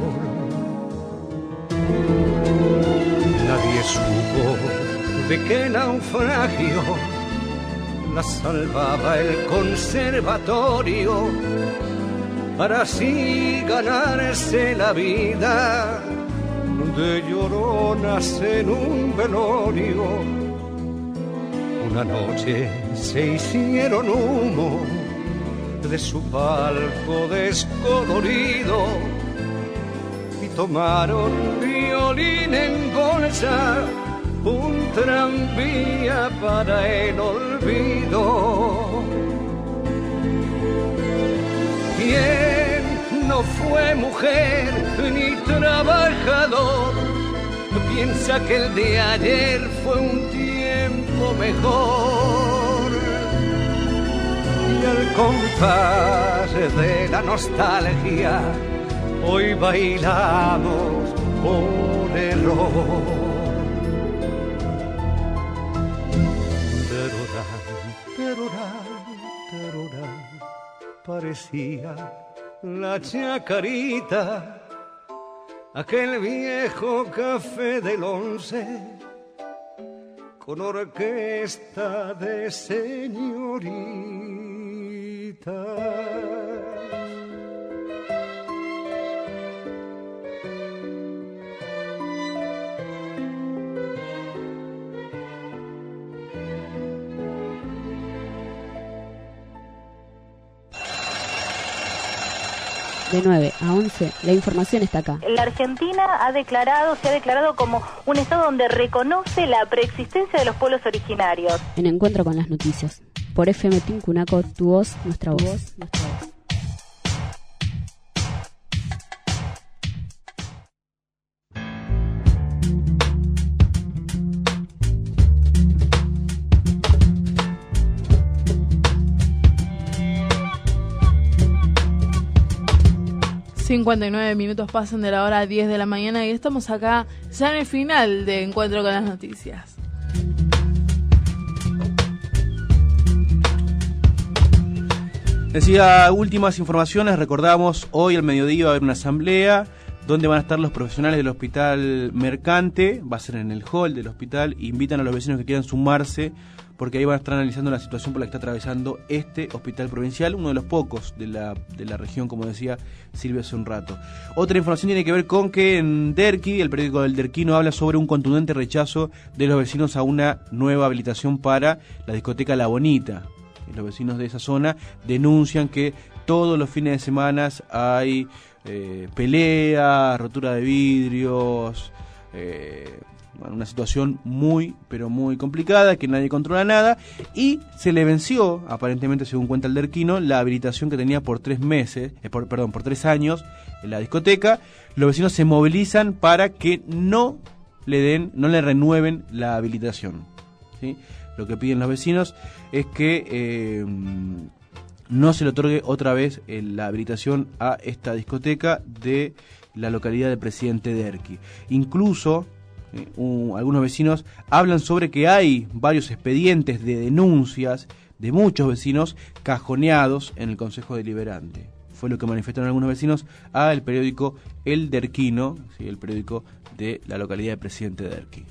Nadie supo de qué naufragio la salvaba el conservatorio, para así ganarse la vida de lloronas en un velorio. Una noche se hicieron humo de su palco descolorido y tomaron violín en bolsa, un tranvía para el olvido. ¿Quién no fue mujer ni trabajador? Piensa que el de ayer fue un tiempo mejor. Y al compás de la nostalgia, hoy bailamos por error. Parecía la Chacarita, aquel viejo café del once, con orquesta de señoritas. De nueve a once, la información está acá. La Argentina ha declarado, se ha declarado como un estado donde reconoce la preexistencia de los pueblos originarios. En Encuentro con las Noticias. Por F M Tincunaco, tu voz, nuestra voz. voz nuestra voz. cincuenta y nueve minutos pasan de la hora diez de la mañana y estamos acá ya en el final de Encuentro con las Noticias. Decía, últimas informaciones, recordamos, hoy al mediodía va a haber una asamblea donde van a estar los profesionales del Hospital Mercante, va a ser en el hall del hospital, invitan a los vecinos que quieran sumarse, porque ahí van a estar analizando la situación por la que está atravesando este hospital provincial, uno de los pocos de la, de la región, como decía Silvia hace un rato. Otra información tiene que ver con que en Derqui, el periódico del Derquino habla sobre un contundente rechazo de los vecinos a una nueva habilitación para la discoteca La Bonita. Los vecinos de esa zona denuncian que todos los fines de semana hay eh, peleas, rotura de vidrios, eh, bueno, una situación muy, pero muy complicada, que nadie controla nada, y se le venció, aparentemente según cuenta el derquino, la habilitación que tenía por tres meses, eh, por, perdón, por tres años en la discoteca. Los vecinos se movilizan para que no le den, no le renueven la habilitación, ¿sí? Lo que piden los vecinos es que eh, no se le otorgue otra vez eh, la habilitación a esta discoteca de la localidad de Presidente Derqui. Incluso eh, un, algunos vecinos hablan sobre que hay varios expedientes de denuncias de muchos vecinos cajoneados en el Consejo Deliberante. Fue lo que manifestaron algunos vecinos al periódico El Derquino, ¿sí? El periódico de la localidad de Presidente Derqui.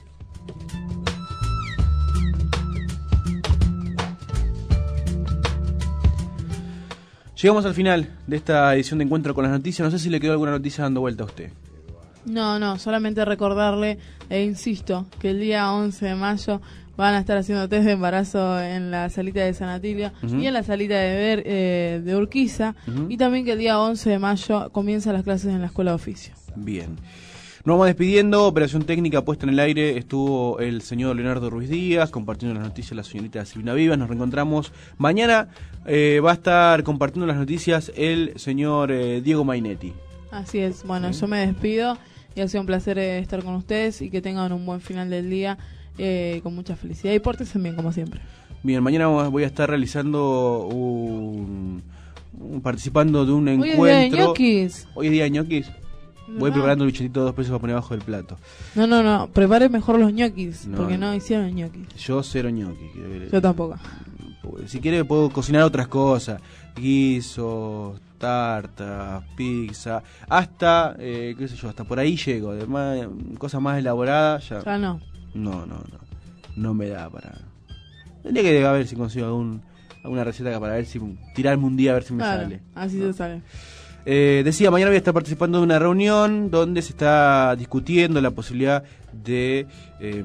Llegamos al final de esta edición de Encuentro con las Noticias. No sé si le quedó alguna noticia dando vuelta a usted. No, no, solamente recordarle, e insisto, que el día once de mayo van a estar haciendo test de embarazo en la salita de San Atilio uh-huh. y en la salita de, Ver, eh, de Urquiza, uh-huh. y también que el día once de mayo comienzan las clases en la Escuela de Oficio. Bien. Nos vamos despidiendo. Operación técnica puesta en el aire estuvo el señor Leonardo Ruiz Díaz, compartiendo las noticias la señorita Silvina Vivas. Nos reencontramos mañana. Eh, va a estar compartiendo las noticias el señor eh, Diego Mainetti. Así es. Bueno, ¿sí? Yo me despido y ha sido un placer eh, estar con ustedes y que tengan un buen final del día eh, con mucha felicidad y pórtense bien como siempre. Bien, mañana voy a estar realizando un, un participando de un Hoy encuentro. Es día de ñoquis. Hoy es día de ñoquis. Voy no. preparando un bichetito de dos pesos para poner abajo del plato. No, no, no. Prepare mejor los ñoquis. No, porque no, no hicieron ñoquis. Yo cero ñoquis. Yo tampoco. Si quiere puedo cocinar otras cosas. Guisos, tartas, pizza. Hasta, eh, qué sé yo, hasta por ahí llego. Además, cosas más elaboradas ya. Ya no. No, no, no. No me da para... Tendría que a ver si consigo algún, alguna receta para ver si... Tirarme un día a ver si me claro, sale. Así ¿no? se sale. Eh, decía, mañana voy a estar participando de una reunión donde se está discutiendo la posibilidad de eh,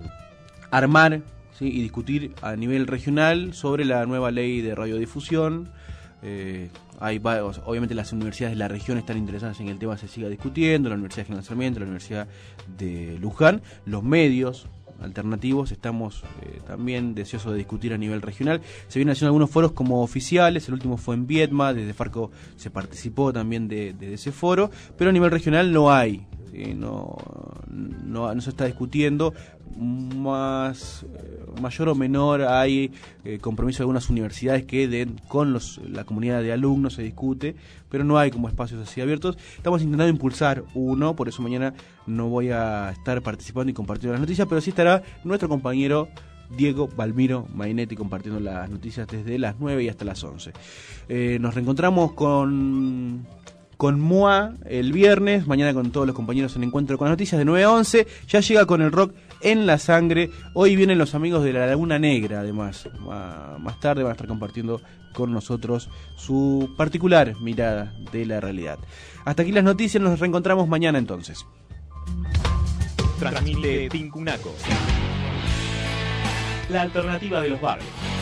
armar, ¿sí? y discutir a nivel regional sobre la nueva ley de radiodifusión. Eh, hay varios, obviamente las universidades de la región están interesadas en que el tema se siga discutiendo, la Universidad de General Sarmiento, la Universidad de Luján, los medios alternativos estamos eh, también deseosos de discutir a nivel regional. Se vienen haciendo algunos foros como oficiales, el último fue en Viedma, desde Farco se participó también de, de ese foro, pero a nivel regional no hay, ¿sí? no, no, no se está discutiendo. Más eh, mayor o menor hay eh, compromiso de algunas universidades que den, con los, la comunidad de alumnos se discute, pero no hay como espacios así abiertos. Estamos intentando impulsar uno, por eso mañana no voy a estar participando y compartiendo las noticias, pero sí estará nuestro compañero Diego Balmiro Mainetti compartiendo las noticias desde las nueve y hasta las once. Eh, nos reencontramos con... con M O A el viernes, mañana con todos los compañeros en Encuentro con las Noticias de nueve a once, ya llega con el rock en la sangre. Hoy vienen los amigos de la Laguna Negra, además, más tarde van a estar compartiendo con nosotros su particular mirada de la realidad. Hasta aquí las noticias, nos reencontramos mañana entonces. Transmite Tincunaco, la alternativa de los barrios.